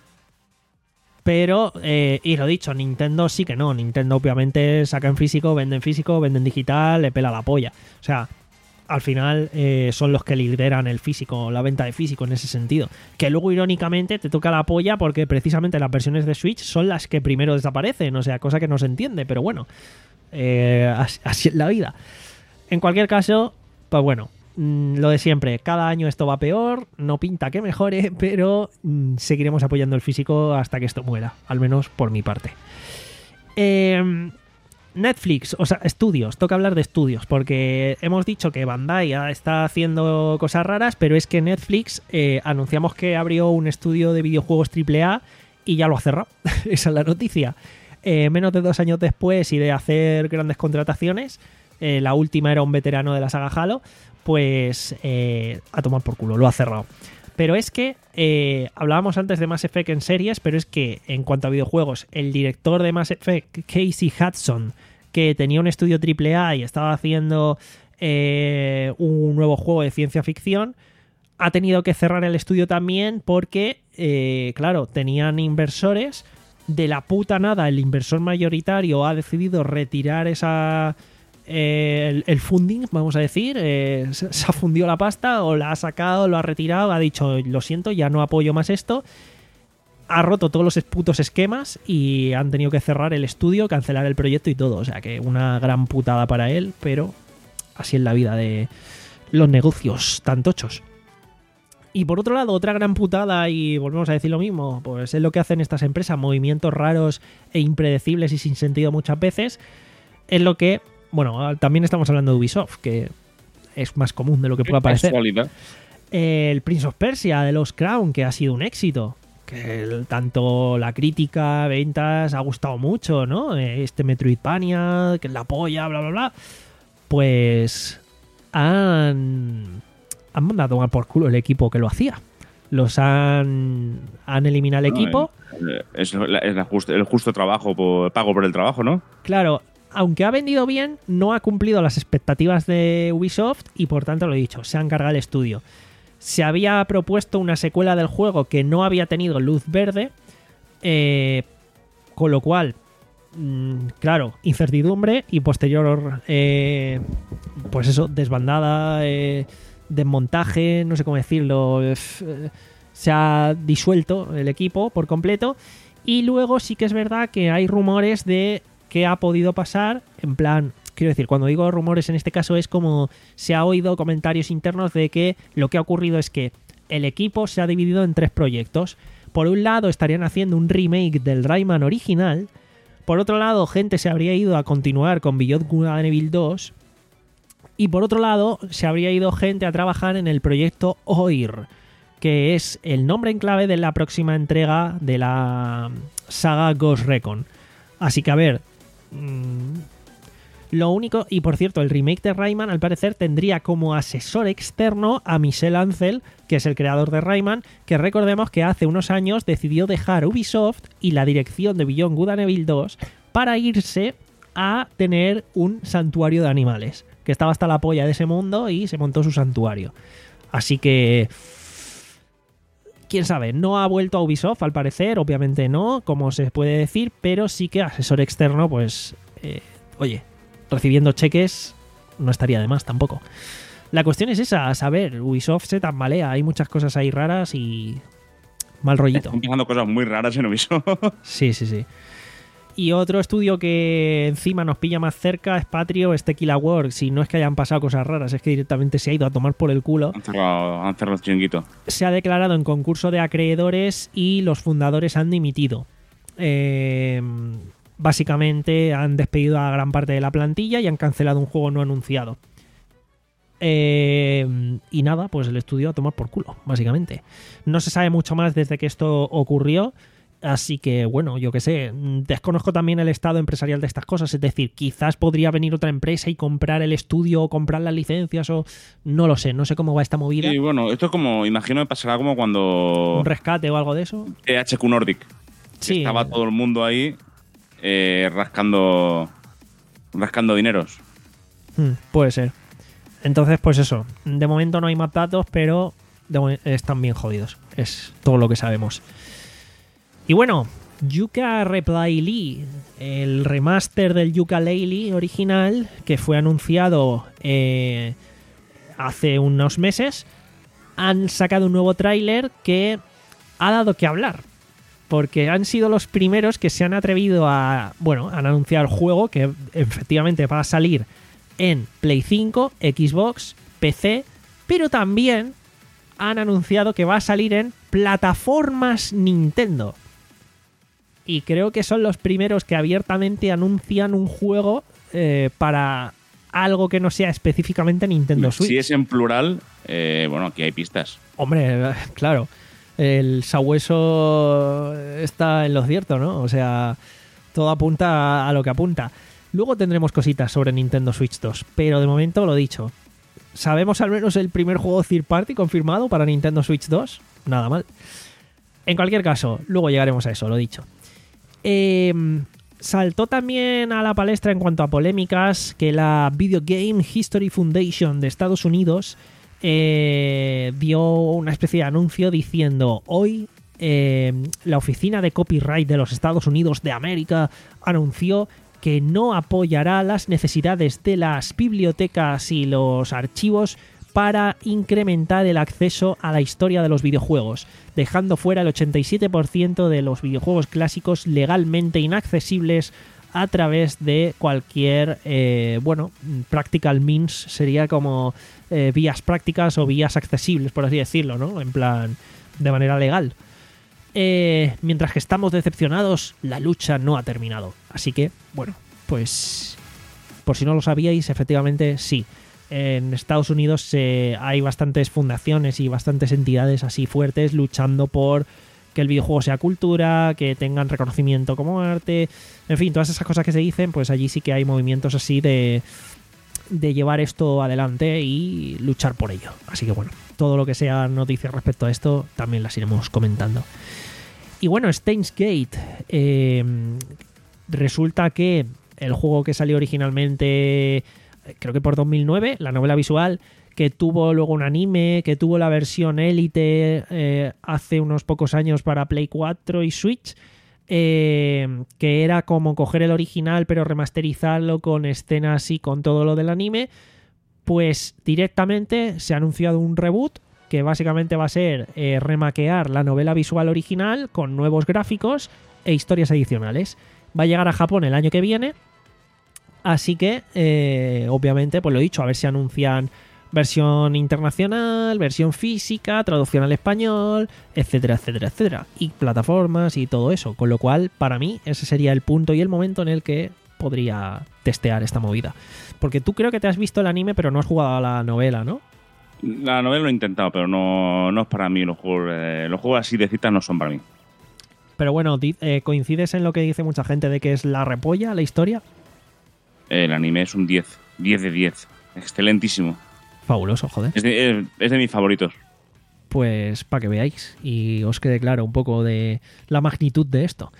Speaker 2: Pero, eh, y lo dicho, Nintendo sí que no. Nintendo obviamente saca en físico, vende en físico, vende en digital, le pela la polla. O sea, al final eh, son los que lideran el físico, la venta de físico en ese sentido. Que luego, irónicamente, te toca la polla porque precisamente las versiones de Switch son las que primero desaparecen. O sea, cosa que no se entiende, pero bueno, eh, así, así es la vida. En cualquier caso, pues bueno, mmm, lo de siempre. Cada año esto va peor, no pinta que mejore, pero mmm, seguiremos apoyando el físico hasta que esto muera, al menos por mi parte. Eh... Netflix, o sea, estudios, toca hablar de estudios, porque hemos dicho que Bandai está haciendo cosas raras, pero es que Netflix eh, anunciamos que abrió un estudio de videojuegos triple A y ya lo ha cerrado. Esa es la noticia. Eh, menos de dos años después y de hacer grandes contrataciones, eh, la última era un veterano de la saga Halo, pues eh, a tomar por culo, lo ha cerrado. Pero es que eh, hablábamos antes de Mass Effect en series, pero es que en cuanto a videojuegos, el director de Mass Effect, Casey Hudson, que tenía un estudio triple A y estaba haciendo eh, un nuevo juego de ciencia ficción, ha tenido que cerrar el estudio también porque, eh, claro, tenían inversores. De la puta nada, el inversor mayoritario ha decidido retirar esa... Eh, el, el funding, vamos a decir, eh, se, se ha fundido la pasta, o la ha sacado, lo ha retirado, ha dicho, lo siento, ya no apoyo más esto, ha roto todos los putos esquemas y han tenido que cerrar el estudio, cancelar el proyecto y todo. O sea que una gran putada para él, pero así es la vida de los negocios tan tochos. Y por otro lado, otra gran putada, y volvemos a decir lo mismo, pues es lo que hacen estas empresas, movimientos raros e impredecibles y sin sentido muchas veces, es lo que... Bueno, también estamos hablando de Ubisoft, que es más común de lo que pueda parecer. El Prince of Persia de Lost Crown, que ha sido un éxito. Que el, tanto la crítica, ventas, ha gustado mucho, ¿no? Este Metroidvania, que es la polla, bla, bla, bla. Pues han, han mandado a tomar por culo el equipo que lo hacía. Los han, han eliminado el no, equipo.
Speaker 3: Es, la, es la just, el justo trabajo, por, pago por el trabajo, ¿no?
Speaker 2: Claro. Aunque ha vendido bien, no ha cumplido las expectativas de Ubisoft y por tanto, lo he dicho, se ha encargado el estudio. Se había propuesto una secuela del juego que no había tenido luz verde, eh, con lo cual, mmm, claro, incertidumbre y posterior, eh, pues eso, desbandada, eh, desmontaje, no sé cómo decirlo, eh, se ha disuelto el equipo por completo. Y luego sí que es verdad que hay rumores de qué ha podido pasar, en plan, quiero decir, cuando digo rumores en este caso es como se ha oído comentarios internos de que lo que ha ocurrido es que el equipo se ha dividido en tres proyectos. Por un lado estarían haciendo un remake del Rayman original, por otro lado gente se habría ido a continuar con Beyond Good and Evil dos y por otro lado se habría ido gente a trabajar en el proyecto O I R, que es el nombre en clave de la próxima entrega de la saga Ghost Recon. Así que a ver, lo único, y por cierto, el remake de Rayman al parecer tendría como asesor externo a Michel Ancel, que es el creador de Rayman, que recordemos que hace unos años decidió dejar Ubisoft y la dirección de Beyond Good and Evil dos para irse a tener un santuario de animales, que estaba hasta la polla de ese mundo y se montó su santuario. Así que... quién sabe, no ha vuelto a Ubisoft al parecer, obviamente no, como se puede decir, pero sí que asesor externo, pues, eh, oye, recibiendo cheques no estaría de más tampoco. La cuestión es esa, a saber, Ubisoft se tambalea, hay muchas cosas ahí raras y mal rollito.
Speaker 3: Están pasando cosas muy raras en Ubisoft.
Speaker 2: Sí, sí, sí. Y otro estudio que encima nos pilla más cerca es Patrio, es Tequila Works, y no es que hayan pasado cosas raras, es que directamente se ha ido a tomar por el culo.
Speaker 3: Han cerrado, han cerrado el chiringuito.
Speaker 2: Se ha declarado en concurso de acreedores y los fundadores han dimitido. Eh, básicamente han despedido a gran parte de la plantilla y han cancelado un juego no anunciado. Eh, y nada, pues el estudio a tomar por culo, básicamente. No se sabe mucho más desde que esto ocurrió, así que bueno, yo qué sé, desconozco también el estado empresarial de estas cosas, es decir, quizás podría venir otra empresa y comprar el estudio o comprar las licencias o no lo sé, no sé cómo va esta movida.
Speaker 3: Y bueno, esto es como, imagino que pasará como cuando
Speaker 2: Un rescate o algo de eso.
Speaker 3: T H Q Nordic.
Speaker 2: Sí.
Speaker 3: Estaba todo el mundo ahí eh, rascando rascando dineros.
Speaker 2: Hmm, puede ser. Entonces, pues eso. De momento no hay más datos, pero de momen- están bien jodidos. Es todo lo que sabemos. Y bueno, Yooka-Laylee, el remaster del Yooka-Laylee original, que fue anunciado eh, hace unos meses, han sacado un nuevo tráiler que ha dado que hablar. Porque han sido los primeros que se han atrevido a, bueno, a anunciar el juego que efectivamente va a salir en Play cinco, Xbox, P C, pero también han anunciado que va a salir en plataformas Nintendo. Y creo que son los primeros que abiertamente anuncian un juego eh, para algo que no sea específicamente Nintendo Switch.
Speaker 3: Si es en plural, eh, bueno, aquí hay pistas.
Speaker 2: Hombre, claro, el sabueso está en lo cierto, ¿no? O sea, todo apunta a lo que apunta. Luego tendremos cositas sobre Nintendo Switch dos, pero de momento lo dicho. ¿Sabemos al menos el primer juego third party confirmado para Nintendo Switch dos? Nada mal. En cualquier caso, luego llegaremos a eso, lo dicho. Eh, saltó también a la palestra en cuanto a polémicas que la Video Game History Foundation de Estados Unidos eh, dio una especie de anuncio diciendo: hoy eh, la oficina de copyright de los Estados Unidos de América anunció que no apoyará las necesidades de las bibliotecas y los archivos para incrementar el acceso a la historia de los videojuegos, dejando fuera el ochenta y siete por ciento de los videojuegos clásicos legalmente inaccesibles a través de cualquier, eh, bueno, practical means, sería como eh, vías prácticas o vías accesibles, por así decirlo, ¿no? En plan, de manera legal. Eh, mientras que estamos decepcionados, la lucha no ha terminado. Así que, bueno, pues por si no lo sabíais, efectivamente sí. En Estados Unidos eh, hay bastantes fundaciones y bastantes entidades así fuertes luchando por que el videojuego sea cultura, que tengan reconocimiento como arte, en fin, todas esas cosas que se dicen, pues allí sí que hay movimientos así de, de llevar esto adelante y luchar por ello. Así que bueno, todo lo que sea noticias respecto a esto también las iremos comentando. Y bueno, Steins Gate, eh, resulta que el juego que salió originalmente, creo que por dos mil nueve, la novela visual, que tuvo luego un anime, que tuvo la versión Elite eh, hace unos pocos años para Play cuatro y Switch, eh, que era como coger el original pero remasterizarlo con escenas y con todo lo del anime, pues directamente se ha anunciado un reboot que básicamente va a ser eh, remaquear la novela visual original con nuevos gráficos e historias adicionales. Va a llegar a Japón el año que viene, así que eh, obviamente, pues lo he dicho, a ver si anuncian versión internacional, versión física, traducción al español, etcétera, etcétera, etcétera, y plataformas y todo eso, con lo cual para mí ese sería el punto y el momento en el que podría testear esta movida. Porque tú creo que te has visto el anime pero no has jugado a la novela, ¿no?
Speaker 3: La novela lo he intentado, pero no, no es para mí. Los juegos, eh, los juegos así de citas no son para mí.
Speaker 2: Pero bueno, di- eh, ¿coincides en lo que dice mucha gente de que es la repolla, la historia?
Speaker 3: El anime es un diez. diez de diez. Excelentísimo.
Speaker 2: Fabuloso, joder.
Speaker 3: Es de, es, es de mis favoritos.
Speaker 2: Pues para que veáis y os quede claro un poco de la magnitud de esto.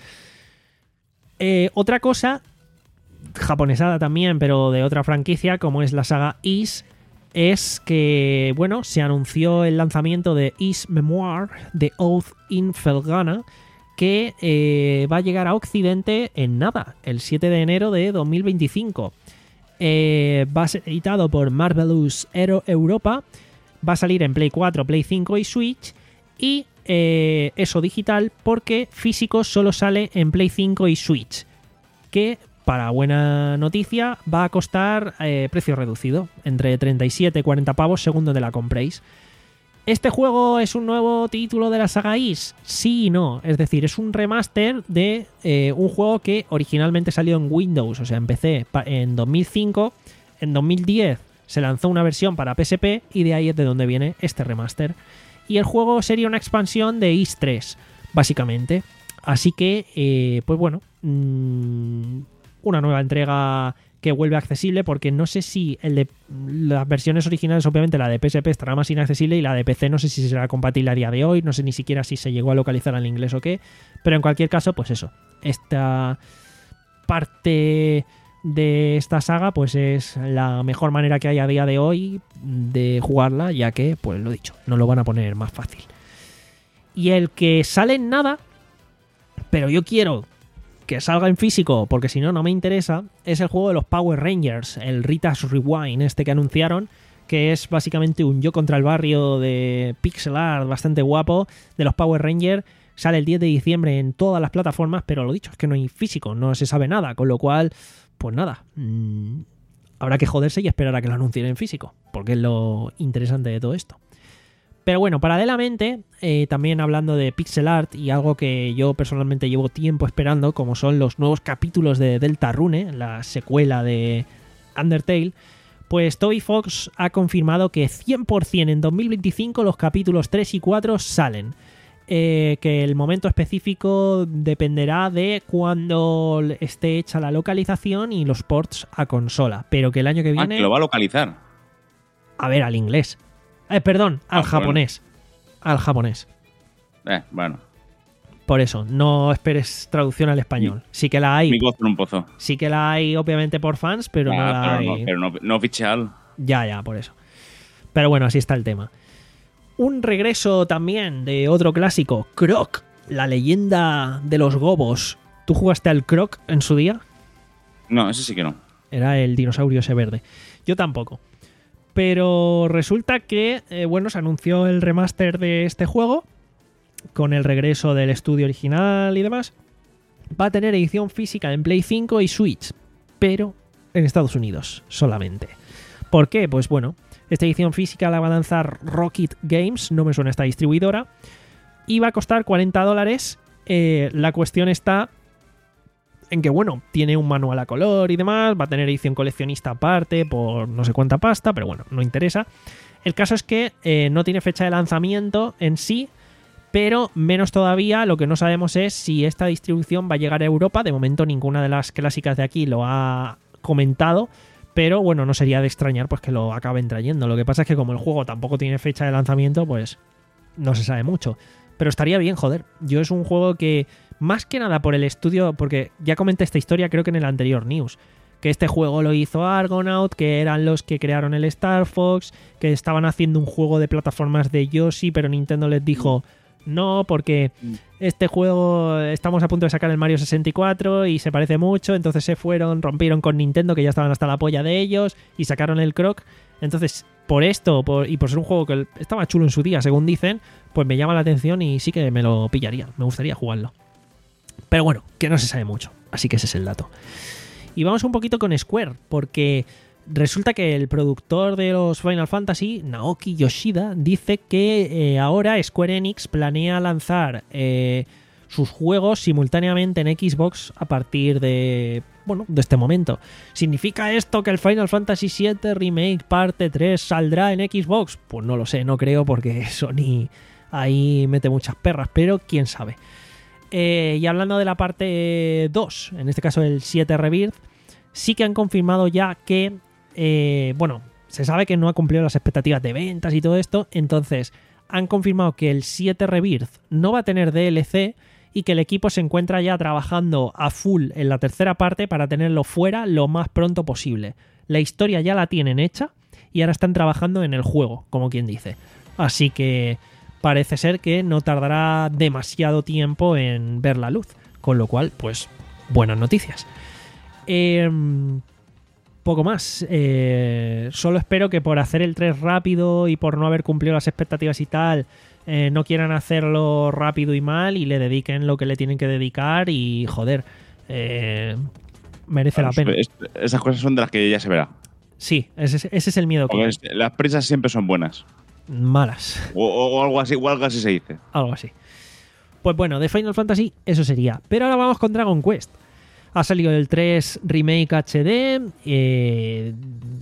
Speaker 2: Eh, otra cosa, japonesada también, pero de otra franquicia, como es la saga Is, es que, bueno, se anunció el lanzamiento de Is Memoir, The Oath in Felghana, que eh, va a llegar a Occidente en nada, el siete de enero de dos mil veinticinco. Eh, va a ser editado por Marvelous Hero Europa. Va a salir en Play cuatro, Play cinco y Switch. Y eh, eso digital, porque físico solo sale en Play cinco y Switch. Que, para buena noticia, va a costar eh, precio reducido. Entre treinta y siete y cuarenta pavos según donde la compréis. ¿Este juego es un nuevo título de la saga Ys? Sí y no. Es decir, es un remaster de eh, un juego que originalmente salió en Windows, o sea, en P C, en dos mil cinco. En dos mil diez se lanzó una versión para P S P y de ahí es de donde viene este remaster. Y el juego sería una expansión de Ys tres, básicamente. Así que, eh, pues bueno, mmm, una nueva entrega que vuelve accesible, porque no sé si el de las versiones originales, obviamente la de P S P estará más inaccesible y la de P C no sé si será compatible a día de hoy, no sé ni siquiera si se llegó a localizar al inglés o qué, pero en cualquier caso, pues eso, esta parte de esta saga pues es la mejor manera que hay a día de hoy de jugarla, ya que, pues lo dicho, no lo van a poner más fácil. Y el que sale en nada, pero yo quiero que salga en físico, porque si no, no me interesa, es el juego de los Power Rangers, el Rita's Rewind, este que anunciaron, que es básicamente un yo contra el barrio de pixel art bastante guapo de los Power Rangers. Sale el diez de diciembre en todas las plataformas, pero lo dicho, es que no hay físico, no se sabe nada, con lo cual, pues nada, mmm, habrá que joderse y esperar a que lo anuncien en físico, porque es lo interesante de todo esto. Pero bueno, paralelamente, eh, también hablando de pixel art y algo que yo personalmente llevo tiempo esperando, como son los nuevos capítulos de Deltarune, la secuela de Undertale, pues Toby Fox ha confirmado que cien por ciento en dos mil veinticinco los capítulos tres y cuatro salen. Eh, que el momento específico dependerá de cuando esté hecha la localización y los ports a consola, pero que el año que viene...
Speaker 3: Ah, que lo va a localizar.
Speaker 2: A ver, al inglés. Eh, perdón, al
Speaker 3: ah,
Speaker 2: japonés. Bueno. Al japonés.
Speaker 3: Eh, bueno.
Speaker 2: Por eso, no esperes traducción al español. Sí que la hay.
Speaker 3: Mi gozo en un pozo.
Speaker 2: Sí que la hay, obviamente, por fans, pero ah, no la
Speaker 3: pero
Speaker 2: hay.
Speaker 3: No, pero no, no oficial.
Speaker 2: Ya, ya, por eso. Pero bueno, así está el tema. Un regreso también de otro clásico, Croc, la leyenda de los gobos. ¿Tú jugaste al Croc en su día?
Speaker 3: No, ese sí que no.
Speaker 2: Era el dinosaurio ese verde. Yo tampoco. Pero resulta que, eh, bueno, se anunció el remaster de este juego con el regreso del estudio original y demás. Va a tener edición física en Play cinco y Switch, pero en Estados Unidos solamente. ¿Por qué? Pues bueno, esta edición física la va a lanzar Rocket Games, no me suena esta distribuidora, y va a costar cuarenta dólares. Eh, la cuestión está en que, bueno, tiene un manual a color y demás, va a tener edición coleccionista aparte por no sé cuánta pasta, pero bueno, no interesa. El caso es que eh, no tiene fecha de lanzamiento en sí, pero menos todavía lo que no sabemos es si esta distribución va a llegar a Europa. De momento ninguna de las clásicas de aquí lo ha comentado, pero bueno, no sería de extrañar pues que lo acaben trayendo. Lo que pasa es que como el juego tampoco tiene fecha de lanzamiento, pues no se sabe mucho. Pero estaría bien, joder. Yo es un juego que, más que nada por el estudio, porque ya comenté esta historia creo que en el anterior news, que este juego lo hizo Argonaut, que eran los que crearon el Star Fox, que estaban haciendo un juego de plataformas de Yoshi, pero Nintendo les dijo no, porque este juego estamos a punto de sacar el Mario sesenta y cuatro y se parece mucho, entonces se fueron, rompieron con Nintendo, que ya estaban hasta la polla de ellos, y sacaron el Croc. Entonces, por esto por, y por ser un juego que estaba chulo en su día, según dicen, pues me llama la atención y sí que me lo pillaría, me gustaría jugarlo. Pero bueno, que no se sabe mucho, así que ese es el dato. Y vamos un poquito con Square, porque resulta que el productor de los Final Fantasy, Naoki Yoshida, dice que eh, ahora Square Enix planea lanzar eh, sus juegos simultáneamente en Xbox a partir de, bueno, de este momento. ¿Significa esto que el Final Fantasy siete Remake Parte tres saldrá en Xbox? Pues no lo sé, no creo, porque Sony ahí mete muchas perras, pero quién sabe. Eh, y hablando de la parte dos, en este caso el siete Rebirth, sí que han confirmado ya que, eh, bueno, se sabe que no ha cumplido las expectativas de ventas y todo esto, entonces han confirmado que el siete Rebirth no va a tener D L C y que el equipo se encuentra ya trabajando a full en la tercera parte para tenerlo fuera lo más pronto posible. La historia ya la tienen hecha y ahora están trabajando en el juego, como quien dice. Así que parece ser que no tardará demasiado tiempo en ver la luz, con lo cual, pues, buenas noticias. Eh, poco más. Eh, solo espero que por hacer el tres rápido y por no haber cumplido las expectativas y tal, eh, no quieran hacerlo rápido y mal y le dediquen lo que le tienen que dedicar y, joder, eh, merece la pena.
Speaker 3: Es- esas cosas son de las que ya se verá.
Speaker 2: Sí, ese, ese es el miedo que
Speaker 3: Porque
Speaker 2: hay.
Speaker 3: es- las prisas siempre son buenas.
Speaker 2: Malas.
Speaker 3: O, o- o algo así, o algo así se dice.
Speaker 2: Algo así. Pues bueno, de Final Fantasy eso sería. Pero ahora vamos con Dragon Quest. Ha salido el tres Remake H D. Eh,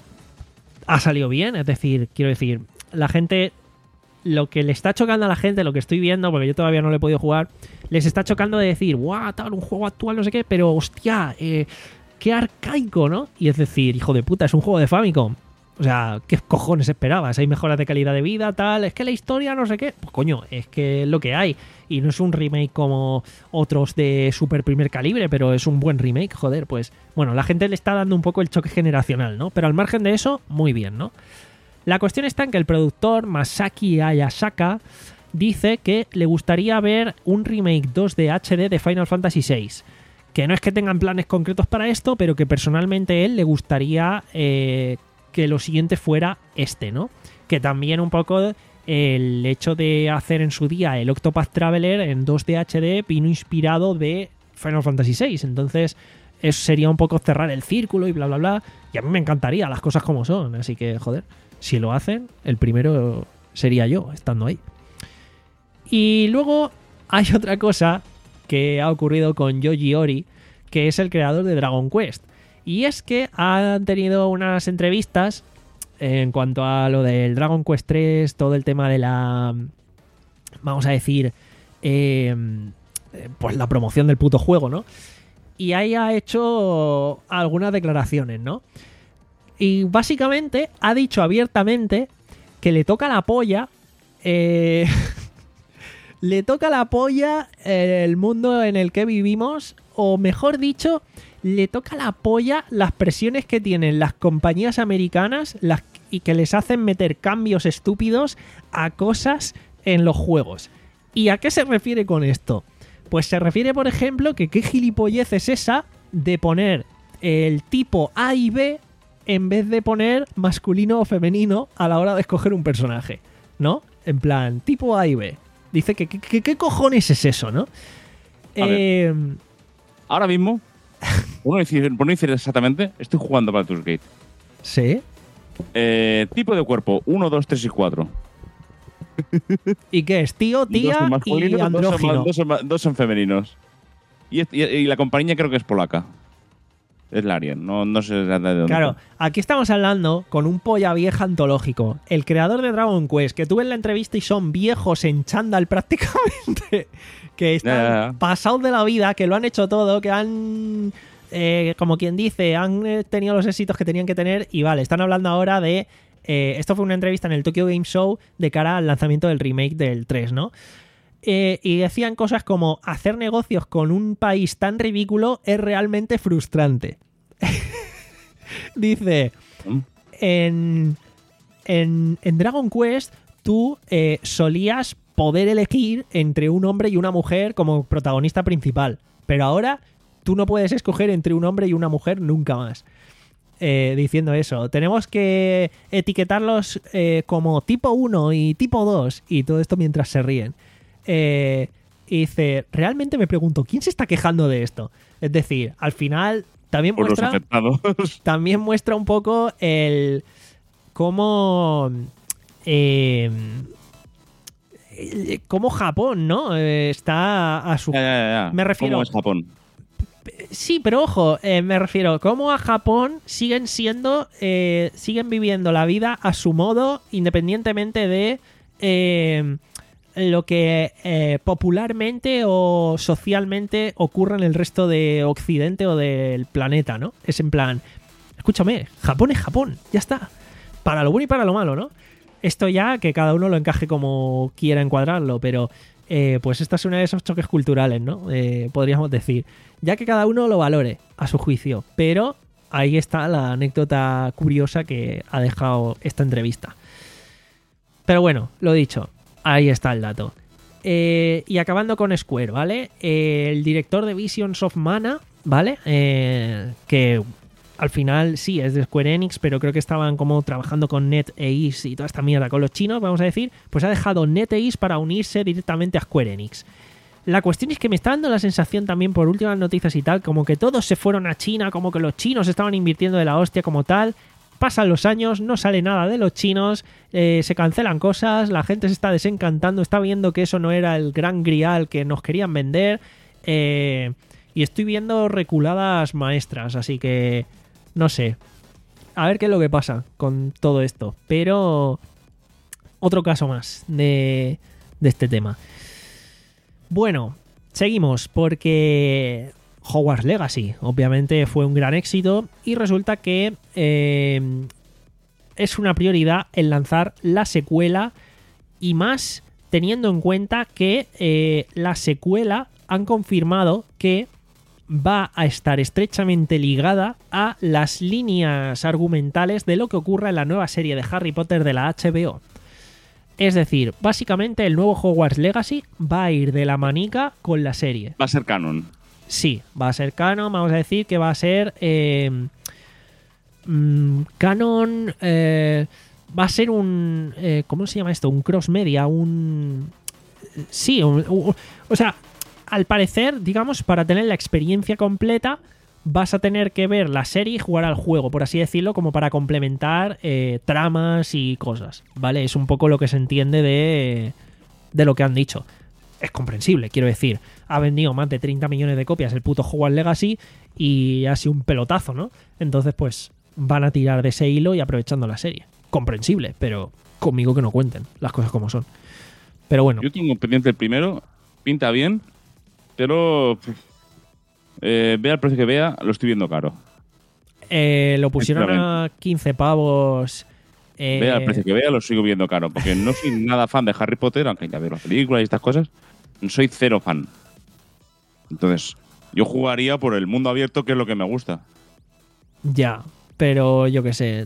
Speaker 2: ha salido bien, es decir, quiero decir, la gente... Lo que le está chocando a la gente, lo que estoy viendo, porque yo todavía no lo he podido jugar, les está chocando de decir, guau, tal, un juego actual, no sé qué, pero hostia, eh, qué arcaico, ¿no? Y es decir, hijo de puta, es un juego de Famicom. O sea, ¿qué cojones esperabas? Hay mejoras de calidad de vida, tal. Es que la historia no sé qué. Pues coño, es que es lo que hay. Y no es un remake como otros de super primer calibre, pero es un buen remake, joder. Pues bueno, la gente le está dando un poco el choque generacional, ¿no? Pero al margen de eso, muy bien, ¿no? La cuestión está en que el productor Masaki Ayasaka dice que le gustaría ver un remake dos D H D de Final Fantasy seis. Que no es que tengan planes concretos para esto, pero que personalmente él le gustaría eh, que lo siguiente fuera este, ¿no? Que también un poco el hecho de hacer en su día el Octopath Traveler en dos D H D vino inspirado de Final Fantasy seis. Entonces eso sería un poco cerrar el círculo y bla, bla, bla. Y a mí me encantaría las cosas como son. Así que, joder, si lo hacen, el primero sería yo, estando ahí. Y luego hay otra cosa que ha ocurrido con Yoji Ori, que es el creador de Dragon Quest. Y es que han tenido unas entrevistas en cuanto a lo del Dragon Quest tres, todo el tema de la, vamos a decir, eh, pues la promoción del puto juego, ¿no? Y ahí ha hecho algunas declaraciones, ¿no? Y básicamente ha dicho abiertamente que le toca la polla, eh, le toca la polla el mundo en el que vivimos, o mejor dicho, le toca la polla las presiones que tienen las compañías americanas las, y que les hacen meter cambios estúpidos a cosas en los juegos. ¿Y a qué se refiere con esto? Pues se refiere, por ejemplo, que qué gilipollez es esa de poner el tipo A y B en vez de poner masculino o femenino a la hora de escoger un personaje, ¿no? En plan, tipo A y B. Dice que qué cojones es eso, ¿no? Eh,
Speaker 3: Ahora mismo, por no, decir, por no decir exactamente, estoy jugando Baldur's Gate.
Speaker 2: Sí.
Speaker 3: Eh, tipo de cuerpo, uno, dos, tres y cuatro.
Speaker 2: ¿Y qué es? Tío, tía y andrógino.
Speaker 3: Dos son, dos, son, dos son femeninos. Y, y, y la compañía creo que es polaca. Es Larian, no, no sé de dónde.
Speaker 2: Claro, aquí estamos hablando con un polla vieja antológico. El creador de Dragon Quest, que tuve en la entrevista y son viejos en chándal prácticamente. Que están
Speaker 3: Ya, ya, ya.
Speaker 2: pasados de la vida, que lo han hecho todo, que han, eh, como quien dice, han eh, tenido los éxitos que tenían que tener. Y vale, están hablando ahora de... Eh, esto fue una entrevista en el Tokyo Game Show de cara al lanzamiento del remake del tres, ¿no? Eh, y decían cosas como hacer negocios con un país tan ridículo es realmente frustrante. Dice, en, en, en Dragon Quest tú eh, solías poder elegir entre un hombre y una mujer como protagonista principal, pero ahora tú no puedes escoger entre un hombre y una mujer nunca más. Eh, diciendo eso, tenemos que etiquetarlos eh, como tipo uno y tipo dos y todo esto mientras se ríen. Eh, y dice, realmente me pregunto, ¿quién se está quejando de esto? Es decir, al final también
Speaker 3: Por los
Speaker 2: muestra,
Speaker 3: afectados.
Speaker 2: también muestra un poco el cómo eh, cómo Japón, ¿no? Eh, está a su...
Speaker 3: Ya, ya, ya.
Speaker 2: Me refiero-
Speaker 3: ¿Cómo es Japón?
Speaker 2: Sí, pero ojo, eh, me refiero, cómo a Japón siguen siendo, eh, siguen viviendo la vida a su modo, independientemente de eh, lo que eh, popularmente o socialmente ocurre en el resto de Occidente o del planeta, ¿no? Es en plan, escúchame, Japón es Japón, ya está. Para lo bueno y para lo malo, ¿no? Esto ya que cada uno lo encaje como quiera encuadrarlo, pero eh, pues esta es una de esos choques culturales, ¿no? Eh, podríamos decir. Ya que cada uno lo valore a su juicio. Pero ahí está la anécdota curiosa que ha dejado esta entrevista. Pero bueno, lo dicho, ahí está el dato. Eh, y acabando con Square, ¿vale? Eh, el director de Visions of Mana, ¿vale? Eh, que al final sí, es de Square Enix, pero creo que estaban como trabajando con NetEase y toda esta mierda con los chinos, vamos a decir, pues ha dejado NetEase para unirse directamente a Square Enix. La cuestión es que me está dando la sensación también por últimas noticias y tal, como que todos se fueron a China, como que los chinos estaban invirtiendo de la hostia como tal. Pasan los años, no sale nada de los chinos, eh, se cancelan cosas, la gente se está desencantando, está viendo que eso no era el gran grial que nos querían vender, eh, y estoy viendo reculadas maestras, así que no sé. A ver qué es lo que pasa con todo esto. Pero otro caso más de, de este tema. Bueno, seguimos porque Hogwarts Legacy obviamente fue un gran éxito y resulta que eh, es una prioridad el lanzar la secuela, y más teniendo en cuenta que eh, la secuela han confirmado que va a estar estrechamente ligada a las líneas argumentales de lo que ocurra en la nueva serie de Harry Potter de la H B O. Es decir, básicamente el nuevo Hogwarts Legacy va a ir de la manica con la serie.
Speaker 3: Va a ser canon.
Speaker 2: Sí, va a ser canon, vamos a decir que va a ser eh, mmm, canon, eh, va a ser un, eh, ¿cómo se llama esto? Un cross media, un... Sí, un, un, o sea, al parecer, digamos, para tener la experiencia completa vas a tener que ver la serie y jugar al juego, por así decirlo, como para complementar eh, tramas y cosas, ¿vale? Es un poco lo que se entiende de, de lo que han dicho. Es comprensible, quiero decir. Ha vendido más de treinta millones de copias el puto Hogwarts Legacy y ha sido un pelotazo, ¿no? Entonces, pues, van a tirar de ese hilo y aprovechando la serie. Comprensible, pero conmigo que no cuenten las cosas como son. Pero bueno.
Speaker 3: Yo tengo pendiente el primero, pinta bien, pero... Eh, vea el precio que vea, lo estoy viendo caro.
Speaker 2: Eh, lo pusieron a quince pavos. Eh...
Speaker 3: Vea el precio que vea, lo sigo viendo caro. Porque no soy nada fan de Harry Potter, aunque ya veo las películas y estas cosas. No soy cero fan. Entonces, yo jugaría por el mundo abierto, que es lo que me gusta.
Speaker 2: Ya, pero yo qué sé.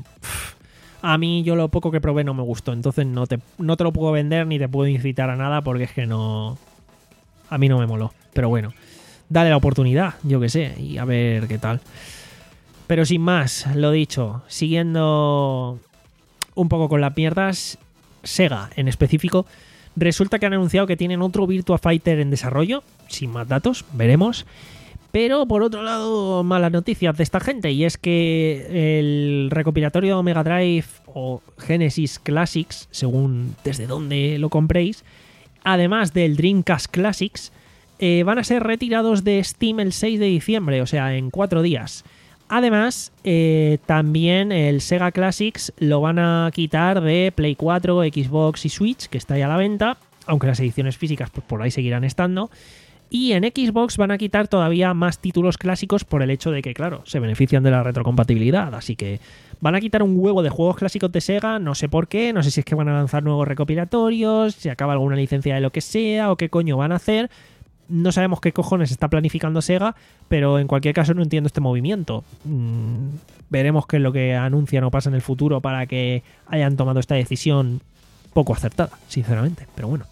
Speaker 2: A mí, yo lo poco que probé no me gustó. Entonces, no te, no te lo puedo vender ni te puedo incitar a nada porque es que no. A mí no me moló. Pero bueno. Dale la oportunidad, yo que sé, y a ver qué tal. Pero sin más, lo dicho, siguiendo un poco con las mierdas, Sega en específico, resulta que han anunciado que tienen otro Virtua Fighter en desarrollo, sin más datos, veremos. Pero por otro lado, malas noticias de esta gente, y es que el recopilatorio Mega Drive o Genesis Classics, según desde dónde lo compréis, además del Dreamcast Classics, Eh, van a ser retirados de Steam el seis de diciembre, o sea, en cuatro días. Además, eh, también el Sega Classics lo van a quitar de Play cuatro, Xbox y Switch, que está ya a la venta, aunque las ediciones físicas pues, por ahí seguirán estando. Y en Xbox van a quitar todavía más títulos clásicos por el hecho de que, claro, se benefician de la retrocompatibilidad. Así que van a quitar un huevo de juegos clásicos de Sega, no sé por qué, no sé si es que van a lanzar nuevos recopilatorios, si acaba alguna licencia de lo que sea o qué coño van a hacer. No sabemos qué cojones está planificando Sega, pero en cualquier caso no entiendo este movimiento. Mm, veremos qué es lo que anuncian o pasa en el futuro para que hayan tomado esta decisión poco acertada, sinceramente. Pero bueno.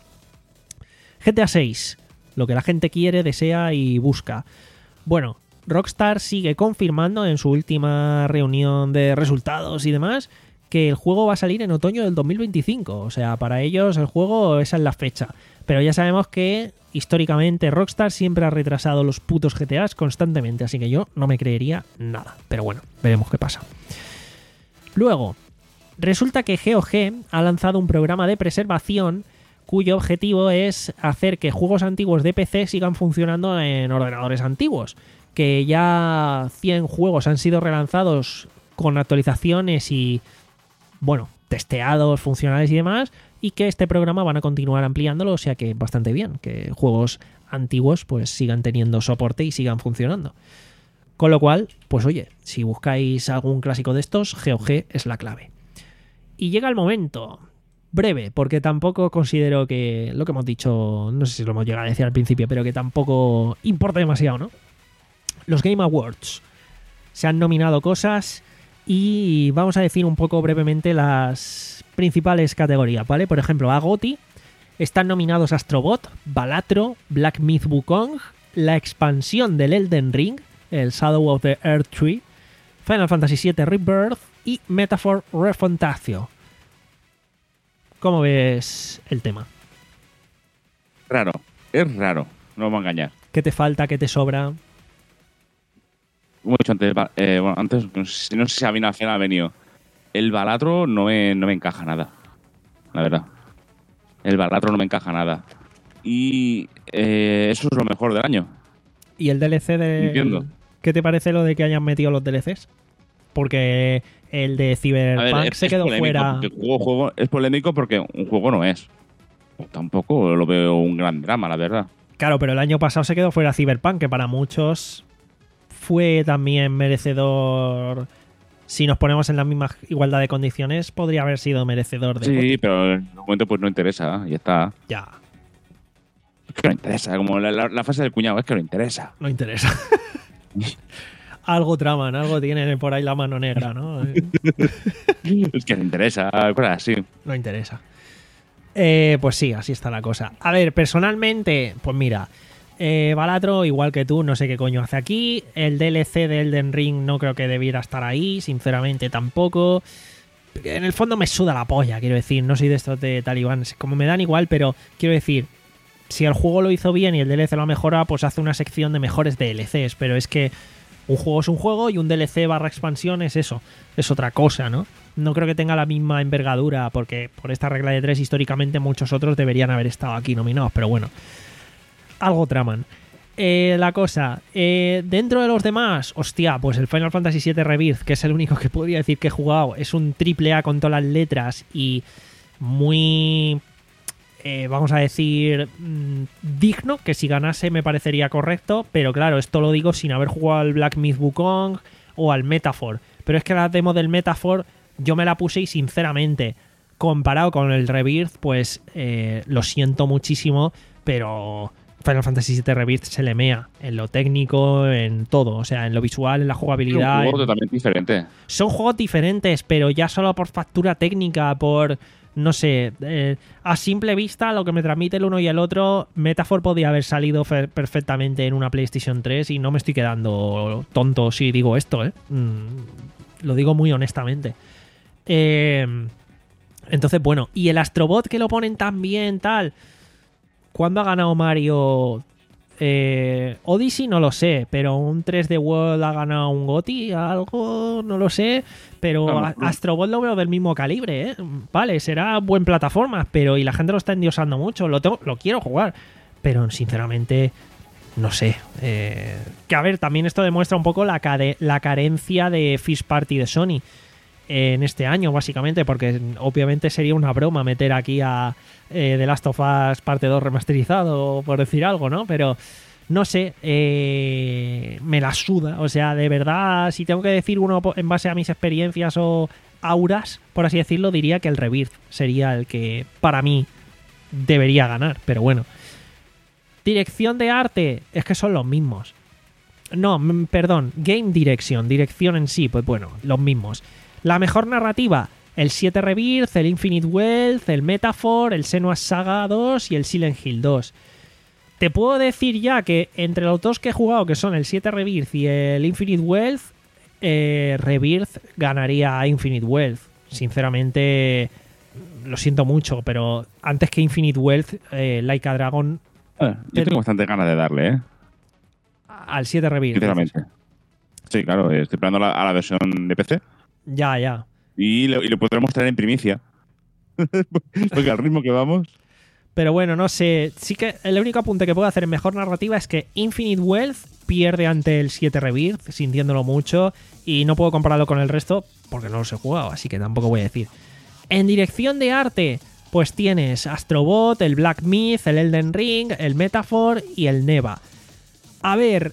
Speaker 2: G T A seis. Lo que la gente quiere, desea y busca. Bueno, Rockstar sigue confirmando en su última reunión de resultados y demás que el juego va a salir en otoño del dos mil veinticinco. O sea, para ellos el juego esa es la fecha. Pero ya sabemos que históricamente Rockstar siempre ha retrasado los putos G T As constantemente, así que yo no me creería nada. Pero bueno, veremos qué pasa. Luego, resulta que G O G ha lanzado un programa de preservación cuyo objetivo es hacer que juegos antiguos de P C sigan funcionando en ordenadores antiguos. Que ya cien juegos han sido relanzados con actualizaciones y, bueno, testeados, funcionales y demás, y que este programa van a continuar ampliándolo, o sea que bastante bien, que juegos antiguos pues sigan teniendo soporte y sigan funcionando. Con lo cual, pues oye, si buscáis algún clásico de estos, G O G es la clave. Y llega el momento, breve, porque tampoco considero que lo que hemos dicho, no sé si lo hemos llegado a decir al principio, pero que tampoco importa demasiado, ¿no? Los Game Awards. Se han nominado cosas y vamos a decir un poco brevemente las principales categorías, ¿vale? Por ejemplo, a GOTY están nominados Astrobot, Balatro, Black Myth Wukong, la expansión del Elden Ring, el Shadow of the Earth Tree, Final Fantasy siete Rebirth y Metaphor Refantasio. ¿Cómo ves el tema?
Speaker 3: Raro, es raro, no vamos a engañar.
Speaker 2: ¿Qué te falta? ¿Qué te sobra?
Speaker 3: Como he dicho antes, eh, bueno, antes no sé, no sé si ha venido, al final ha venido. El Balatro no me, no me encaja nada, la verdad. El Balatro no me encaja nada. Y eh, eso es lo mejor del año.
Speaker 2: ¿Y el D L C de...?
Speaker 3: Entiendo.
Speaker 2: ¿Qué te parece lo de que hayan metido los D L Cs? Porque el de Cyberpunk
Speaker 3: A ver, es,
Speaker 2: se
Speaker 3: es
Speaker 2: quedó
Speaker 3: polémico,
Speaker 2: fuera.
Speaker 3: porque juego, juego, es polémico porque un juego no es. Tampoco lo veo un gran drama, la verdad.
Speaker 2: Claro, pero el año pasado se quedó fuera Cyberpunk, que para muchos fue también merecedor. Si nos ponemos en la misma igualdad de condiciones, podría haber sido merecedor de
Speaker 3: Sí,
Speaker 2: GOTY.
Speaker 3: pero en el momento pues no interesa, y está.
Speaker 2: Ya,
Speaker 3: Es que no interesa, como la, la, la fase del cuñado, es que no interesa.
Speaker 2: no interesa. Algo traman, algo tienen por ahí la mano negra, ¿no?
Speaker 3: Es que no interesa, cosas así.
Speaker 2: No interesa. Eh, pues sí, así está la cosa. A ver, personalmente, pues mira, eh, Balatro, igual que tú, no sé qué coño hace aquí. El D L C de Elden Ring no creo que debiera estar ahí, sinceramente tampoco. En el fondo me suda la polla, quiero decir. No soy de estos de talibán, como me dan igual, pero quiero decir, si el juego lo hizo bien y el D L C lo ha mejorado, pues hace una sección de mejores D L Cs. Pero es que un juego es un juego y un D L C barra expansión es eso, es otra cosa, ¿no? No creo que tenga la misma envergadura, porque por esta regla de tres históricamente muchos otros deberían haber estado aquí nominados, pero bueno, algo traman. Eh, la cosa, eh, dentro de los demás, hostia, pues el Final Fantasy siete Rebirth, que es el único que podría decir que he jugado, es un triple A con todas las letras y muy... Eh, vamos a decir, mmm, digno, que si ganase me parecería correcto, pero claro, esto lo digo sin haber jugado al Black Myth Wukong o al Metaphor. Pero es que la demo del Metaphor yo me la puse y sinceramente, comparado con el Rebirth, pues eh, lo siento muchísimo, pero Final Fantasy siete Rebirth se le mea en lo técnico, en todo, o sea, en lo visual, en la jugabilidad.
Speaker 3: Es un juego
Speaker 2: en...
Speaker 3: totalmente diferente.
Speaker 2: Son juegos diferentes, pero ya solo por factura técnica, por... No sé, eh, a simple vista lo que me transmite el uno y el otro, Metaphor podía haber salido fe- perfectamente en una PlayStation tres y no me estoy quedando tonto si digo esto, ¿eh? Mm, lo digo muy honestamente. Eh, entonces, bueno, y el Astrobot que lo ponen tan bien, tal. ¿Cuándo ha ganado Mario? Eh, Odyssey no lo sé, pero un tres D World ha ganado un GOTY, algo, no lo sé, pero
Speaker 3: Claro,
Speaker 2: a- Astrobot lo veo del mismo calibre, ¿eh? Vale, será buen plataforma, pero y la gente lo está endiosando mucho, lo, tengo, lo quiero jugar, pero sinceramente, no sé. Eh, que a ver, también esto demuestra un poco la, care- la carencia de First Party de Sony en este año, básicamente, porque obviamente sería una broma meter aquí a eh, The Last of Us parte dos remasterizado, por decir algo, ¿no? Pero no sé, eh, me la suda. O sea, de verdad, si tengo que decir uno en base a mis experiencias o auras, por así decirlo, diría que el Rebirth sería el que para mí debería ganar, pero bueno. Dirección de arte, es que son los mismos. No, m- perdón, Game Direction, dirección en sí, pues bueno, los mismos. La mejor narrativa, el siete Rebirth, el Infinite Wealth, el Metaphor, el Senua's Saga dos y el Silent Hill dos. Te puedo decir ya que entre los dos que he jugado, que son el siete Rebirth y el Infinite Wealth, eh, Rebirth ganaría a Infinite Wealth. Sinceramente, lo siento mucho, pero antes que Infinite Wealth, eh, Like a Dragon
Speaker 3: Eh, yo tengo bastante ganas de darle, ¿eh?
Speaker 2: al siete Rebirth.
Speaker 3: Sinceramente. Sí, claro, estoy esperando a la, a la versión de P C
Speaker 2: Ya, ya.
Speaker 3: y lo, y lo podremos traer en primicia. Porque al ritmo que vamos.
Speaker 2: Pero bueno, no sé. Sí que el único apunte que puedo hacer en mejor narrativa es que Infinite Wealth pierde ante el siete Rebirth, sintiéndolo mucho, y no puedo compararlo con el resto porque no los he jugado, así que tampoco voy a decir. En dirección de arte, pues tienes Astrobot, el Black Myth, el Elden Ring, el Metaphor y el Neva. A ver,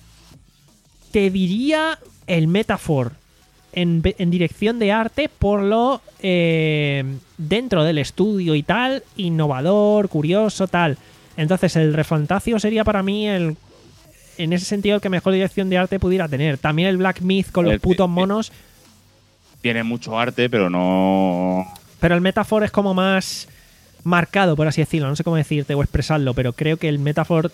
Speaker 2: te diría el Metaphor en, en dirección de arte por lo eh, dentro del estudio y tal, innovador, curioso, tal. Entonces el Refantasio sería para mí el, en ese sentido, el que mejor dirección de arte pudiera tener. También el Black Myth con los
Speaker 3: El-
Speaker 2: putos monos,
Speaker 3: Tiene mucho arte, pero no.
Speaker 2: pero el Metaphor es como más marcado, por así decirlo. No sé cómo decirte o expresarlo, pero creo que el Metaphor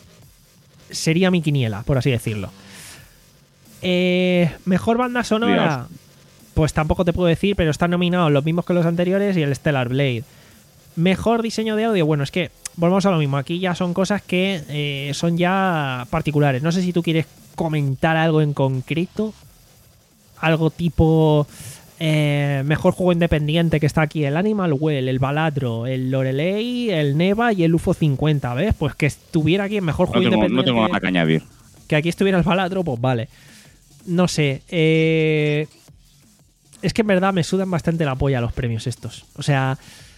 Speaker 2: sería mi quiniela, por así decirlo. Eh, mejor banda sonora. pues tampoco te puedo decir, pero están nominados los mismos que los anteriores y el Stellar Blade. Mejor diseño de audio, bueno, es que volvemos a lo mismo. Aquí ya son cosas que eh, son ya particulares. No sé si tú quieres comentar algo en concreto. Algo tipo eh, mejor juego independiente que está aquí: el Animal Well, el Balatro, el Lorelei, el Neva y el U F O cincuenta. ¿Ves? Pues que estuviera aquí el mejor juego
Speaker 3: no tengo,
Speaker 2: independiente.
Speaker 3: No tengo nada que añadir.
Speaker 2: Que aquí estuviera el Balatro, pues vale. No sé. Eh, es que en verdad me sudan bastante la polla los premios estos. O sea,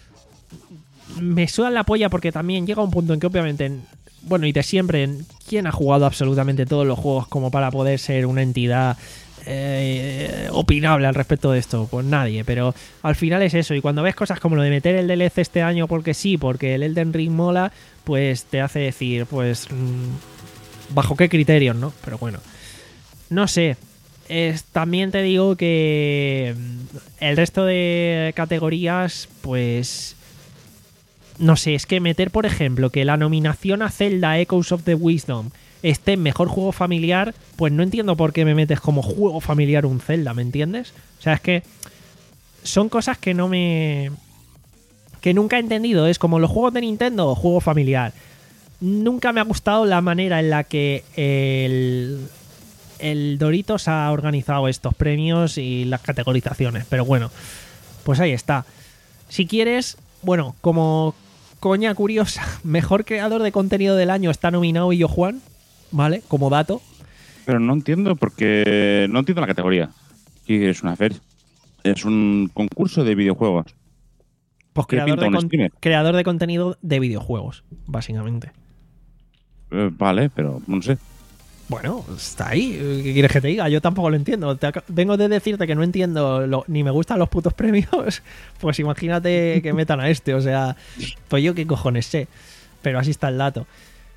Speaker 2: me sudan la polla porque también llega un punto en que obviamente, bueno, y de siempre, ¿quién ha jugado absolutamente todos los juegos como para poder ser una entidad eh, opinable al respecto de esto? Pues nadie, pero al final es eso. Y cuando ves cosas como lo de meter el D L C este año porque sí, porque el Elden Ring mola, pues te hace decir, pues, ¿bajo qué criterios, no? Pero bueno, no sé. Es, también te digo que el resto de categorías, pues no sé, es que meter, por ejemplo, que la nominación a Zelda Echoes of the Wisdom esté en mejor juego familiar, pues no entiendo por qué me metes como juego familiar un Zelda, ¿me entiendes? O sea, es que son cosas que no me... que nunca he entendido. Es como los juegos de Nintendo, juego familiar. Nunca me ha gustado la manera en la que el... el Doritos ha organizado estos premios y las categorizaciones, pero bueno, pues ahí está. Si quieres, bueno, como coña curiosa, mejor creador de contenido del año está nominado Illo Juan, ¿vale? Como dato.
Speaker 3: Pero no entiendo porque no entiendo la categoría. ¿Qué es una feria? Es un concurso de videojuegos.
Speaker 2: Pues
Speaker 3: ¿Qué
Speaker 2: creador
Speaker 3: pinta
Speaker 2: de,
Speaker 3: un
Speaker 2: con-
Speaker 3: streamer?
Speaker 2: creador de contenido de videojuegos, básicamente.
Speaker 3: Eh, vale, pero no sé.
Speaker 2: Bueno, está ahí. ¿Qué quieres que te diga? Yo tampoco lo entiendo. Te ac- vengo de decirte que no entiendo lo- ni me gustan los putos premios. Pues imagínate que metan a este. O sea, pues yo qué cojones sé. Pero así está el dato.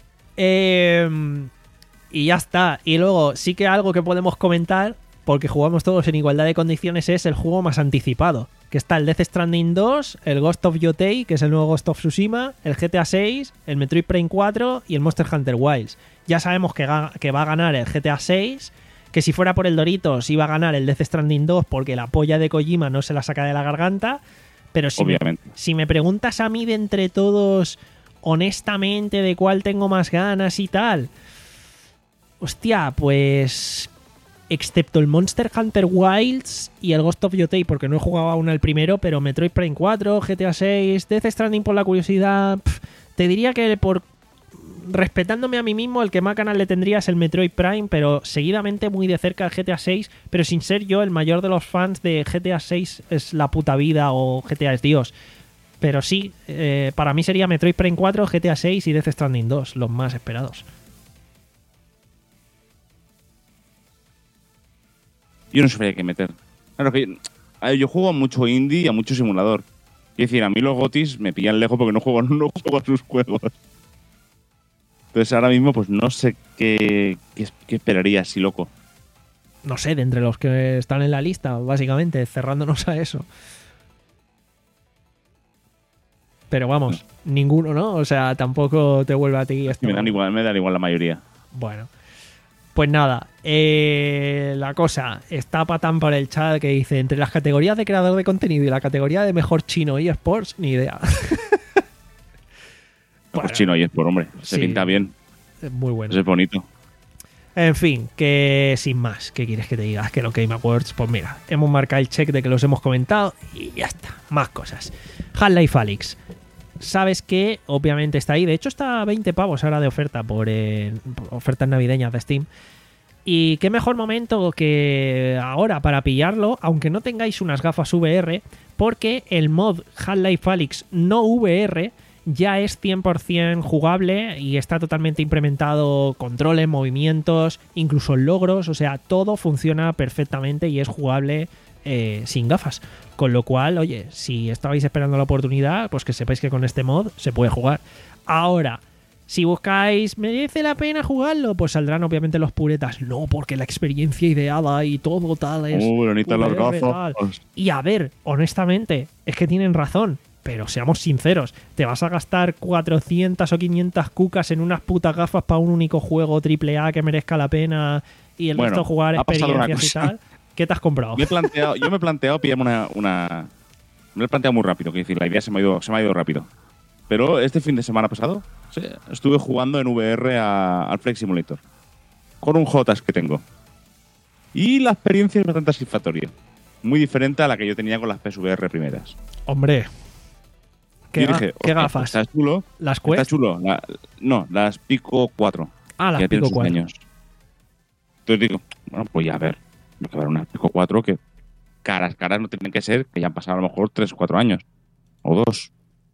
Speaker 2: Eh, y ya está. Y luego sí que algo que podemos comentar, porque jugamos todos en igualdad de condiciones, es el juego más anticipado. Que está el Death Stranding dos, el Ghost of Yotei, que es el nuevo Ghost of Tsushima, el G T A seis, el Metroid Prime cuatro y el Monster Hunter Wilds. Ya sabemos que, ga- que va a ganar el G T A seis, que si fuera por el Doritos iba a ganar el Death Stranding dos porque la polla de Kojima no se la saca de la garganta. Pero si me,
Speaker 3: Obviamente.
Speaker 2: si me preguntas a mí de entre todos, honestamente, de cuál tengo más ganas y tal, hostia, pues... excepto el Monster Hunter Wilds y el Ghost of Yotei, porque no he jugado aún al primero, pero Metroid Prime cuatro, G T A seis, Death Stranding por la curiosidad, pf, te diría que por respetándome a mí mismo, el que más ganas le tendría es el Metroid Prime, pero seguidamente muy de cerca el G T A seis, pero sin ser yo el mayor de los fans de G T A seis es la puta vida o G T A es Dios. Pero sí, eh, para mí sería Metroid Prime cuatro, G T A seis y Death Stranding dos, los más esperados.
Speaker 3: Yo no sabría qué meter. Claro que a ver, yo juego a mucho indie y a mucho simulador. Es decir, a mí los gotis me pillan lejos porque no juego, no juego a sus juegos. Entonces ahora mismo pues no sé qué, qué, qué esperaría así loco.
Speaker 2: No sé, de entre los que están en la lista, básicamente, cerrándonos a eso. Pero vamos, ninguno, ¿no? O sea, tampoco te vuelve a ti esto.
Speaker 3: Me dan igual, me dan igual la mayoría.
Speaker 2: Bueno, pues nada, eh, la cosa está patán por el chat que dice: entre las categorías de creador de contenido y la categoría de mejor chino y eSports, ni idea.
Speaker 3: Pues
Speaker 2: Bueno,
Speaker 3: chino y es por hombre, se
Speaker 2: sí.
Speaker 3: pinta bien,
Speaker 2: es muy bueno.
Speaker 3: es bonito.
Speaker 2: En fin, que sin más, ¿qué quieres que te diga? Que los Game Awards, pues mira, hemos marcado el check de que los hemos comentado y ya está, más cosas. Half-Life Alyx. Sabes que obviamente está ahí, de hecho está a veinte pavos ahora de oferta por, eh, por ofertas navideñas de Steam. Y qué mejor momento que ahora para pillarlo, aunque no tengáis unas gafas V R, porque el mod Half-Life Alyx no V R ya es cien por ciento jugable y está totalmente implementado controles, movimientos, incluso logros, o sea, todo funciona perfectamente y es jugable eh, sin gafas. Con lo cual, oye, si estabais esperando la oportunidad, pues que sepáis que con este mod se puede jugar. Ahora, si buscáis, ¿merece la pena jugarlo? Pues saldrán obviamente los puretas. No, porque la experiencia ideada y todo tal es...
Speaker 3: Uh, bonitas las
Speaker 2: V R,
Speaker 3: gafas.
Speaker 2: tal. Y a ver, honestamente, es que tienen razón. Pero seamos sinceros, ¿te vas a gastar cuatrocientas o quinientas cucas en unas putas gafas para un único juego triple A que merezca la pena y el
Speaker 3: Bueno,
Speaker 2: resto jugar
Speaker 3: ha pasado una
Speaker 2: experiencias y
Speaker 3: cosa.
Speaker 2: tal? ¿Qué te has comprado?
Speaker 3: Me he planteado, yo me he planteado pillarme una, una... Me lo he planteado muy rápido, que decir, la idea se me ha ido, se me ha ido rápido. Pero este fin de semana pasado sí, estuve jugando en V R a, al Flight Simulator. Con un J que tengo. Y la experiencia es bastante satisfactoria. Muy diferente a la que yo tenía con las P S V R primeras.
Speaker 2: Hombre. ¿Qué,
Speaker 3: yo dije,
Speaker 2: ¿qué gafas?
Speaker 3: Está chulo.
Speaker 2: ¿Las Quest?
Speaker 3: Está chulo. La, no, las Pico cuatro.
Speaker 2: Ah, las
Speaker 3: ya
Speaker 2: Pico cuatro.
Speaker 3: Años. Entonces digo, bueno, pues ya a ver. Hay que ver unas Pico cuatro que caras, caras no tienen que ser, que ya han pasado a lo mejor tres o cuatro años. O dos.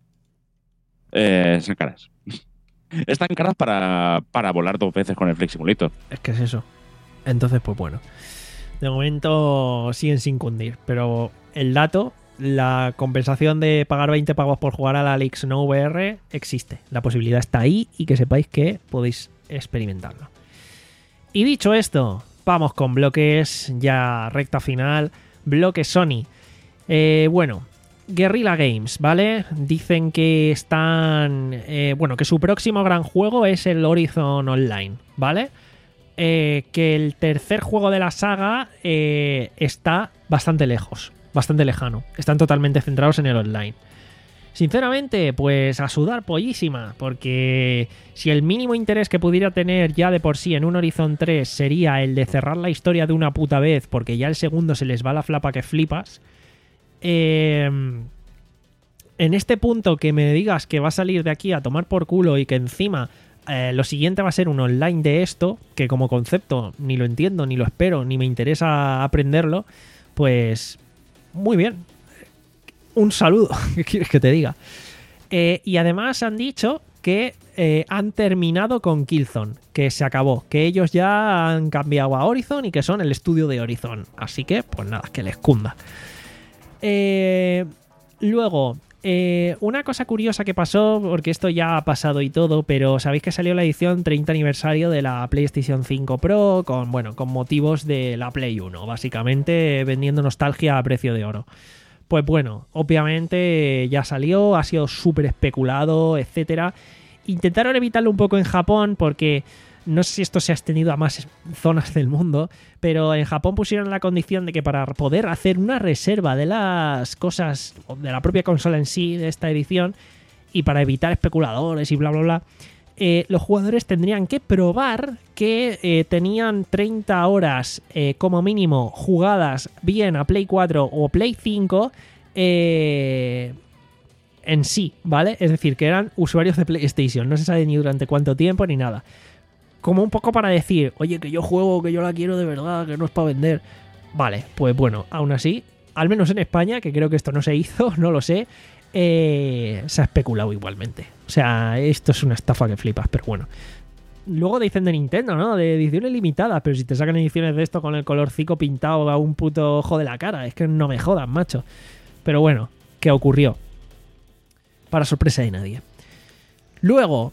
Speaker 3: Eh, son caras. Están caras para, para volar dos veces con el Flight Simulator.
Speaker 2: Es que es eso. Entonces, pues bueno. De momento siguen sin cundir. Pero el dato, la compensación de pagar veinte pavos por jugar a la Alix No V R existe. La posibilidad está ahí y que sepáis que podéis experimentarlo. Y dicho esto, vamos con bloques, ya recta final. Bloque Sony. Eh, bueno, Guerrilla Games, ¿vale? Dicen que están... Eh, bueno, que su próximo gran juego es el Horizon Online, ¿vale? Eh, que el tercer juego de la saga eh, está bastante lejos, bastante lejano. Están totalmente centrados en el online. Sinceramente, pues a sudar pollísima, porque si el mínimo interés que pudiera tener ya de por sí en un Horizon tres sería el de cerrar la historia de una puta vez, porque ya el segundo se les va la flapa que flipas, eh, en este punto que me digas que va a salir de aquí a tomar por culo y que encima eh, lo siguiente va a ser un online de esto, que como concepto ni lo entiendo, ni lo espero, ni me interesa aprenderlo, pues muy bien. Un saludo, ¿qué quieres que te diga? Eh, y además han dicho que eh, han terminado con Killzone, que se acabó, que ellos ya han cambiado a Horizon y que son el estudio de Horizon. Así que, pues nada, que les cunda. Eh, luego, eh, una cosa curiosa que pasó, porque esto ya ha pasado y todo, pero sabéis que salió la edición treinta aniversario de la PlayStation cinco Pro con, bueno, con motivos de la Play uno, básicamente vendiendo nostalgia a precio de oro. Pues bueno, obviamente ya salió, ha sido súper especulado, etcétera. Intentaron evitarlo un poco en Japón porque no sé si esto se ha extendido a más zonas del mundo, pero en Japón pusieron la condición de que para poder hacer una reserva de las cosas, de la propia consola en sí, de esta edición, y para evitar especuladores y bla bla bla, eh, los jugadores tendrían que probar que eh, tenían treinta horas eh, como mínimo jugadas bien a Play cuatro o Play cinco eh, en sí, ¿vale? Es decir, que eran usuarios de PlayStation, no se sabe ni durante cuánto tiempo ni nada. Como un poco para decir, oye, que yo juego, que yo la quiero de verdad, que no es para vender. Vale, pues bueno, aún así, al menos en España, que creo que esto no se hizo, no lo sé, Eh, se ha especulado igualmente. O sea, esto es una estafa que flipas, pero bueno. Luego dicen de Nintendo, ¿no? De ediciones limitadas, pero si te sacan ediciones de esto con el colorcico pintado a un puto ojo de la cara, es que no me jodan, macho. Pero bueno, ¿qué ocurrió? Para sorpresa de nadie. Luego,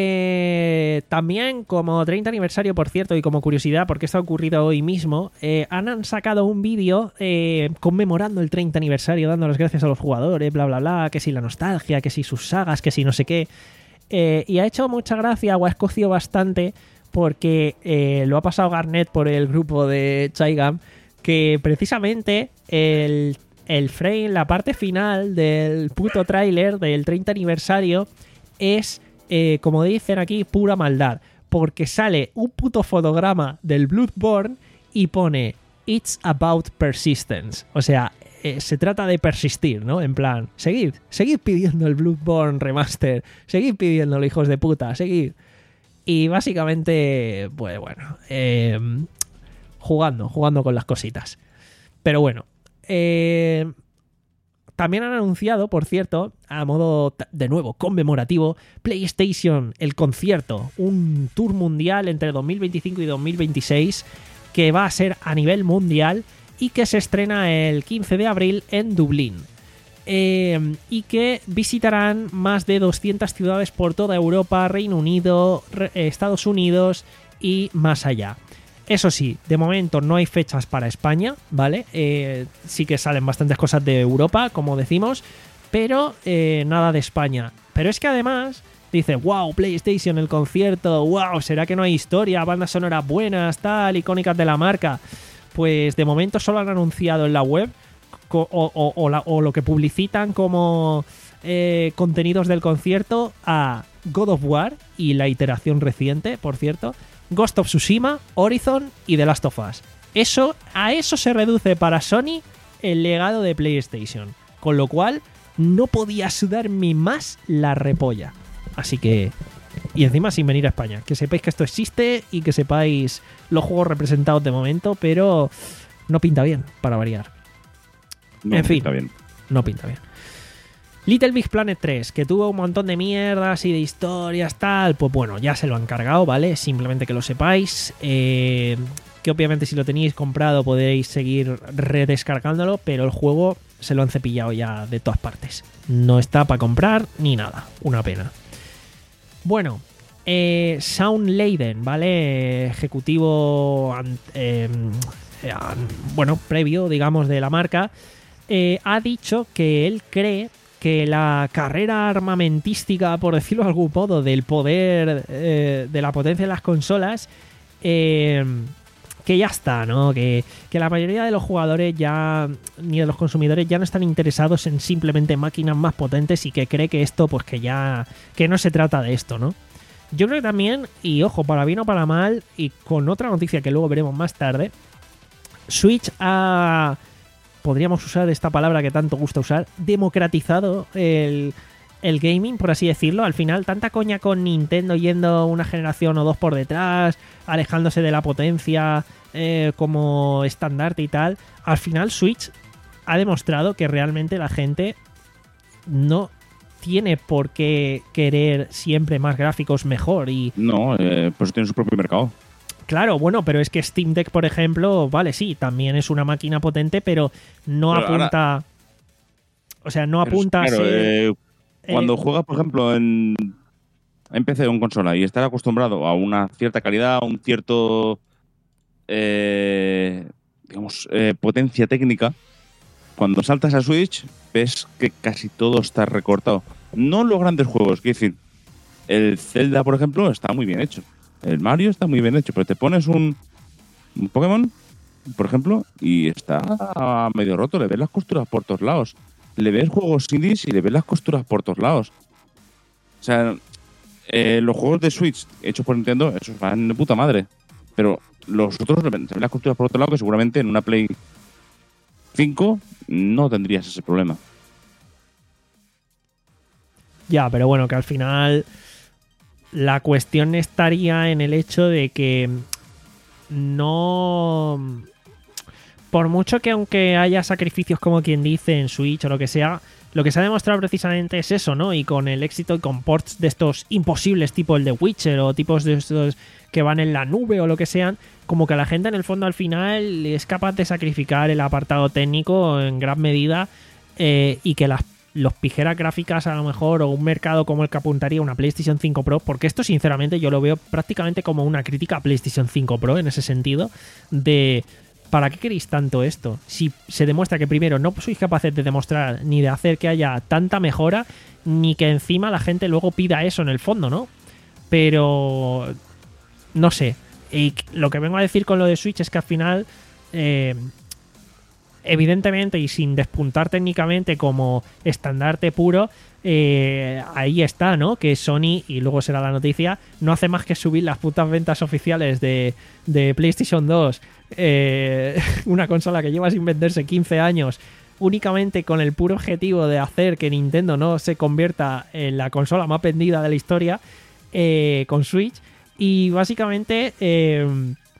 Speaker 2: eh, también como treinta aniversario, por cierto, y como curiosidad, porque esto ha ocurrido hoy mismo, eh, han sacado un vídeo eh, conmemorando el treinta aniversario, dando las gracias a los jugadores, bla bla bla, que si la nostalgia, que si sus sagas, que si no sé qué, eh, y ha hecho mucha gracia o ha escocido bastante porque eh, lo ha pasado Garnet por el grupo de Chaigam, que precisamente el, el frame, la parte final del puto tráiler del treinta aniversario es... Eh, como dicen aquí, pura maldad, porque sale un puto fotograma del Bloodborne y pone It's about persistence, o sea, eh, se trata de persistir, ¿no? En plan, seguid, seguid pidiendo el Bloodborne Remaster, seguid pidiéndolo, hijos de puta, seguid. Y básicamente, pues bueno, eh, jugando, jugando con las cositas. Pero bueno, eh... también han anunciado, por cierto, a modo, de nuevo, conmemorativo, PlayStation, el concierto, un tour mundial entre dos mil veinticinco y dos mil veintiséis que va a ser a nivel mundial y que se estrena el quince de abril en Dublín. Eh, y que visitarán más de doscientas ciudades por toda Europa, Reino Unido, Estados Unidos y más allá. Eso sí, de momento no hay fechas para España, ¿vale? Eh, sí que salen bastantes cosas de Europa, como decimos, pero eh, nada de España. Pero es que además dice, wow, PlayStation, el concierto, wow, ¿será que no hay historia, bandas sonoras buenas, tal, icónicas de la marca? pues de momento solo han anunciado en la web co- o, o, o, la- o lo que publicitan como eh, contenidos del concierto a God of War y la iteración reciente, por cierto, Ghost of Tsushima, Horizon y The Last of Us. Eso, a eso se reduce para Sony el legado de PlayStation. Con lo cual, no podía sudarme más la repolla. Así que... Y encima sin venir a España. Que sepáis que esto existe y que sepáis los juegos representados de momento, pero no pinta bien, para variar.
Speaker 3: No,
Speaker 2: En fin.
Speaker 3: Está bien.
Speaker 2: No pinta bien. Little Big Planet tres, que tuvo un montón de mierdas y de historias, tal, pues bueno, ya se lo han cargado, ¿vale? Simplemente que lo sepáis. Eh, que obviamente si lo tenéis comprado podéis seguir redescargándolo, pero el juego se lo han cepillado ya de todas partes. No está para comprar ni nada. Una pena. Bueno, eh, Shawn Layden, ¿vale? Ejecutivo, eh, eh, bueno, previo, digamos, de la marca, eh, ha dicho que él cree que la carrera armamentística, por decirlo de algún modo, del poder, eh, de la potencia de las consolas, eh, que ya está, ¿no? Que, que la mayoría de los jugadores ya, ni de los consumidores, ya no están interesados en simplemente máquinas más potentes y que cree que esto, pues que ya, que no se trata de esto, ¿no? Yo creo que también, y ojo, para bien o para mal, y con otra noticia que luego veremos más tarde, Switch ha... podríamos usar esta palabra que tanto gusta usar, democratizado el, el gaming, por así decirlo. Al final, tanta coña con Nintendo yendo una generación o dos por detrás, alejándose de la potencia eh, como estandarte y tal. Al final, Switch ha demostrado que realmente la gente no tiene por qué querer siempre más gráficos mejor y...
Speaker 3: No, eh, pues tiene su propio mercado.
Speaker 2: Claro, bueno, pero es que Steam Deck, por ejemplo, vale, sí, también es una máquina potente, pero no
Speaker 3: Pero
Speaker 2: apunta...
Speaker 3: ahora-
Speaker 2: o sea, no
Speaker 3: Pero,
Speaker 2: apunta
Speaker 3: claro,
Speaker 2: a ser...
Speaker 3: eh, cuando
Speaker 2: eh,
Speaker 3: juegas, por ejemplo, en, en P C o en consola y estar acostumbrado a una cierta calidad, a un cierto, eh, digamos, eh, potencia técnica, cuando saltas a Switch ves que casi todo está recortado. No los grandes juegos, quiero decir, el Zelda, por ejemplo, está muy bien hecho. El Mario está muy bien hecho, pero te pones un, un Pokémon, por ejemplo, y está medio roto, le ves las costuras por todos lados. Le ves juegos indies y le ves las costuras por todos lados. O sea, eh, los juegos de Switch hechos por Nintendo, esos van de puta madre. Pero los otros se ven las costuras por otro lado, que seguramente en una Play cinco no tendrías ese problema.
Speaker 2: Ya, pero bueno, que al final la cuestión estaría en el hecho de que no... Por mucho que aunque haya sacrificios como quien dice en Switch o lo que sea, lo que se ha demostrado precisamente es eso, ¿no? Y con el éxito y con ports de estos imposibles tipo el de Witcher o tipos de estos que van en la nube o lo que sean, como que la gente en el fondo al final es capaz de sacrificar el apartado técnico en gran medida eh, y que las los pijeras gráficas a lo mejor o un mercado como el que apuntaría una PlayStation cinco Pro, porque esto sinceramente yo lo veo prácticamente como una crítica a PlayStation cinco Pro en ese sentido de ¿para qué queréis tanto esto? Si se demuestra que primero no sois capaces de demostrar ni de hacer que haya tanta mejora, ni que encima la gente luego pida eso en el fondo, ¿no? Pero no sé. Y lo que vengo a decir con lo de Switch es que al final eh, evidentemente y sin despuntar técnicamente como estandarte puro, eh, ahí está, ¿no? Que Sony, y luego será la noticia, no hace más que subir las putas ventas oficiales de, de PlayStation dos, eh, una consola que lleva sin venderse quince años, únicamente con el puro objetivo de hacer que Nintendo no se convierta en la consola más vendida de la historia, eh, con Switch, y básicamente... Eh,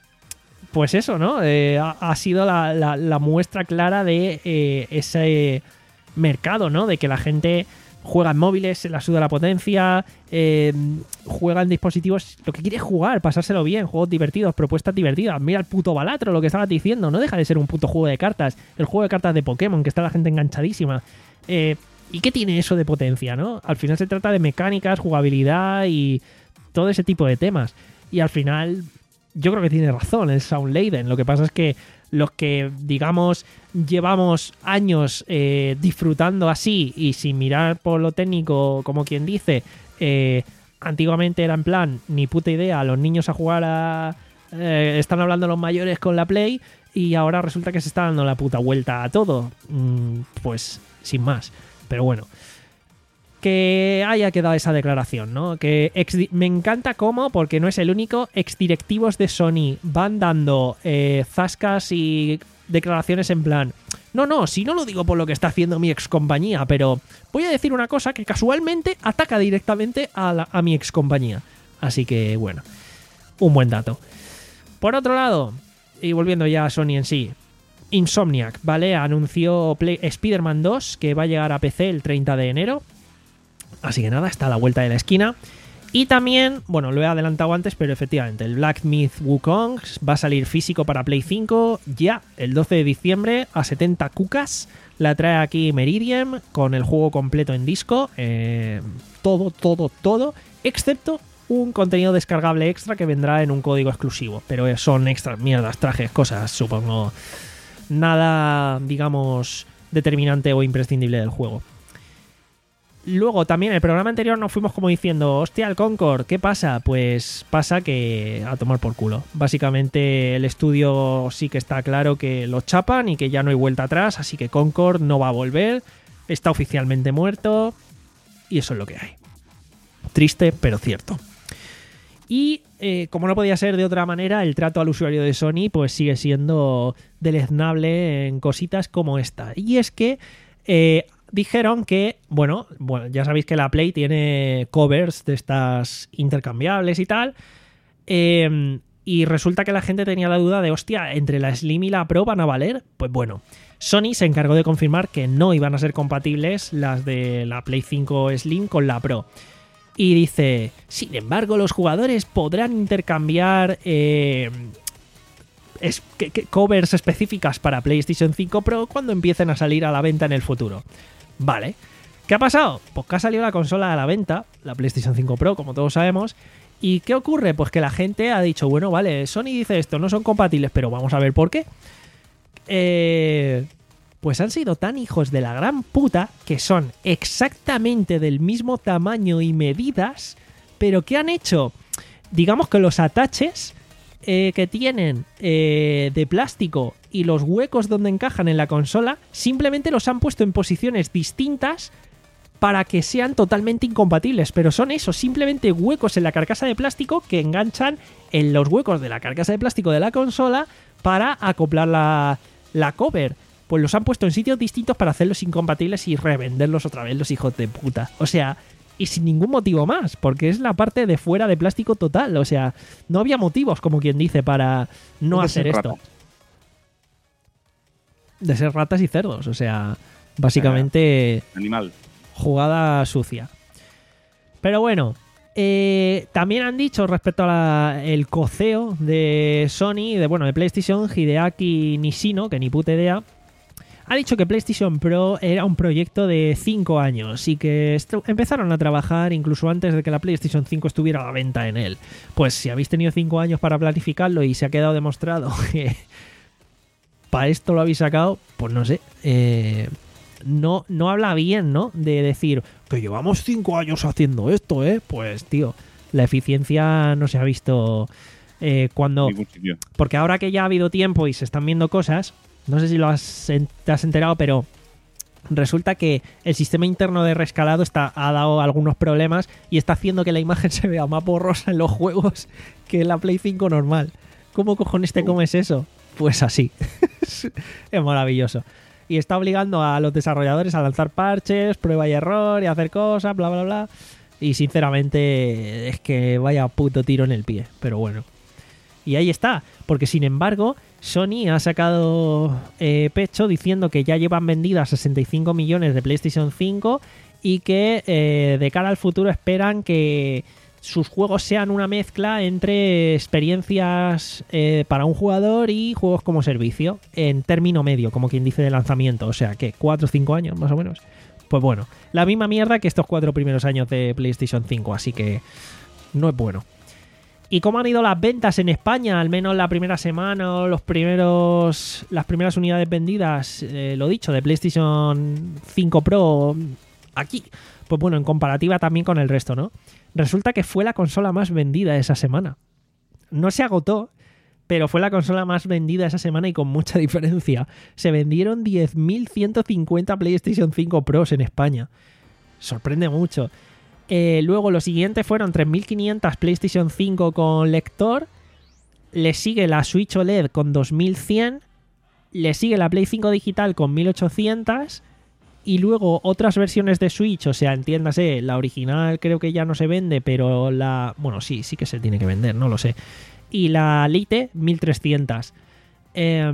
Speaker 2: pues eso, ¿no? Eh, ha, ha sido la, la, la muestra clara de eh, ese mercado, ¿no? De que la gente juega en móviles, se la suda la potencia, eh, juega en dispositivos, lo que quiere es jugar, pasárselo bien, juegos divertidos, propuestas divertidas. Mira el puto Balatro, lo que estabas diciendo, no deja de ser un puto juego de cartas, el juego de cartas de Pokémon, que está la gente enganchadísima. Eh, ¿Y qué tiene eso de potencia, no? Al final se trata de mecánicas, jugabilidad y todo ese tipo de temas. Y al final... Yo creo que tiene razón el Shawn Layden. Lo que pasa es que los que, digamos, llevamos años eh, disfrutando así y sin mirar por lo técnico, como quien dice, eh, antiguamente era en plan, ni puta idea, los niños a jugar a... Eh, están hablando los mayores con la Play y ahora resulta que se está dando la puta vuelta a todo. Mm, pues sin más. Pero bueno, que haya quedado esa declaración, ¿no? Que ex, me encanta cómo, porque no es el único, exdirectivos de Sony van dando eh, zascas y declaraciones en plan, no, no, si no lo digo por lo que está haciendo mi ex compañía, pero voy a decir una cosa que casualmente ataca directamente a, la, a mi ex compañía. Así que, bueno, un buen dato. Por otro lado, y volviendo ya a Sony en sí, Insomniac, ¿vale? Anunció Play- Spider-Man dos, que va a llegar a P C el treinta de enero. Así que nada, está a la vuelta de la esquina. Y también, bueno, lo he adelantado antes, pero efectivamente, el Black Myth Wukong va a salir físico para Play cinco ya el doce de diciembre a setenta cucas. La trae aquí Meridian con el juego completo en disco. Eh, todo, todo, todo, excepto un contenido descargable extra que vendrá en un código exclusivo. Pero son extras, mierdas, trajes, cosas, supongo. Nada, digamos, determinante o imprescindible del juego. Luego también el programa anterior nos fuimos como diciendo, hostia, el Concord, ¿qué pasa? Pues pasa que a tomar por culo. Básicamente el estudio sí que está claro que lo chapan y que ya no hay vuelta atrás, así que Concord no va a volver, está oficialmente muerto y eso es lo que hay. Triste, pero cierto. Y eh, como no podía ser de otra manera, el trato al usuario de Sony pues sigue siendo deleznable en cositas como esta. Y es que eh, dijeron que, bueno, bueno, ya sabéis que la Play tiene covers de estas intercambiables y tal, eh, y resulta que la gente tenía la duda de, hostia, ¿entre la Slim y la Pro van a valer? Pues bueno, Sony se encargó de confirmar que no iban a ser compatibles las de la Play cinco Slim con la Pro. Y dice, sin embargo, los jugadores podrán intercambiar eh, es, que, que, covers específicas para PlayStation cinco Pro cuando empiecen a salir a la venta en el futuro. Vale. ¿Qué ha pasado? Pues que ha salido la consola a la venta, la PlayStation cinco Pro, como todos sabemos. ¿Y qué ocurre? Pues que la gente ha dicho, bueno, vale, Sony dice esto, no son compatibles, pero vamos a ver por qué. Eh... Pues han sido tan hijos de la gran puta que son exactamente del mismo tamaño y medidas, pero ¿qué han hecho? Digamos que los ataches eh, que tienen eh, de plástico y los huecos donde encajan en la consola simplemente los han puesto en posiciones distintas para que sean totalmente incompatibles, pero son eso, simplemente huecos en la carcasa de plástico que enganchan en los huecos de la carcasa de plástico de la consola para acoplar la, la cover. Pues los han puesto en sitios distintos para hacerlos incompatibles y revenderlos otra vez, los hijos de puta. O sea, y sin ningún motivo más, porque es la parte de fuera de plástico total. O sea, no había motivos, como quien dice, para no hacer esto. Ratas. De ser ratas y cerdos, o sea, básicamente...
Speaker 3: Animal.
Speaker 2: Jugada sucia. Pero bueno, eh, también han dicho respecto al coceo de Sony, de bueno, de PlayStation, Hideaki Nishino, que ni puta idea, ha dicho que PlayStation Pro era un proyecto de cinco años y que est- empezaron a trabajar incluso antes de que la PlayStation cinco estuviera a la venta en él. Pues si habéis tenido cinco años para planificarlo y se ha quedado demostrado que para esto lo habéis sacado, pues no sé. Eh, no, no habla bien, ¿no? De decir que llevamos cinco años haciendo esto, ¿eh? Pues, tío, la eficiencia no se ha visto eh, cuando... Porque ahora que ya ha habido tiempo y se están viendo cosas... No sé si lo has, te has enterado, pero resulta que el sistema interno de rescalado está, ha dado algunos problemas y está haciendo que la imagen se vea más borrosa en los juegos que en la Play cinco normal. ¿Cómo cojones te comes eso? Pues así. Es maravilloso. Y está obligando a los desarrolladores a lanzar parches, prueba y error y hacer cosas, bla, bla, bla. Y sinceramente es que vaya puto tiro en el pie. Pero bueno. Y ahí está. Porque sin embargo... Sony ha sacado eh, pecho diciendo que ya llevan vendidas sesenta y cinco millones de PlayStation cinco y que eh, de cara al futuro esperan que sus juegos sean una mezcla entre experiencias eh, para un jugador y juegos como servicio en término medio, como quien dice de lanzamiento, o sea que cuatro o cinco años más o menos. Pues bueno, la misma mierda que estos cuatro primeros años de PlayStation cinco, así que no es bueno. ¿Y cómo han ido las ventas en España? Al menos la primera semana o los primeros, las primeras unidades vendidas, eh, lo dicho, de PlayStation cinco Pro aquí. Pues bueno, en comparativa también con el resto, ¿no? Resulta que fue la consola más vendida esa semana. No se agotó, pero fue la consola más vendida esa semana y con mucha diferencia. Se vendieron diez mil ciento cincuenta PlayStation cinco Pros en España. Sorprende mucho. Eh, luego lo siguiente fueron tres mil quinientas PlayStation cinco con lector. Le sigue la Switch O L E D con dos mil cien. Le sigue la Play cinco digital con mil ochocientas. Y luego otras versiones de Switch, o sea, entiéndase, la original creo que ya no se vende, pero la... Bueno, sí, sí que se tiene que vender, no lo sé. Y la Lite, mil trescientas. Eh,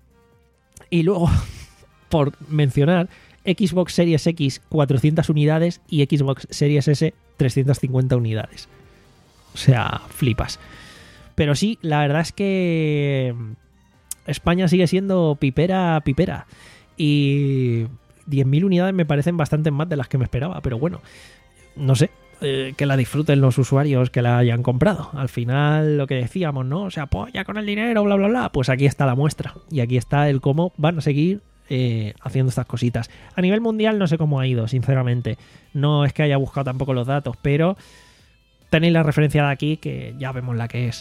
Speaker 2: y luego, por mencionar, Xbox Series X, cuatrocientas unidades y Xbox Series S, trescientas cincuenta unidades. O sea, flipas. Pero sí, la verdad es que España sigue siendo pipera, pipera. Y diez mil unidades me parecen bastante más de las que me esperaba, pero bueno, no sé, eh, que la disfruten los usuarios que la hayan comprado. Al final, lo que decíamos, ¿no? O sea, pues ya con el dinero, bla, bla, bla, pues aquí está la muestra. Y aquí está el cómo van a seguir eh, haciendo estas cositas. A nivel mundial no sé cómo ha ido, sinceramente. No es que haya buscado tampoco los datos, pero tenéis la referencia de aquí que ya vemos la que es.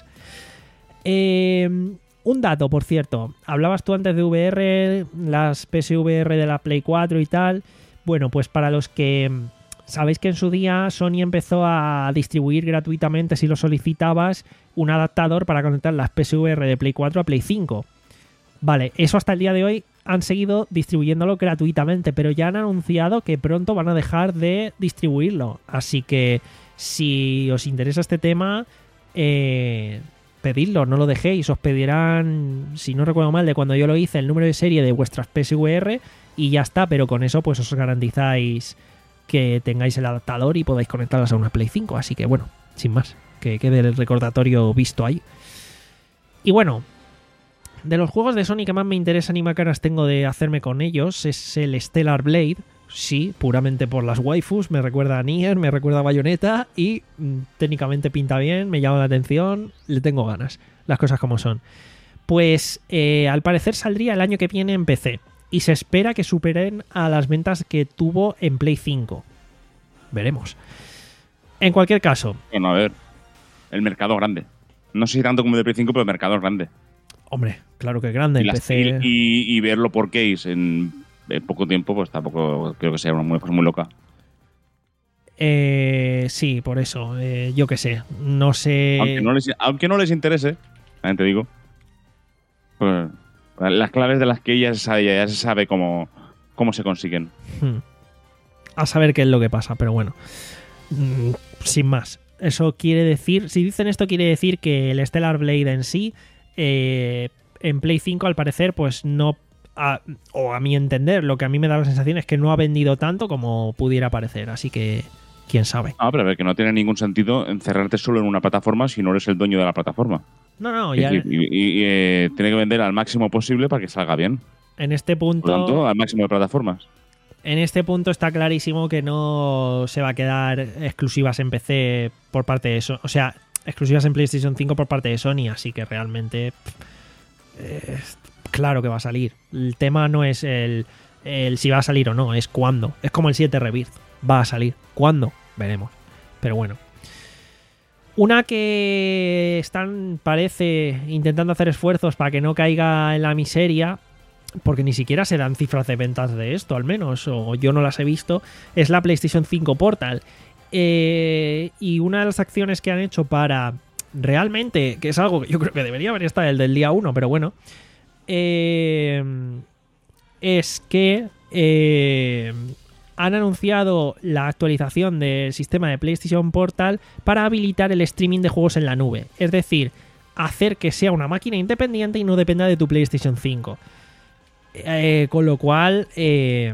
Speaker 2: Eh... Un dato, por cierto, hablabas tú antes de V R, las P S V R de la Play cuatro y tal. Bueno, pues para los que sabéis que en su día Sony empezó a distribuir gratuitamente, si lo solicitabas, un adaptador para conectar las P S V R de Play cuatro a Play cinco. Vale, eso hasta el día de hoy han seguido distribuyéndolo gratuitamente, pero ya han anunciado que pronto van a dejar de distribuirlo. Así que si os interesa este tema... Eh, pedidlo, no lo dejéis, os pedirán, si no recuerdo mal, de cuando yo lo hice, el número de serie de vuestras P S V R y ya está, pero con eso pues os garantizáis que tengáis el adaptador y podáis conectarlas a una Play cinco, así que bueno, sin más, que quede el recordatorio visto ahí. Y bueno, de los juegos de Sony que más me interesan y más ganas tengo de hacerme con ellos es el Stellar Blade. Sí, puramente por las waifus, me recuerda a Nier, me recuerda a Bayonetta y mm, técnicamente pinta bien, me llama la atención, le tengo ganas, las cosas como son. Pues eh, al parecer saldría el año que viene en P C y se espera que superen a las ventas que tuvo en Play cinco. Veremos. En cualquier caso...
Speaker 3: Bueno, a ver, el mercado grande. No sé si tanto como de Play cinco, pero el mercado es grande.
Speaker 2: Hombre, claro que es grande,
Speaker 3: y
Speaker 2: en P C...
Speaker 3: Y, y verlo por case en... en poco tiempo, pues tampoco creo que sea una cosa muy loca.
Speaker 2: Eh, sí, por eso. Eh, yo qué sé. No sé.
Speaker 3: Aunque no les, aunque no les interese, también te digo. Pues, las claves de las que ya se sabe, ya se sabe cómo, cómo se consiguen.
Speaker 2: Hmm. A saber qué es lo que pasa, pero bueno. Mm, sin más. Eso quiere decir. Si dicen esto, quiere decir que el Stellar Blade en sí, eh, en Play cinco, al parecer, pues no. A, o a mi entender, lo que a mí me da la sensación es que no ha vendido tanto como pudiera parecer, así que quién sabe.
Speaker 3: Ah, pero a ver, que no tiene ningún sentido encerrarte solo en una plataforma si no eres el dueño de la plataforma.
Speaker 2: No, no,
Speaker 3: y,
Speaker 2: ya...
Speaker 3: Y, y, y eh, tiene que vender al máximo posible para que salga bien.
Speaker 2: En este punto...
Speaker 3: Por lo tanto, al máximo de plataformas.
Speaker 2: En este punto está clarísimo que no se va a quedar exclusivas en P C por parte de Sony. O sea, exclusivas en PlayStation cinco por parte de Sony, así que realmente... Eh, claro que va a salir. El tema no es el, el si va a salir o no, es cuándo. Es como el siete Rebirth. Va a salir. ¿Cuándo? Veremos. Pero bueno. Una que están, parece, intentando hacer esfuerzos para que no caiga en la miseria, porque ni siquiera se dan cifras de ventas de esto, al menos, o yo no las he visto, es la PlayStation cinco Portal. Eh, y una de las acciones que han hecho para realmente, que es algo que yo creo que debería haber estado el del día uno, pero bueno, eh, es que eh, han anunciado la actualización del sistema de PlayStation Portal para habilitar el streaming de juegos en la nube. Es decir, hacer que sea una máquina independiente y no dependa de tu PlayStation cinco. Eh, con lo cual, eh,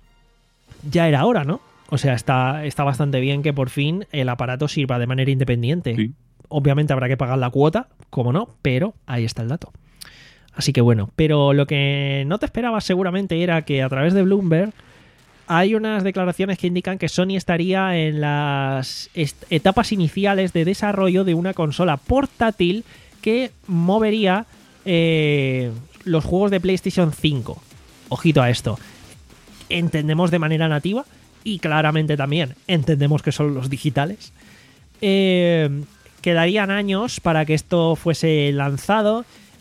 Speaker 2: ya era hora, ¿no? O sea, está, está bastante bien que por fin el aparato sirva de manera independiente.
Speaker 3: Sí.
Speaker 2: Obviamente habrá que pagar la cuota, como no, pero ahí está el dato. Así que bueno, pero lo que no te esperabas seguramente era que a través de Bloomberg hay unas declaraciones que indican que Sony estaría en las etapas iniciales de desarrollo de una consola portátil que movería eh, los juegos de PlayStation cinco. Ojito a esto. Entendemos de manera nativa y claramente también entendemos que son los digitales. Eh, quedarían años para que esto fuese lanzado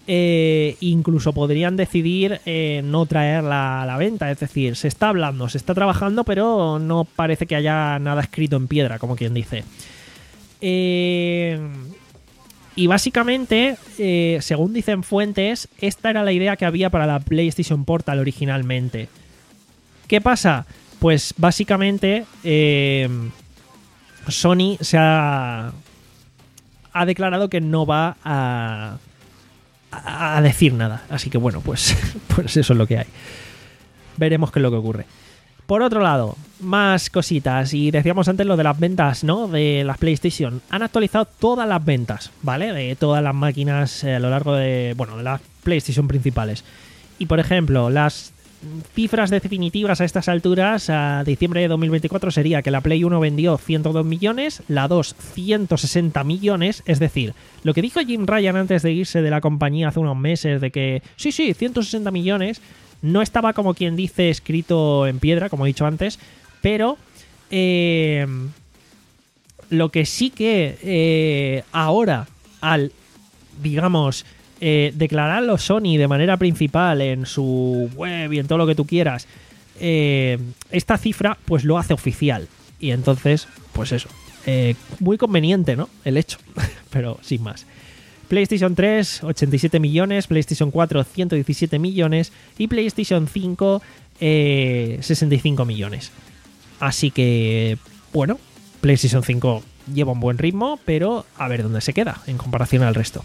Speaker 2: eh, incluso podrían decidir eh, no traerla a la venta. Es decir, se está hablando, se está trabajando, pero no parece que haya nada escrito en piedra, como quien dice. Eh, y básicamente, eh, según dicen fuentes, esta era la idea que había para la PlayStation Portal originalmente. ¿Qué pasa? Pues básicamente eh, Sony se ha, ha declarado que no va a, a, a decir nada. Así que bueno, pues, pues eso es lo que hay. Veremos qué es lo que ocurre. Por otro lado, más cositas. Y decíamos antes lo de las ventas, ¿no? De las PlayStation. Han actualizado todas las ventas, ¿vale? De todas las máquinas eh, a lo largo de, bueno, de las PlayStation principales. Y por ejemplo, las cifras definitivas a estas alturas, a diciembre de dos mil veinticuatro, sería que la Play uno vendió ciento dos millones, la dos ciento sesenta millones, es decir, lo que dijo Jim Ryan antes de irse de la compañía hace unos meses de que sí, sí, ciento sesenta millones, no estaba como quien dice escrito en piedra, como he dicho antes, pero eh, lo que sí que eh, ahora, al, digamos, Eh, declararlo Sony de manera principal en su web y en todo lo que tú quieras, eh, esta cifra pues lo hace oficial. Y entonces, pues eso, eh, muy conveniente, ¿no? El hecho, pero sin más. PlayStation tres, ochenta y siete millones, PlayStation cuatro, ciento diecisiete millones y PlayStation cinco, eh, sesenta y cinco millones. Así que, bueno, PlayStation cinco lleva un buen ritmo, pero a ver dónde se queda en comparación al resto.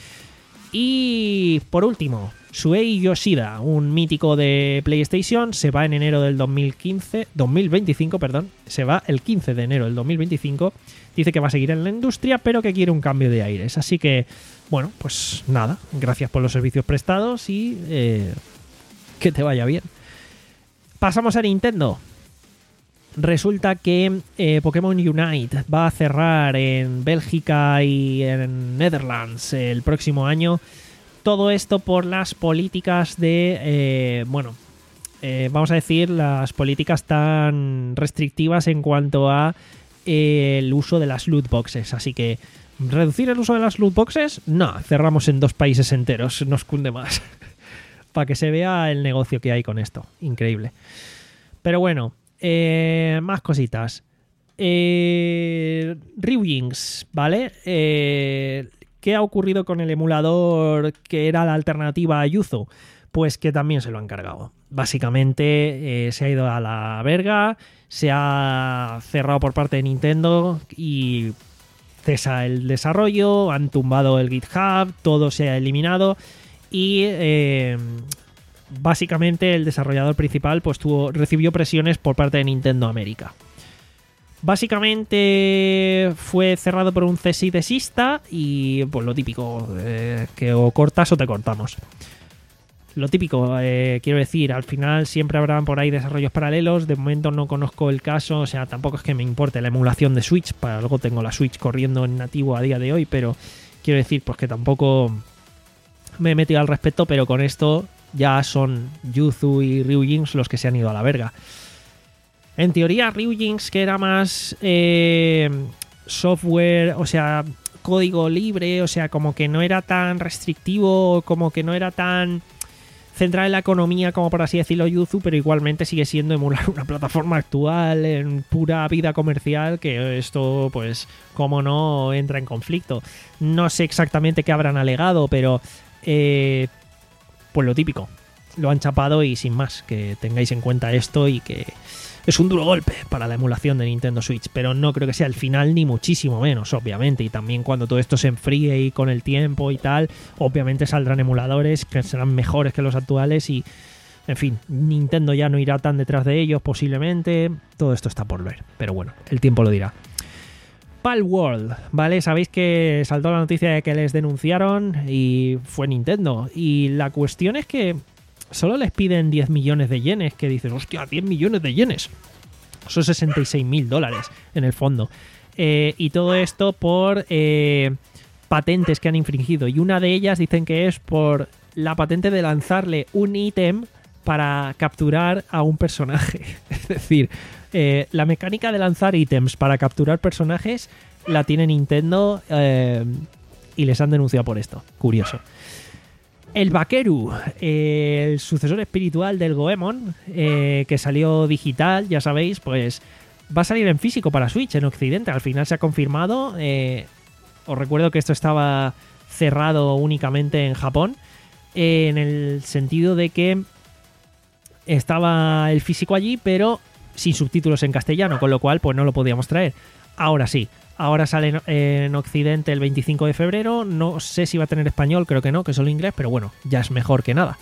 Speaker 2: Y por último, Shuei Yoshida, un mítico de PlayStation, se va en enero del dos mil quince, dos mil veinticinco, perdón, se va el quince de enero del dos mil veinticinco. Dice que va a seguir en la industria, pero que quiere un cambio de aires. Así que, bueno, pues nada, gracias por los servicios prestados y eh, que te vaya bien. Pasamos a Nintendo. Resulta que eh, Pokémon Unite va a cerrar en Bélgica y en Netherlands el próximo año. Todo esto por las políticas de, eh, bueno, eh, vamos a decir, las políticas tan restrictivas en cuanto a eh, el uso de las loot boxes. Así que, ¿reducir el uso de las loot boxes? No, cerramos en dos países enteros, nos cunde más. Para que se vea el negocio que hay con esto. Increíble. Pero bueno, Eh, más cositas. Eh, Ryujinx, ¿vale? Eh, ¿Qué ha ocurrido con el emulador que era la alternativa a Yuzu? Pues que también se lo han cargado. Básicamente eh, se ha ido a la verga, se ha cerrado por parte de Nintendo y cesa el desarrollo, han tumbado el GitHub, todo se ha eliminado y Eh, básicamente el desarrollador principal pues tuvo, recibió presiones por parte de Nintendo América. Básicamente fue cerrado por un cese y desista y pues lo típico, eh, que o cortas o te cortamos. Lo típico, eh, quiero decir, al final siempre habrán por ahí desarrollos paralelos. De momento no conozco el caso, o sea, tampoco es que me importe la emulación de Switch, para algo tengo la Switch corriendo en nativo a día de hoy, pero quiero decir pues que tampoco me he metido al respecto, pero con esto ya son Yuzu y Ryujinx los que se han ido a la verga. En teoría, Ryujinx, que era más eh, software, o sea, código libre, o sea, como que no era tan restrictivo, como que no era tan centrado en la economía, como por así decirlo, Yuzu, pero igualmente sigue siendo emular una plataforma actual en pura vida comercial, que esto, pues, como no, entra en conflicto. No sé exactamente qué habrán alegado, pero Eh, pues lo típico, lo han chapado y sin más, que tengáis en cuenta esto y que es un duro golpe para la emulación de Nintendo Switch, pero no creo que sea el final ni muchísimo menos, obviamente, y también cuando todo esto se enfríe y con el tiempo y tal, obviamente saldrán emuladores que serán mejores que los actuales y, en fin, Nintendo ya no irá tan detrás de ellos posiblemente, todo esto está por ver, pero bueno, el tiempo lo dirá. Palworld, ¿vale? Sabéis que saltó la noticia de que les denunciaron y fue Nintendo. Y la cuestión es que solo les piden diez millones de yenes, que dices, hostia, diez millones de yenes. Son sesenta y seis mil dólares en el fondo. Eh, y todo esto por eh, patentes que han infringido. Y una de ellas dicen que es por la patente de lanzarle un ítem para capturar a un personaje. Es decir, eh, la mecánica de lanzar ítems para capturar personajes la tiene Nintendo eh, y les han denunciado por esto. Curioso. El Bakeru, eh, el sucesor espiritual del Goemon, eh, que salió digital, ya sabéis, pues va a salir en físico para Switch en Occidente. Al final se ha confirmado. Eh, os recuerdo que esto estaba cerrado únicamente en Japón, eh, en el sentido de que estaba el físico allí, pero sin subtítulos en castellano, con lo cual pues no lo podíamos traer. Ahora sí. Ahora sale en, en Occidente el veinticinco de febrero. No sé si va a tener español, creo que no, que solo inglés, pero bueno, ya es mejor que nada.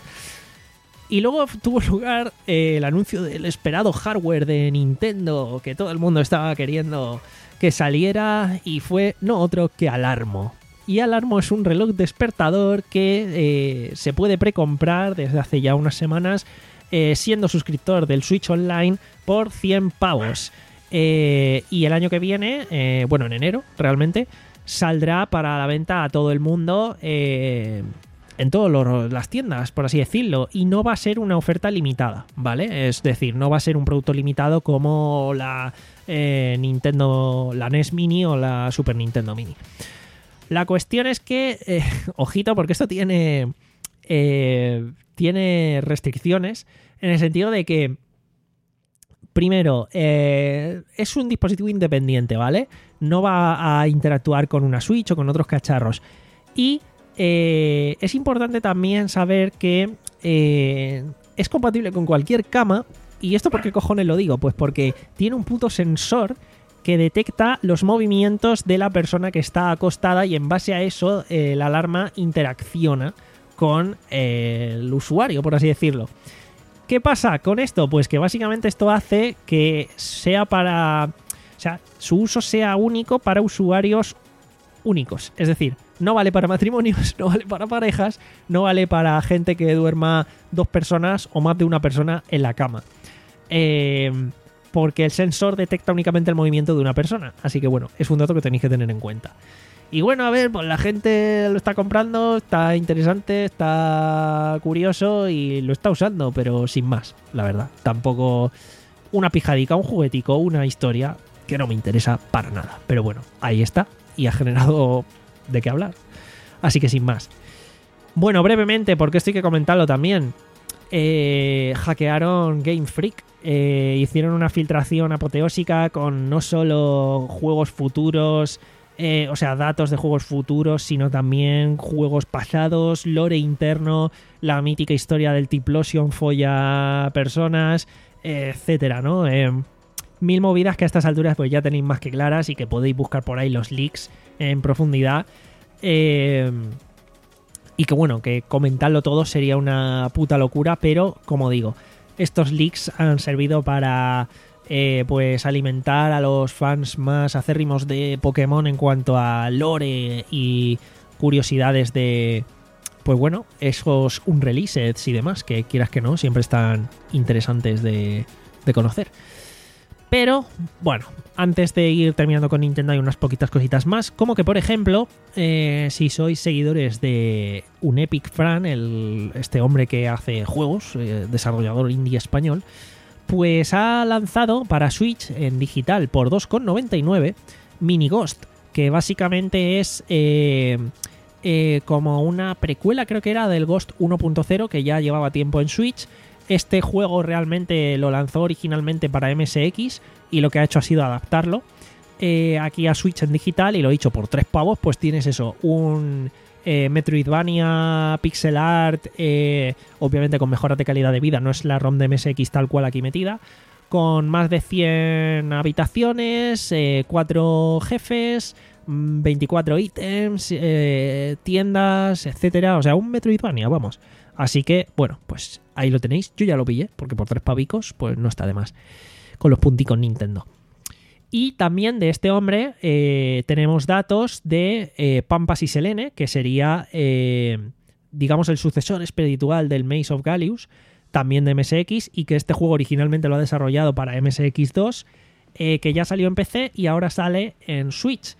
Speaker 2: Y luego tuvo lugar eh, el anuncio del esperado hardware de Nintendo, que todo el mundo estaba queriendo que saliera, y fue no otro que Alarmo. Y Alarmo es un reloj despertador que eh, se puede precomprar desde hace ya unas semanas, eh, siendo suscriptor del Switch Online por cien pavos. Eh, y el año que viene, eh, bueno, en enero realmente, saldrá para la venta a todo el mundo, eh, en todas las tiendas, por así decirlo. Y no va a ser una oferta limitada, ¿vale? Es decir, no va a ser un producto limitado como la eh, Nintendo, la N E S Mini o la Super Nintendo Mini. La cuestión es que, eh, ojito, porque esto tiene, eh, tiene restricciones, en el sentido de que primero, eh, es un dispositivo independiente, ¿vale? No va a interactuar con una Switch o con otros cacharros. Y eh, es importante también saber que eh, es compatible con cualquier cama. ¿Y esto por qué cojones lo digo? Pues porque tiene un puto sensor que detecta los movimientos de la persona que está acostada, y en base a eso eh, la alarma interacciona con eh, el usuario, por así decirlo. ¿Qué pasa con esto? Pues que básicamente esto hace que sea para... O sea, su uso sea único para usuarios únicos. Es decir, no vale para matrimonios, no vale para parejas, no vale para gente que duerma dos personas o más de una persona en la cama. Eh, porque el sensor detecta únicamente el movimiento de una persona. Así que bueno, es un dato que tenéis que tener en cuenta. Y bueno, a ver, pues la gente lo está comprando, está interesante, está curioso y lo está usando, pero sin más, la verdad. Tampoco una pijadica, un juguetico, una historia que no me interesa para nada. Pero bueno, ahí está y ha generado de qué hablar. Así que sin más. Bueno, brevemente, porque esto hay que comentarlo también. Eh, hackearon Game Freak. Eh, hicieron una filtración apoteósica con no solo juegos futuros... Eh, o sea, datos de juegos futuros, sino también juegos pasados, lore interno, la mítica historia del Tiplosion folla personas, eh, etcétera, ¿no? Eh, mil movidas que a estas alturas pues ya tenéis más que claras y que podéis buscar por ahí los leaks en profundidad. Eh, y que bueno, que comentarlo todo sería una puta locura, pero como digo, estos leaks han servido para... Eh, pues alimentar a los fans más acérrimos de Pokémon en cuanto a lore y curiosidades de, pues bueno, esos unreleased y demás, que quieras que no, siempre están interesantes de, de conocer. Pero, bueno, antes de ir terminando con Nintendo hay unas poquitas cositas más, como que por ejemplo, eh, si sois seguidores de Unepic Fran, el, este hombre que hace juegos, eh, desarrollador indie español, pues ha lanzado para Switch en digital por dos con noventa y nueve Mini Ghost, que básicamente es eh, eh, como una precuela, creo que era, del Ghost uno punto cero, que ya llevaba tiempo en Switch. Este juego realmente lo lanzó originalmente para M S X y lo que ha hecho ha sido adaptarlo eh, aquí a Switch en digital, y lo he dicho, por tres pavos pues tienes eso, un... Eh, Metroidvania, pixel art, eh, obviamente con mejoras de calidad de vida, no es la ROM de M S X tal cual aquí metida, con más de cien habitaciones, eh, cuatro jefes, veinticuatro ítems, eh, tiendas, etcétera. O sea, un Metroidvania, vamos. Así que, bueno, pues ahí lo tenéis. Yo ya lo pillé, porque por tres pavicos, pues no está de más. Con los punticos Nintendo. Y también de este hombre eh, tenemos datos de eh, Pampas y Selene, que sería, eh, digamos, el sucesor espiritual del Maze of Gallius, también de M S X, y que este juego originalmente lo ha desarrollado para M S X dos, eh, que ya salió en P C y ahora sale en Switch.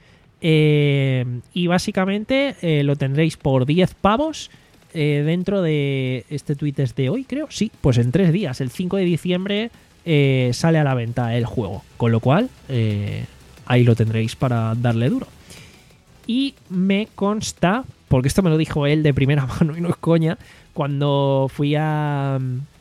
Speaker 2: Eh, y básicamente eh, lo tendréis por diez pavos eh, dentro de... Este tuit es de hoy, creo. Sí, pues en tres días, el cinco de diciembre... Eh, sale a la venta el juego, con lo cual eh, ahí lo tendréis para darle duro. Y me consta, porque esto me lo dijo él de primera mano y no es coña, cuando fui a,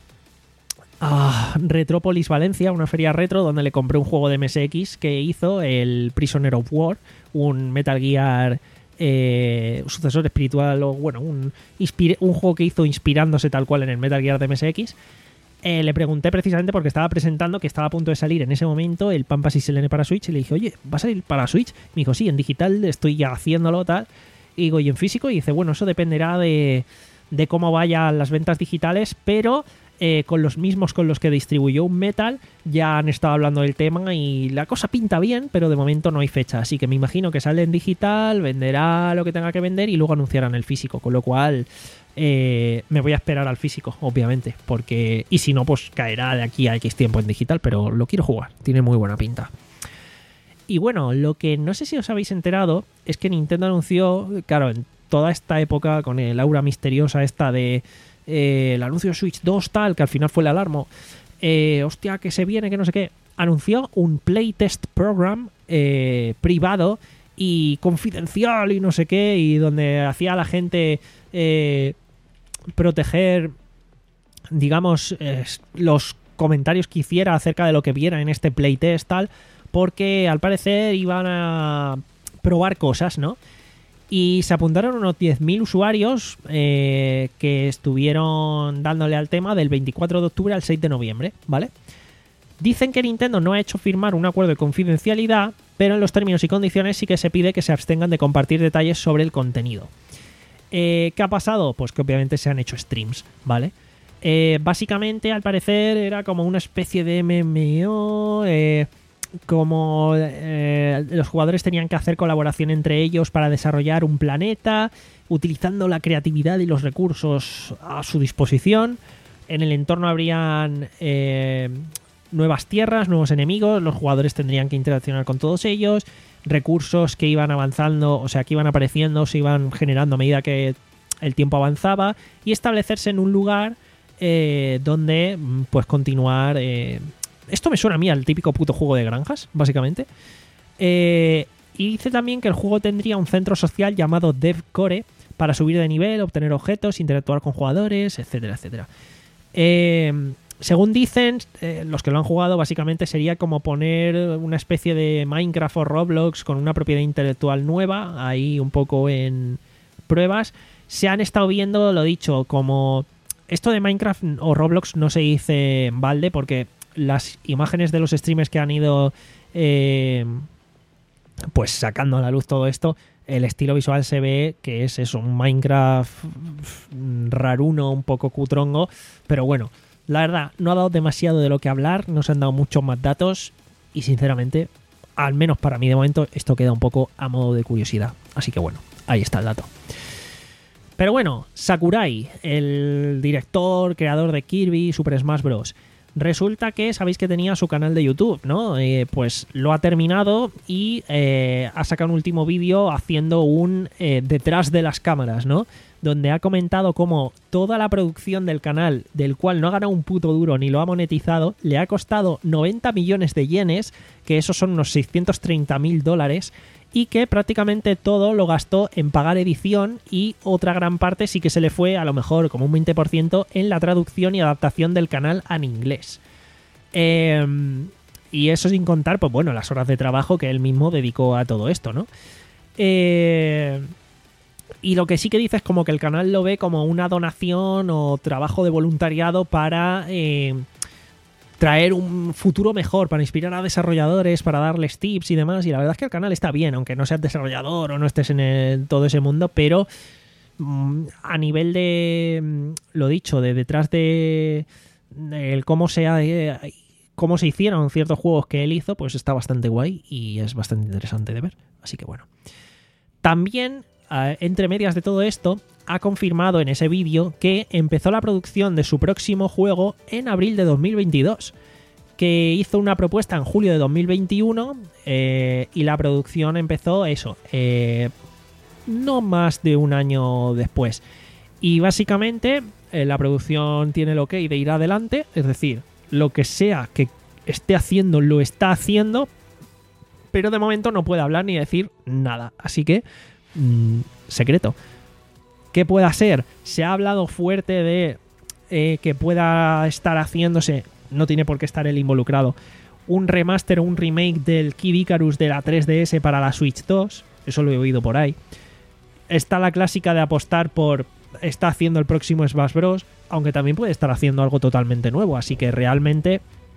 Speaker 2: a Retrópolis Valencia, una feria retro, donde le compré un juego de M S X que hizo, el Prisoner of War, un Metal Gear eh, sucesor espiritual, o bueno, un, inspire, un juego que hizo inspirándose tal cual en el Metal Gear de M S X. Eh, le pregunté precisamente porque estaba presentando que estaba a punto de salir en ese momento el Pampa S L N para Switch, y le dije, oye, ¿va a salir para Switch? Me dijo, sí, en digital estoy ya haciéndolo, tal. Y digo, ¿y en físico? Y dice, bueno, eso dependerá de, de cómo vayan las ventas digitales, pero eh, con los mismos con los que distribuyó un Metal ya han estado hablando del tema y la cosa pinta bien, pero de momento no hay fecha. Así que me imagino que sale en digital, venderá lo que tenga que vender y luego anunciarán el físico, con lo cual... Eh, me voy a esperar al físico, obviamente, porque y si no, pues caerá de aquí a X tiempo en digital, pero lo quiero jugar, tiene muy buena pinta. Y bueno, lo que no sé si os habéis enterado es que Nintendo anunció, claro, en toda esta época, con el aura misteriosa esta de eh, el anuncio de Switch dos tal, que al final fue el alarmo, eh, hostia, que se viene, que no sé qué, anunció un playtest program eh, privado y confidencial y no sé qué, y donde hacía a la gente eh, proteger, digamos, eh, los comentarios que hiciera acerca de lo que viera en este playtest tal, porque al parecer iban a probar cosas, ¿no? Y se apuntaron unos diez mil usuarios eh, que estuvieron dándole al tema del veinticuatro de octubre al seis de noviembre, ¿vale? Dicen que Nintendo no ha hecho firmar un acuerdo de confidencialidad, pero en los términos y condiciones sí que se pide que se abstengan de compartir detalles sobre el contenido. Eh, ¿Qué ha pasado? Pues que obviamente se han hecho streams, ¿vale? Eh, básicamente, al parecer, era como una especie de M M O, eh, como eh, los jugadores tenían que hacer colaboración entre ellos para desarrollar un planeta, utilizando la creatividad y los recursos a su disposición. En el entorno habrían... Eh, nuevas tierras, nuevos enemigos, los jugadores tendrían que interaccionar con todos ellos, recursos que iban avanzando, o sea, que iban apareciendo, se iban generando a medida que el tiempo avanzaba, y establecerse en un lugar eh, donde pues continuar... Eh, esto me suena a mí al típico puto juego de granjas, básicamente. Eh, y dice también que el juego tendría un centro social llamado DevCore para subir de nivel, obtener objetos, interactuar con jugadores, etcétera, etcétera. Eh... Según dicen, eh, los que lo han jugado, básicamente sería como poner una especie de Minecraft o Roblox con una propiedad intelectual nueva, ahí un poco en pruebas. Se han estado viendo, lo dicho, como esto de Minecraft o Roblox no se dice en balde, porque las imágenes de los streamers que han ido eh, pues sacando a la luz todo esto, el estilo visual se ve que es eso, un Minecraft raruno, un poco cutrongo, pero bueno, la verdad, no ha dado demasiado de lo que hablar, no se han dado muchos más datos y sinceramente, al menos para mí de momento, esto queda un poco a modo de curiosidad. Así que bueno, ahí está el dato. Pero bueno, Sakurai, el director, creador de Kirby, Super Smash Bros. Resulta que sabéis que tenía su canal de YouTube, ¿no? Eh, pues lo ha terminado y eh, ha sacado un último vídeo haciendo un eh, detrás de las cámaras, ¿no? Donde ha comentado cómo toda la producción del canal, del cual no ha ganado un puto duro ni lo ha monetizado, le ha costado noventa millones de yenes, que esos son unos seiscientos treinta mil dólares, y que prácticamente todo lo gastó en pagar edición y otra gran parte sí que se le fue, a lo mejor como un veinte por ciento, en la traducción y adaptación del canal en inglés. Eh, y eso sin contar, pues bueno, las horas de trabajo que él mismo dedicó a todo esto, ¿no? Eh... Y lo que sí que dice es como que el canal lo ve como una donación o trabajo de voluntariado para eh, traer un futuro mejor, para inspirar a desarrolladores, para darles tips y demás. Y la verdad es que el canal está bien, aunque no seas desarrollador o no estés en el, todo ese mundo, pero mmm, a nivel de, mmm, lo dicho, de detrás de, de el cómo se, eh, cómo se hicieron ciertos juegos que él hizo, pues está bastante guay y es bastante interesante de ver. Así que bueno. También... entre medias de todo esto, ha confirmado en ese vídeo que empezó la producción de su próximo juego en abril de dos mil veintidós, que hizo una propuesta en julio de dos mil veintiuno eh, y la producción empezó eso, eh, no más de un año después. Y básicamente eh, la producción tiene el ok de ir adelante, es decir, lo que sea que esté haciendo, lo está haciendo, pero de momento no puede hablar ni decir nada, así que... Mm, secreto. ¿Qué pueda ser? Se ha hablado fuerte de eh, que pueda estar haciéndose, no tiene por qué estar él involucrado, un remaster o un remake del Kid Icarus de la tres D S para la Switch dos. Eso lo he oído por ahí. Está la clásica de apostar por... Está haciendo el próximo Smash Bros. Aunque también puede estar haciendo algo totalmente nuevo. Así que realmente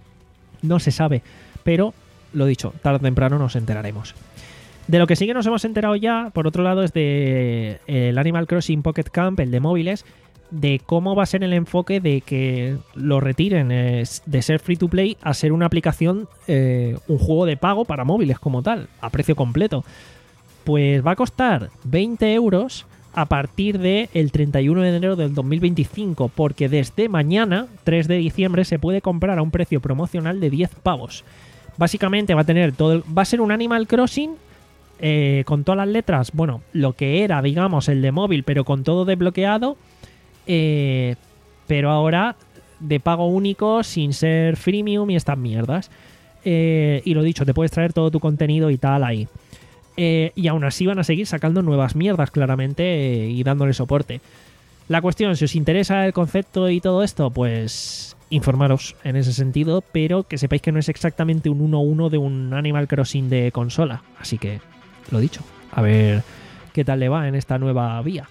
Speaker 2: no se sabe. Pero, lo dicho, tarde o temprano nos enteraremos. De lo que sí que nos hemos enterado ya, por otro lado, es de el Animal Crossing Pocket Camp, el de móviles, de cómo va a ser el enfoque de que lo retiren eh, de ser free to play a ser una aplicación, eh, un juego de pago para móviles como tal, a precio completo. Pues va a costar veinte euros a partir del treinta y uno de enero del dos mil veinticinco, porque desde mañana, tres de diciembre, se puede comprar a un precio promocional de diez pavos. Básicamente va a tener todo el, va a ser un Animal Crossing eh, con todas las letras, bueno, lo que era, digamos, el de móvil, pero con todo desbloqueado, eh, pero ahora de pago único, sin ser freemium y estas mierdas. Eh, y lo dicho, te puedes traer todo tu contenido y tal ahí. Eh, y aún así van a seguir sacando nuevas mierdas, claramente, eh, y dándole soporte. La cuestión, si os interesa el concepto y todo esto, pues informaros en ese sentido, pero que sepáis que no es exactamente un uno uno de un Animal Crossing de consola. Así que, lo dicho, a ver qué tal le va en esta nueva vía.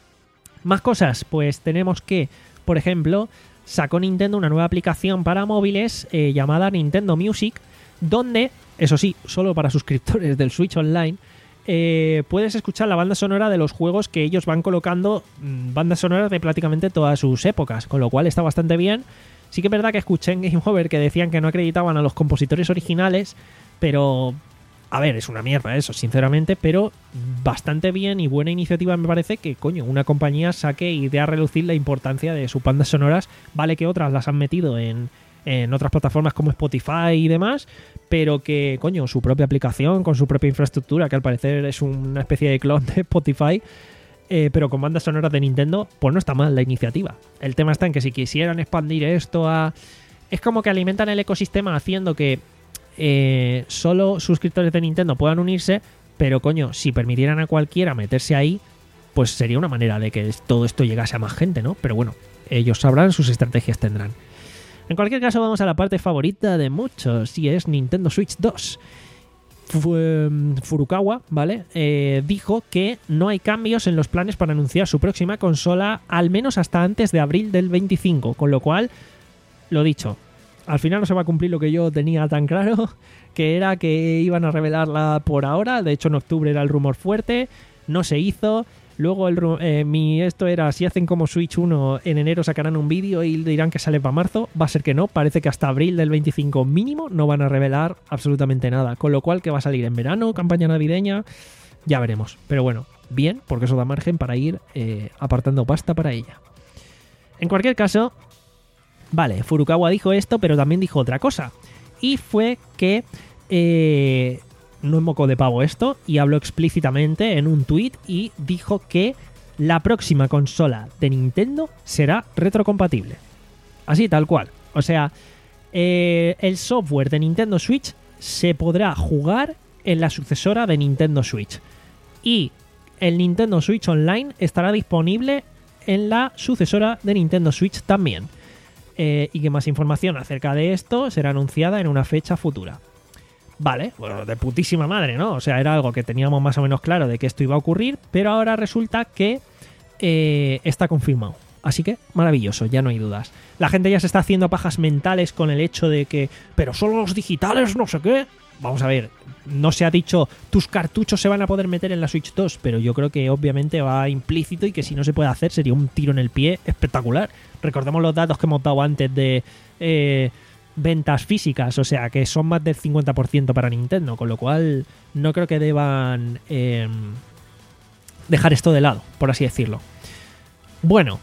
Speaker 2: Más cosas, pues tenemos que, por ejemplo, sacó Nintendo una nueva aplicación para móviles eh, llamada Nintendo Music, donde, eso sí, solo para suscriptores del Switch Online, eh, puedes escuchar la banda sonora de los juegos que ellos van colocando, mmm, bandas sonoras de prácticamente todas sus épocas, con lo cual está bastante bien. Sí que es verdad que escuché en Game Over que decían que no acreditaban a los compositores originales, pero... A ver, es una mierda eso, sinceramente, pero bastante bien y buena iniciativa me parece que, coño, una compañía saque y dé a relucir la importancia de sus bandas sonoras. Vale que otras las han metido en, en otras plataformas como Spotify y demás, pero que, coño, su propia aplicación, con su propia infraestructura, que al parecer es una especie de clon de Spotify, eh, pero con bandas sonoras de Nintendo, pues no está mal la iniciativa. El tema está en que si quisieran expandir esto a... Es como que alimentan el ecosistema haciendo que Eh, solo suscriptores de Nintendo puedan unirse, pero coño, si permitieran a cualquiera meterse ahí, pues sería una manera de que todo esto llegase a más gente, ¿no? Pero bueno, ellos sabrán, sus estrategias tendrán. En cualquier caso, vamos a la parte favorita de muchos, y es Nintendo Switch dos. Furukawa, ¿vale? Eh, dijo que no hay cambios en los planes para anunciar su próxima consola, al menos hasta antes de abril del veinticinco, con lo cual, lo dicho, al final no se va a cumplir lo que yo tenía tan claro, que era que iban a revelarla por ahora. De hecho, en octubre era el rumor fuerte, no se hizo. Luego el, eh, mi esto era, si hacen como Switch uno, en enero sacarán un vídeo y dirán que sale para marzo. Va a ser que no, parece que hasta abril del veinticinco mínimo no van a revelar absolutamente nada. Con lo cual, que va a salir en verano, campaña navideña, ya veremos. Pero bueno, bien, porque eso da margen para ir eh, apartando pasta para ella. En cualquier caso... Vale, Furukawa dijo esto, pero también dijo otra cosa. Y fue que... Eh, no es moco de pavo esto, y habló explícitamente en un tuit y dijo que la próxima consola de Nintendo será retrocompatible. Así, tal cual. O sea, eh, el software de Nintendo Switch se podrá jugar en la sucesora de Nintendo Switch. Y el Nintendo Switch Online estará disponible en la sucesora de Nintendo Switch también. Eh, y que más información acerca de esto será anunciada en una fecha futura. Vale, bueno, de putísima madre, ¿no? O sea, era algo que teníamos más o menos claro de que esto iba a ocurrir, pero ahora resulta que eh, está confirmado. Así que, maravilloso, ya no hay dudas. La gente ya se está haciendo pajas mentales con el hecho de que, pero solo los digitales, no sé qué. Vamos a ver, no se ha dicho tus cartuchos se van a poder meter en la Switch dos, pero yo creo que obviamente va implícito y que si no se puede hacer sería un tiro en el pie espectacular. Recordemos los datos que hemos dado antes de eh, ventas físicas, o sea que son más del cincuenta por ciento para Nintendo, con lo cual no creo que deban eh, dejar esto de lado, por así decirlo. Bueno,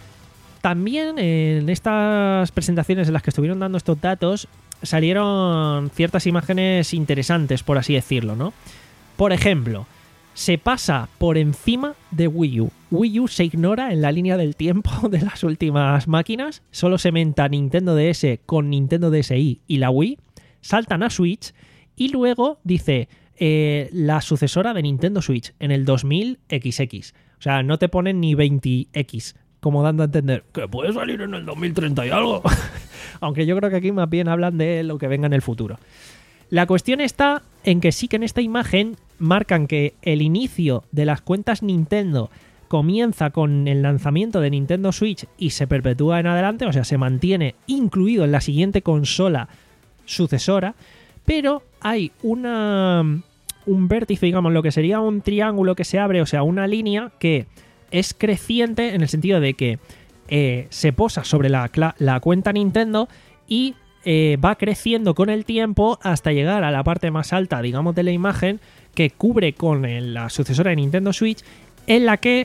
Speaker 2: también en estas presentaciones en las que estuvieron dando estos datos salieron ciertas imágenes interesantes, por así decirlo, ¿no? Por ejemplo, se pasa por encima de Wii U. Wii U se ignora en la línea del tiempo de las últimas máquinas. Solo se menta Nintendo D S con Nintendo D S i y la Wii. Saltan a Switch y luego dice eh, la sucesora de Nintendo Switch en el dos mil equis equis. O O sea, no te ponen ni veinte equis, como dando a entender que puede salir en el dos mil treinta y algo. Aunque yo creo que aquí más bien hablan de lo que venga en el futuro. La cuestión está en que sí que en esta imagen marcan que el inicio de las cuentas Nintendo comienza con el lanzamiento de Nintendo Switch y se perpetúa en adelante, o sea, se mantiene incluido en la siguiente consola sucesora, pero hay una, un vértice, digamos, lo que sería un triángulo que se abre, o sea, una línea que es creciente en el sentido de que eh, se posa sobre la, la cuenta Nintendo y eh, va creciendo con el tiempo hasta llegar a la parte más alta, digamos, de la imagen que cubre con el, la sucesora de Nintendo Switch, en la que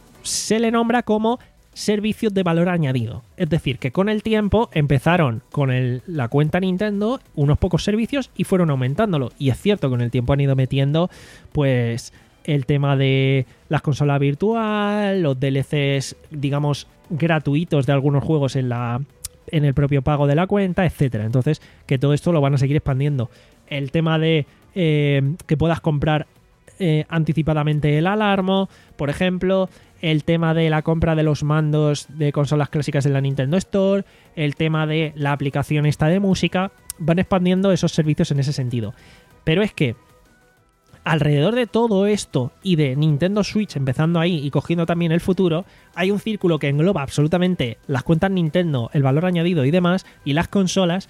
Speaker 2: se le nombra como servicios de valor añadido. Es decir, que con el tiempo empezaron con el, la cuenta Nintendo unos pocos servicios y fueron aumentándolo. Y es cierto, con el tiempo han ido metiendo pues el tema de las consolas virtuales, los D L Cs, digamos, gratuitos de algunos juegos en la en el propio pago de la cuenta, etcétera. Entonces, que todo esto lo van a seguir expandiendo. El tema de eh, que puedas comprar eh, anticipadamente el Alarmo, por ejemplo, el tema de la compra de los mandos de consolas clásicas en la Nintendo Store, el tema de la aplicación esta de música, van expandiendo esos servicios en ese sentido. Pero es que alrededor de todo esto y de Nintendo Switch empezando ahí y cogiendo también el futuro, hay un círculo que engloba absolutamente las cuentas Nintendo, el valor añadido y demás, y las consolas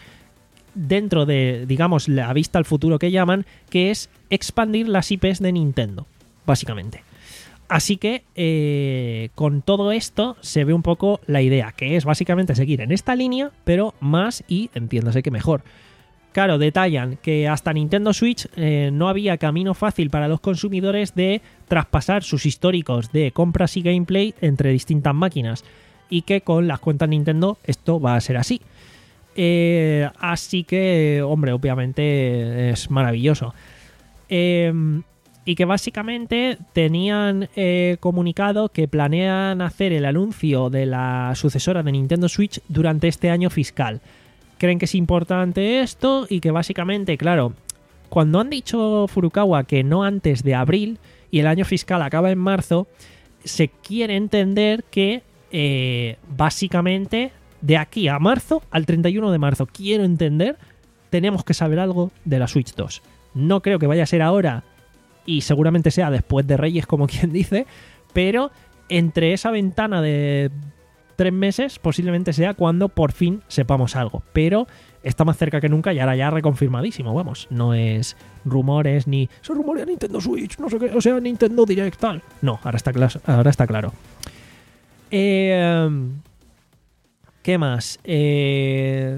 Speaker 2: dentro de, digamos, la vista al futuro que llaman, que es expandir las I Pes de Nintendo, básicamente. Así que eh, con todo esto se ve un poco la idea, que es básicamente seguir en esta línea, pero más y entiéndase que mejor. Claro, detallan que hasta Nintendo Switch eh, no había camino fácil para los consumidores de traspasar sus históricos de compras y gameplay entre distintas máquinas, y que con las cuentas Nintendo esto va a ser así. Eh, así que, hombre, obviamente es maravilloso. Eh, y que básicamente tenían eh, comunicado que planean hacer el anuncio de la sucesora de Nintendo Switch durante este año fiscal. Creen que es importante esto y que básicamente, claro, cuando han dicho Furukawa que no antes de abril y el año fiscal acaba en marzo, se quiere entender que eh, básicamente de aquí a marzo, al treinta y uno de marzo, quiero entender, tenemos que saber algo de la Switch dos. No creo que vaya a ser ahora y seguramente sea después de Reyes, como quien dice, pero entre esa ventana de tres meses posiblemente sea cuando por fin sepamos algo, pero está más cerca que nunca y ahora ya reconfirmadísimo, vamos, no es rumores ni se rumorea Nintendo Switch, no sé qué, o sea, Nintendo Direct tal, no, ahora está, clas- ahora está claro. Eh, ¿Qué más? Eh,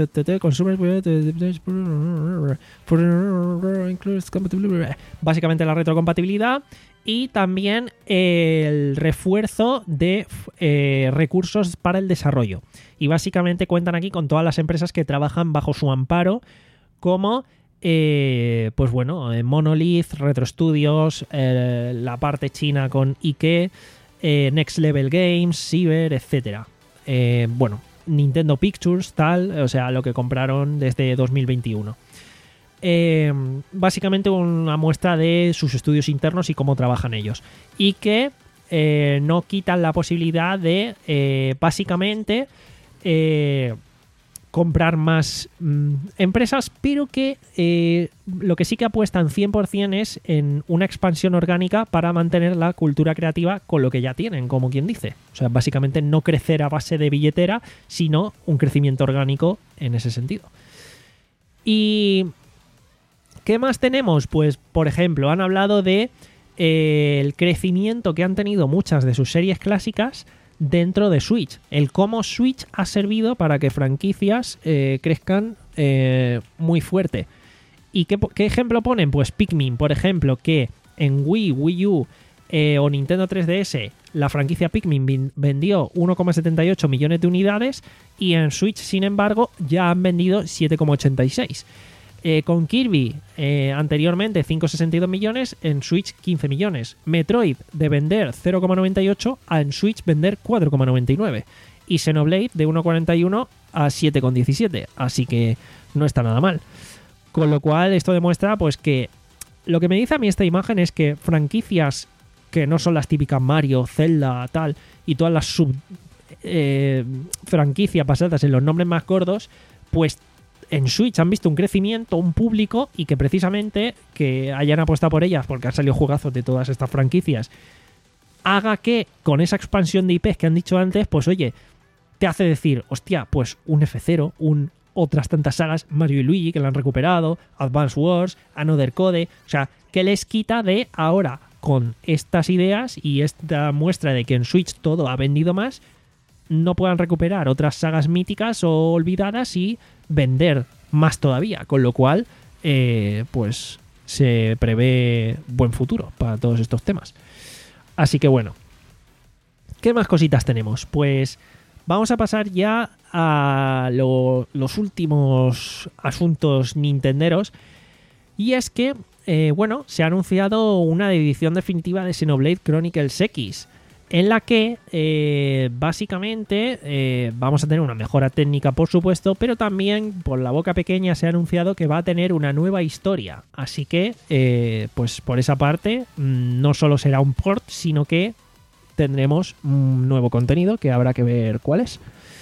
Speaker 2: básicamente la retrocompatibilidad y también el refuerzo de eh, recursos para el desarrollo. Y básicamente cuentan aquí con todas las empresas que trabajan bajo su amparo, como eh, pues bueno, Monolith, Retro Studios, eh, la parte china con Ike, eh, Next Level Games, Cyber, etcétera. Eh, bueno, Nintendo Pictures, tal, o sea, lo que compraron desde dos mil veintiuno. Eh, básicamente una muestra de sus estudios internos y cómo trabajan ellos. Y que eh, no quitan la posibilidad de, eh, básicamente, eh, comprar más mm, empresas, pero que eh, lo que sí que apuestan cien por ciento es en una expansión orgánica para mantener la cultura creativa con lo que ya tienen, como quien dice. O sea, básicamente no crecer a base de billetera, sino un crecimiento orgánico en ese sentido. Y ¿qué más tenemos? Pues, por ejemplo, han hablado de eh, el crecimiento que han tenido muchas de sus series clásicas dentro de Switch. El cómo Switch ha servido para que franquicias eh, crezcan eh, muy fuerte. ¿Y qué, qué ejemplo ponen? Pues Pikmin, por ejemplo, que en Wii, Wii U eh, o Nintendo tres D S la franquicia Pikmin vendió uno coma setenta y ocho millones de unidades y en Switch, sin embargo, ya han vendido siete coma ochenta y seis. Eh, con Kirby, eh, anteriormente cinco coma sesenta y dos millones, en Switch quince millones. Metroid, de vender cero coma noventa y ocho a en Switch vender cuatro coma noventa y nueve. Y Xenoblade, de uno coma cuarenta y uno a siete coma diecisiete. Así que no está nada mal. Con lo cual, esto demuestra pues que lo que me dice a mí esta imagen es que franquicias que no son las típicas Mario, Zelda, tal, y todas las sub eh, franquicias basadas en los nombres más gordos, pues en Switch han visto un crecimiento, un público, y que precisamente que hayan apostado por ellas, porque han salido jugazos de todas estas franquicias, haga que con esa expansión de I Pes que han dicho antes, pues oye, te hace decir, hostia, pues un F cero, un otras tantas sagas, Mario y Luigi, que lo han recuperado, Advance Wars, Another Code, o sea, que les quita de ahora, con estas ideas y esta muestra de que en Switch todo ha vendido más, no puedan recuperar otras sagas míticas o olvidadas y vender más todavía, con lo cual, eh, pues se prevé buen futuro para todos estos temas. Así que bueno, ¿qué más cositas tenemos? Pues vamos a pasar ya a lo, los últimos asuntos nintenderos. Y es que, eh, bueno, se ha anunciado una edición definitiva de Xenoblade Chronicles X, en la que eh, básicamente eh, vamos a tener una mejora técnica, por supuesto, pero también por la boca pequeña se ha anunciado que va a tener una nueva historia. Así que, eh, pues por esa parte, no solo será un port, sino que tendremos un nuevo contenido que habrá que ver cuál es.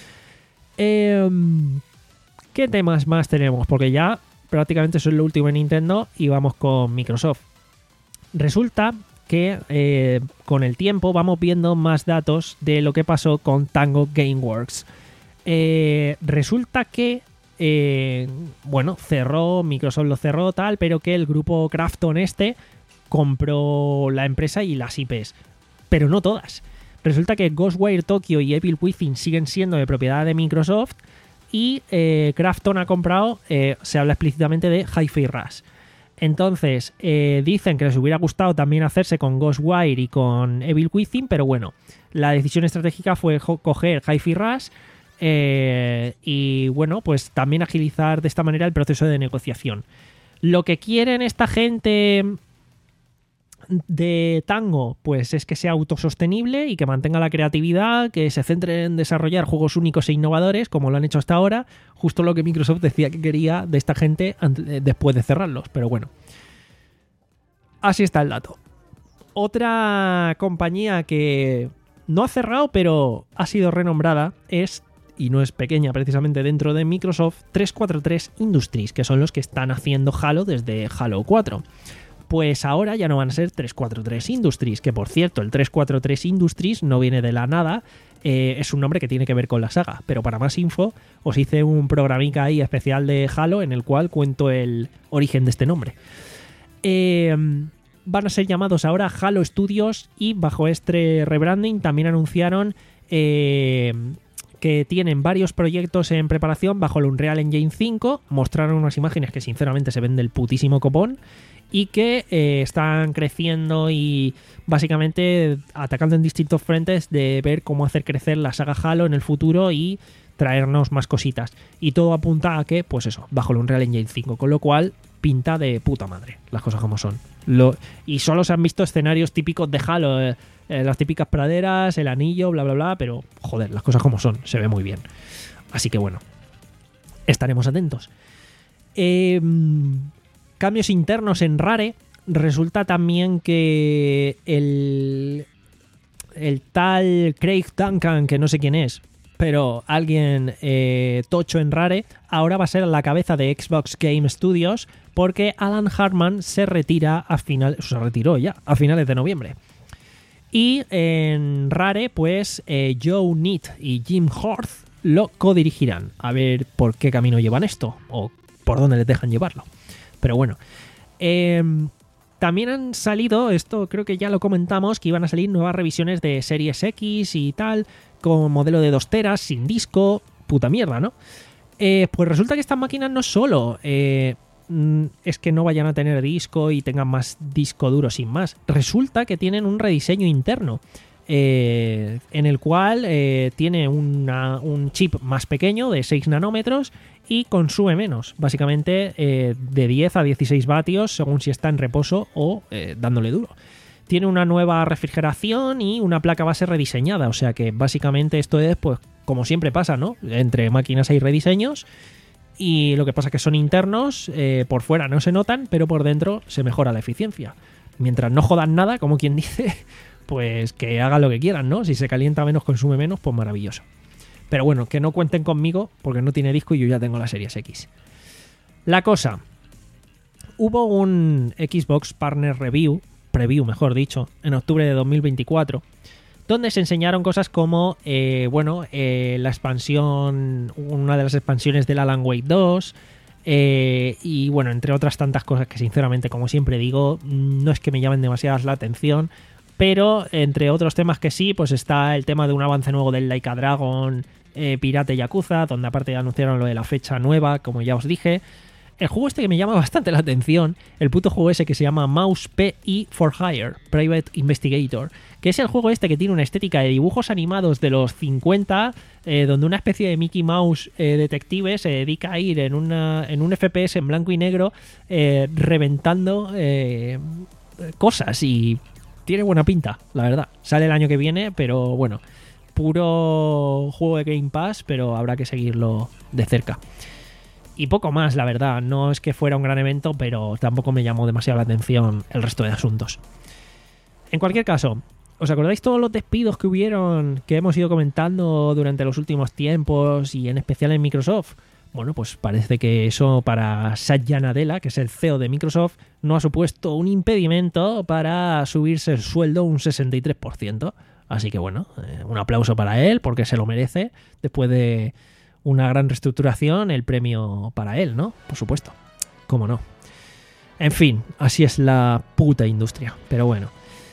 Speaker 2: Eh, ¿Qué temas más tenemos? Porque ya prácticamente eso es lo último en Nintendo y vamos con Microsoft. Resulta que eh, con el tiempo vamos viendo más datos de lo que pasó con Tango Gameworks. Eh, resulta que, eh, bueno, cerró, Microsoft lo cerró tal, pero que el grupo Krafton este compró la empresa y las I Pes. Pero no todas. Resulta que Ghostwire Tokyo y Evil Within siguen siendo de propiedad de Microsoft y eh, Krafton ha comprado, eh, se habla explícitamente de Hi-Fi Rush. Entonces, eh, dicen que les hubiera gustado también hacerse con Ghostwire y con Evil Within, pero bueno, la decisión estratégica fue coger Hi-Fi Rush eh, y bueno, pues también agilizar de esta manera el proceso de negociación. Lo que quieren esta gente de Tango, pues es que sea autosostenible y que mantenga la creatividad, que se centre en desarrollar juegos únicos e innovadores, como lo han hecho hasta ahora, justo lo que Microsoft decía que quería de esta gente antes, después de cerrarlos, pero bueno. Así está el dato. Otra compañía que no ha cerrado, pero ha sido renombrada es, y no es pequeña precisamente dentro de Microsoft, trescientos cuarenta y tres Industries, que son los que están haciendo Halo desde Halo cuatro. Pues ahora ya no van a ser trescientos cuarenta y tres Industries, que por cierto, el trescientos cuarenta y tres Industries no viene de la nada, eh, es un nombre que tiene que ver con la saga, pero para más info os hice un programica ahí especial de Halo en el cual cuento el origen de este nombre. Eh, van a ser llamados ahora Halo Studios y bajo este rebranding también anunciaron eh, que tienen varios proyectos en preparación bajo el Unreal Engine cinco, mostraron unas imágenes que sinceramente se ven del putísimo copón, y que eh, están creciendo y básicamente atacando en distintos frentes de ver cómo hacer crecer la saga Halo en el futuro y traernos más cositas. Y todo apunta a que, pues eso, bajo el Unreal Engine cinco, con lo cual pinta de puta madre, las cosas como son. Lo, y solo se han visto escenarios típicos de Halo, eh, eh, las típicas praderas, el anillo, bla bla bla, pero joder, las cosas como son, se ve muy bien. Así que bueno, estaremos atentos. Eh... Cambios internos en Rare. Resulta también que el, el tal Craig Duncan, que no sé quién es, pero alguien eh, tocho en Rare, ahora va a ser la cabeza de Xbox Game Studios porque Alan Hartman se retira a final, se retiró ya a finales de noviembre. Y en Rare, pues eh, Joe Neate y Jim Horth lo codirigirán. A ver por qué camino llevan esto o por dónde les dejan llevarlo. Pero bueno, eh, también han salido, esto creo que ya lo comentamos, que iban a salir nuevas revisiones de Series X y tal, con modelo de dos teras, sin disco, puta mierda, ¿no? Eh, pues resulta que estas máquinas no solo eh, es que no vayan a tener disco y tengan más disco duro sin más, resulta que tienen un rediseño interno. Eh, en el cual eh, tiene una, un chip más pequeño de seis nanómetros y consume menos, básicamente eh, de diez a dieciséis vatios según si está en reposo o eh, dándole duro. Tiene una nueva refrigeración y una placa base rediseñada, o sea que básicamente esto es, pues como siempre pasa, ¿no? Entre máquinas hay rediseños y lo que pasa es que son internos, eh, por fuera no se notan, pero por dentro se mejora la eficiencia. mientras no jodan nada, como quien dice, pues que hagan lo que quieran, ¿no? Si se calienta menos, consume menos, pues maravilloso. Pero bueno, que no cuenten conmigo porque no tiene disco y yo ya tengo la Series X. La cosa, hubo un Xbox Partner Review, preview mejor dicho, en octubre de dos mil veinticuatro, donde se enseñaron cosas como, eh, bueno, eh, la expansión, una de las expansiones del Alan Wake dos, eh, y bueno, entre otras tantas cosas que sinceramente, como siempre digo, no es que me llamen demasiadas la atención, pero entre otros temas que sí, pues está el tema de un avance nuevo del Like a Dragon eh, Pirate Yakuza, donde aparte anunciaron lo de la fecha nueva, como ya os dije. El juego este que me llama bastante la atención, el puto juego ese que se llama Mouse P I for Hire, Private Investigator, que es el juego este que tiene una estética de dibujos animados de los cincuenta, eh, donde una especie de Mickey Mouse eh, detective se dedica a ir en, una, en un F P S en blanco y negro eh, reventando eh, cosas, y tiene buena pinta, la verdad. Sale el año que viene, pero bueno, puro juego de Game Pass, pero habrá que seguirlo de cerca. Y poco más, la verdad. No es que fuera un gran evento, pero tampoco me llamó demasiado la atención el resto de asuntos. En cualquier caso, ¿os acordáis todos los despidos que hubieron, que hemos ido comentando durante los últimos tiempos y en especial en Microsoft? Bueno, pues parece que eso para Satya Nadella, que es el C E O de Microsoft, no ha supuesto un impedimento para subirse el sueldo un sesenta y tres por ciento. Así que bueno, eh, un aplauso para él porque se lo merece después de una gran reestructuración, el premio para él, ¿no? Por supuesto. ¿Cómo no? En fin, así es la puta industria. Pero bueno.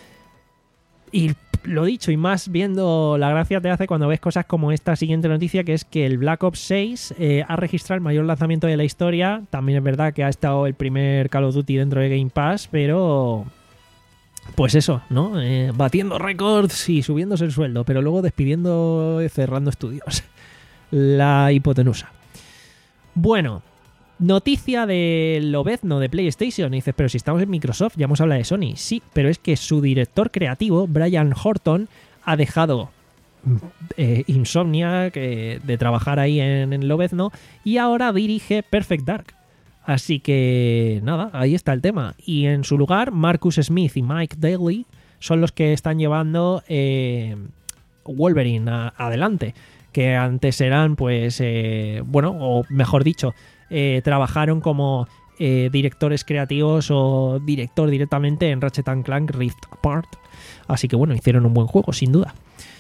Speaker 2: Y lo dicho, y más viendo la gracia te hace cuando ves cosas como esta siguiente noticia, que es que el Black Ops seis eh, ha registrado el mayor lanzamiento de la historia. También es verdad que ha estado el primer Call of Duty dentro de Game Pass, pero pues eso, ¿no? Eh, batiendo récords y subiéndose el sueldo, pero luego despidiendo y cerrando estudios. La hipotenusa. Bueno, noticia de Lobezno de PlayStation. Y dices, pero si estamos en Microsoft, ya hemos hablado de Sony. Sí, pero es que su director creativo, Brian Horton, ha dejado eh, Insomniac eh, de trabajar ahí en, en Lobezno y ahora dirige Perfect Dark. Así que nada, ahí está el tema. Y en su lugar, Marcus Smith y Mike Daly son los que están llevando eh, Wolverine a, adelante. Que antes eran, pues, eh, bueno, o mejor dicho, eh, trabajaron como eh, directores creativos o director directamente en Ratchet and Clank Rift Apart. Así que bueno, hicieron un buen juego, sin duda.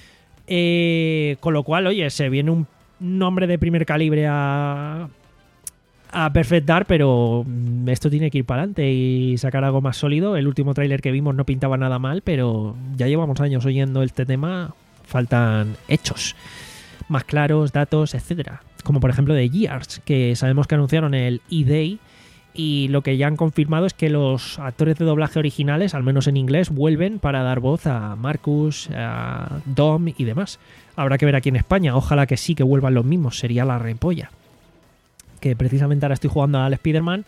Speaker 2: Eh, con lo cual, oye, se viene un nombre de primer calibre a, a Perfect Dark, pero esto tiene que ir para adelante y sacar algo más sólido. El último tráiler que vimos no pintaba nada mal, pero ya llevamos años oyendo este tema, faltan hechos más claros, datos, etcétera. Como por ejemplo de Gears, que sabemos que anunciaron el E-Day y lo que ya han confirmado es que los actores de doblaje originales, al menos en inglés, vuelven para dar voz a Marcus, a Dom y demás. Habrá que ver aquí en España, ojalá que sí que vuelvan los mismos, sería la repolla. Que precisamente ahora estoy jugando al Spider-Man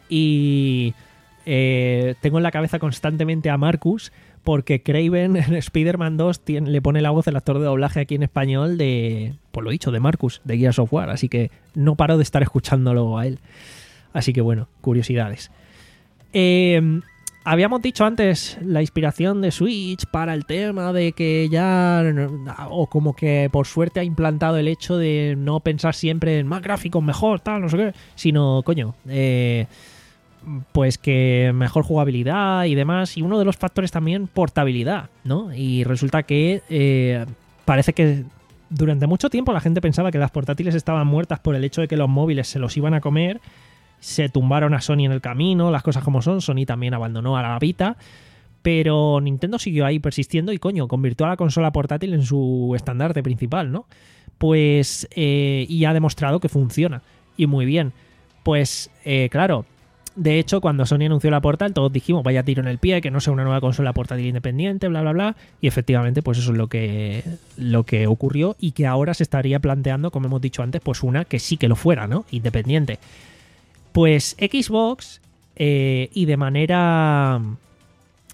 Speaker 2: y eh, tengo en la cabeza constantemente a Marcus, porque Kraven en Spider-Man dos tiene, le pone la voz el actor de doblaje aquí en español de, pues lo dicho, de Marcus, de Gears of War, así que no paro de estar escuchándolo a él. Así que bueno, curiosidades. Eh, habíamos dicho antes la inspiración de Switch para el tema de que ya, o como que por suerte ha implantado el hecho de no pensar siempre en más gráficos, mejor, tal, no sé qué, sino, coño, eh... pues que mejor jugabilidad y demás, y uno de los factores también portabilidad, ¿no? Y resulta que eh, parece que durante mucho tiempo la gente pensaba que las portátiles estaban muertas por el hecho de que los móviles se los iban a comer, se tumbaron a Sony en el camino, las cosas como son. Sony también abandonó a la Vita, pero Nintendo siguió ahí persistiendo y coño, convirtió a la consola portátil en su estandarte principal, ¿no? Pues eh, y ha demostrado que funciona, y muy bien. Pues eh, claro, de hecho, cuando Sony anunció la Portal, todos dijimos, vaya tiro en el pie, que no sea una nueva consola portátil independiente, bla, bla, bla. Y efectivamente, pues eso es lo que, lo que ocurrió y que ahora se estaría planteando, como hemos dicho antes, pues una que sí que lo fuera, ¿no? Independiente. Pues Xbox, eh, y de manera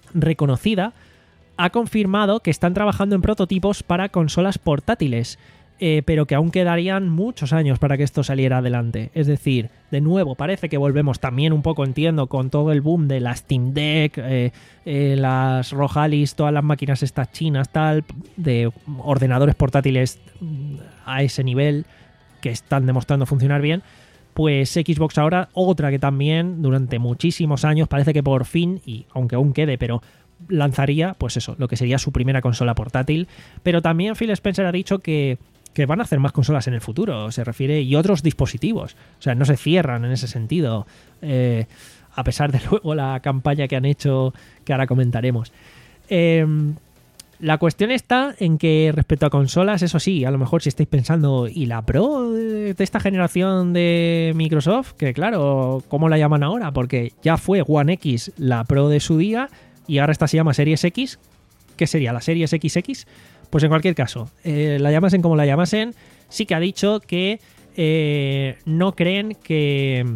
Speaker 2: reconocida, ha confirmado que están trabajando en prototipos para consolas portátiles. eh, pero que aún quedarían muchos años para que esto saliera adelante. Es decir, de nuevo, parece que volvemos también un poco, entiendo, con todo el boom de la Steam Deck, eh, eh, las R O G Alis, todas las máquinas estas chinas, tal, de ordenadores portátiles a ese nivel que están demostrando funcionar bien. Pues Xbox ahora, otra que también durante muchísimos años parece que por fin, y aunque aún quede, pero lanzaría, pues eso, lo que sería su primera consola portátil. Pero también Phil Spencer ha dicho que, que van a hacer más consolas en el futuro, se refiere, y otros dispositivos. O sea, no se cierran en ese sentido, eh, a pesar de luego la campaña que han hecho, que ahora comentaremos. Eh, La cuestión está en que respecto a consolas, eso sí, a lo mejor si estáis pensando, ¿y la Pro de esta generación de Microsoft? Que claro, ¿cómo la llaman ahora? Porque ya fue One X la Pro de su día y ahora esta se llama Series X. ¿Qué sería? ¿La Series X X? Pues en cualquier caso, eh, la llamasen como la llamasen, sí que ha dicho que eh, no creen que...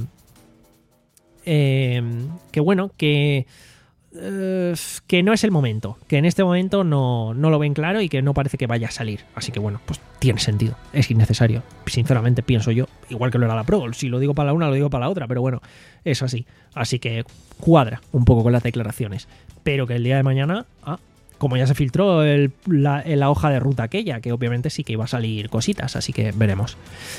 Speaker 2: Eh, que bueno, que... Uh, que no es el momento, que en este momento no, no lo ven claro y que no parece que vaya a salir. Así que bueno, pues tiene sentido, es innecesario. Sinceramente pienso yo, igual que lo era la Pro, si lo digo para la una lo digo para la otra, pero bueno, es así. Así que cuadra un poco con las declaraciones. Pero que el día de mañana, ah, como ya se filtró el, la, la hoja de ruta aquella, que obviamente sí que iba a salir cositas, así que veremos.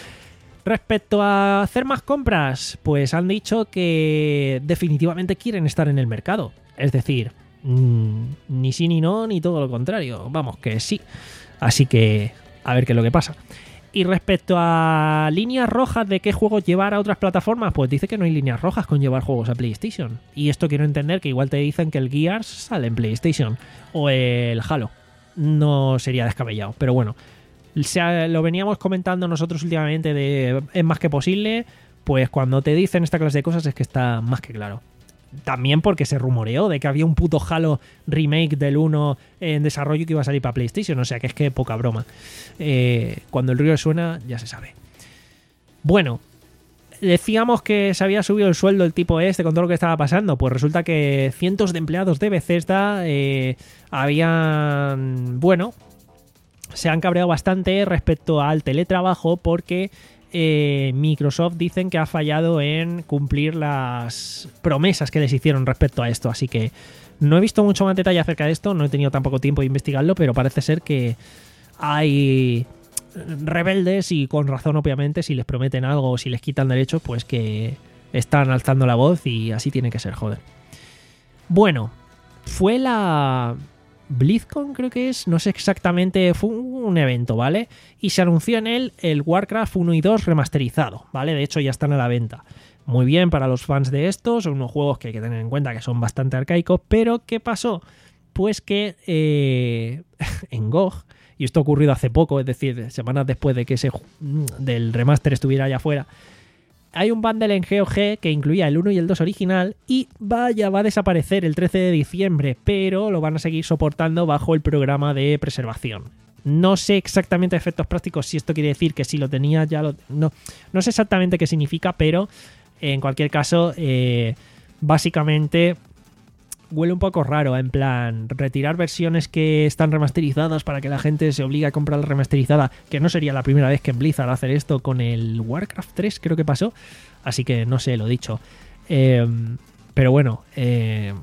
Speaker 2: Respecto a hacer más compras, pues han dicho que definitivamente quieren estar en el mercado. Es decir, mmm, ni sí ni no, ni todo lo contrario. Vamos, que sí. Así que a ver qué es lo que pasa. Y respecto a líneas rojas de qué juegos llevar a otras plataformas, pues dice que no hay líneas rojas con llevar juegos a PlayStation. Y esto quiero entender que igual te dicen que el Gears sale en PlayStation o el Halo. No sería descabellado, pero bueno. Se, lo veníamos comentando nosotros últimamente de es más que posible, pues cuando te dicen esta clase de cosas es que está más que claro. También porque se rumoreó de que había un puto Halo remake del uno en desarrollo que iba a salir para PlayStation, o sea que es que poca broma. Eh, cuando el río suena, ya se sabe. Bueno, decíamos que se había subido el sueldo el tipo este con todo lo que estaba pasando, pues resulta que cientos de empleados de Bethesda eh, habían, bueno... se han cabreado bastante respecto al teletrabajo porque eh, Microsoft dicen que ha fallado en cumplir las promesas que les hicieron respecto a esto. Así que no he visto mucho más detalle acerca de esto, no he tenido tampoco tiempo de investigarlo, pero parece ser que hay rebeldes y con razón, obviamente, si les prometen algo o si les quitan derechos, pues que están alzando la voz y así tiene que ser, joder. Bueno, fue la... BlizzCon creo que es, no sé exactamente, fue un evento, ¿vale? Y se anunció en él el Warcraft uno y dos remasterizado, ¿vale? De hecho ya están a la venta. Muy bien para los fans de estos, son unos juegos que hay que tener en cuenta que son bastante arcaicos, pero ¿qué pasó? Pues que eh, en G O G, y esto ha ocurrido hace poco, es decir, semanas después de que ese del remaster estuviera allá afuera, hay un bundle en G O G que incluía el uno y el dos original y vaya, va a desaparecer el trece de diciembre, pero lo van a seguir soportando bajo el programa de preservación. No sé exactamente efectos prácticos si esto quiere decir que si lo tenía ya lo... No, no sé exactamente qué significa, pero en cualquier caso, eh, básicamente huele un poco raro, en plan, retirar versiones que están remasterizadas para que la gente se obligue a comprar la remasterizada, que no sería la primera vez que en Blizzard hacer esto con el Warcraft tres, creo que pasó, así que no sé, lo dicho. Eh, pero bueno, eh,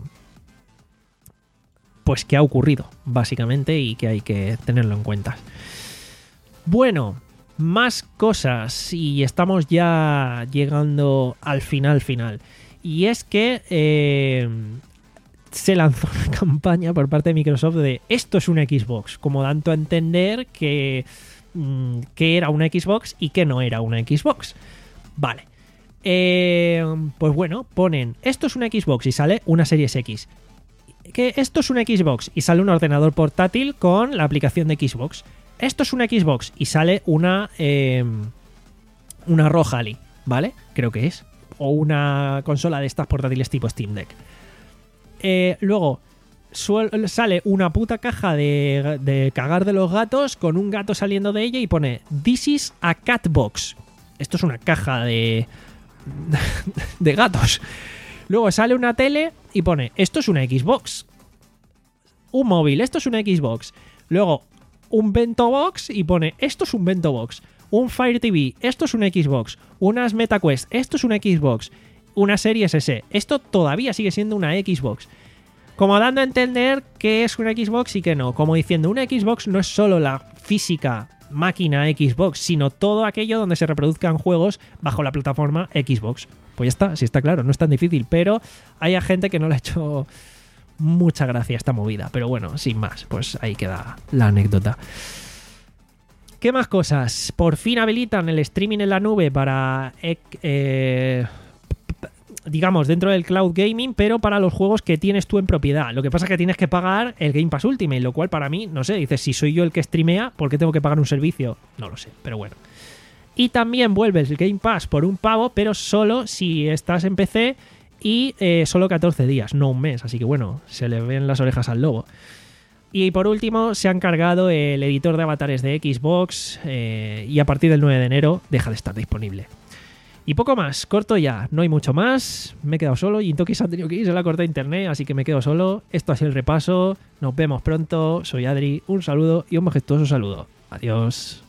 Speaker 2: pues qué ha ocurrido, básicamente, y que hay que tenerlo en cuenta. Bueno, más cosas, y estamos ya llegando al final final. Y es que... Eh, se lanzó una campaña por parte de Microsoft de esto es una Xbox, como dando a entender que, mmm, que era una Xbox y que no era una Xbox. Vale. Eh, pues bueno, ponen esto es una Xbox y sale una Series X. Que esto es una Xbox y sale un ordenador portátil con la aplicación de Xbox. Esto es una Xbox y sale una eh, una R O G Ally, ¿vale? Creo que es. O una consola de estas portátiles tipo Steam Deck. Eh, luego suel- sale una puta caja de, de cagar de los gatos con un gato saliendo de ella y pone This is a cat box. Esto es una caja de de gatos. Luego sale una tele y pone esto es una Xbox. Un móvil, esto es una Xbox. Luego un bento box y pone, esto es un bento box. Un Fire T V, esto es un Xbox. Unas MetaQuest, esto es una Xbox. Una Series S, esto todavía sigue siendo una Xbox. Como dando a entender que es una Xbox y que no. Como diciendo, una Xbox no es solo la física máquina Xbox, sino todo aquello donde se reproduzcan juegos bajo la plataforma Xbox. Pues ya está, sí está claro, no es tan difícil, pero hay gente que no le ha hecho mucha gracia esta movida. Pero bueno, sin más, pues ahí queda la anécdota. ¿Qué más cosas? Por fin habilitan el streaming en la nube para... Eh, digamos, dentro del cloud gaming, pero para los juegos que tienes tú en propiedad. Lo que pasa es que tienes que pagar el Game Pass Ultimate, lo cual para mí, no sé, dices, si soy yo el que streamea, ¿por qué tengo que pagar un servicio? No lo sé, pero bueno. Y también vuelves el Game Pass por un pavo, pero solo si estás en P C y eh, solo catorce días, no un mes. Así que bueno, se le ven las orejas al lobo. Y por último, se han cargado el editor de avatares de Xbox eh, y a partir del nueve de enero deja de estar disponible. Y poco más, corto ya, no hay mucho más. Me he quedado solo y Toki se ha tenido que ir, se la corté internet, así que me quedo solo. Esto ha sido el repaso, nos vemos pronto. Soy Adri, un saludo y un majestuoso saludo. Adiós.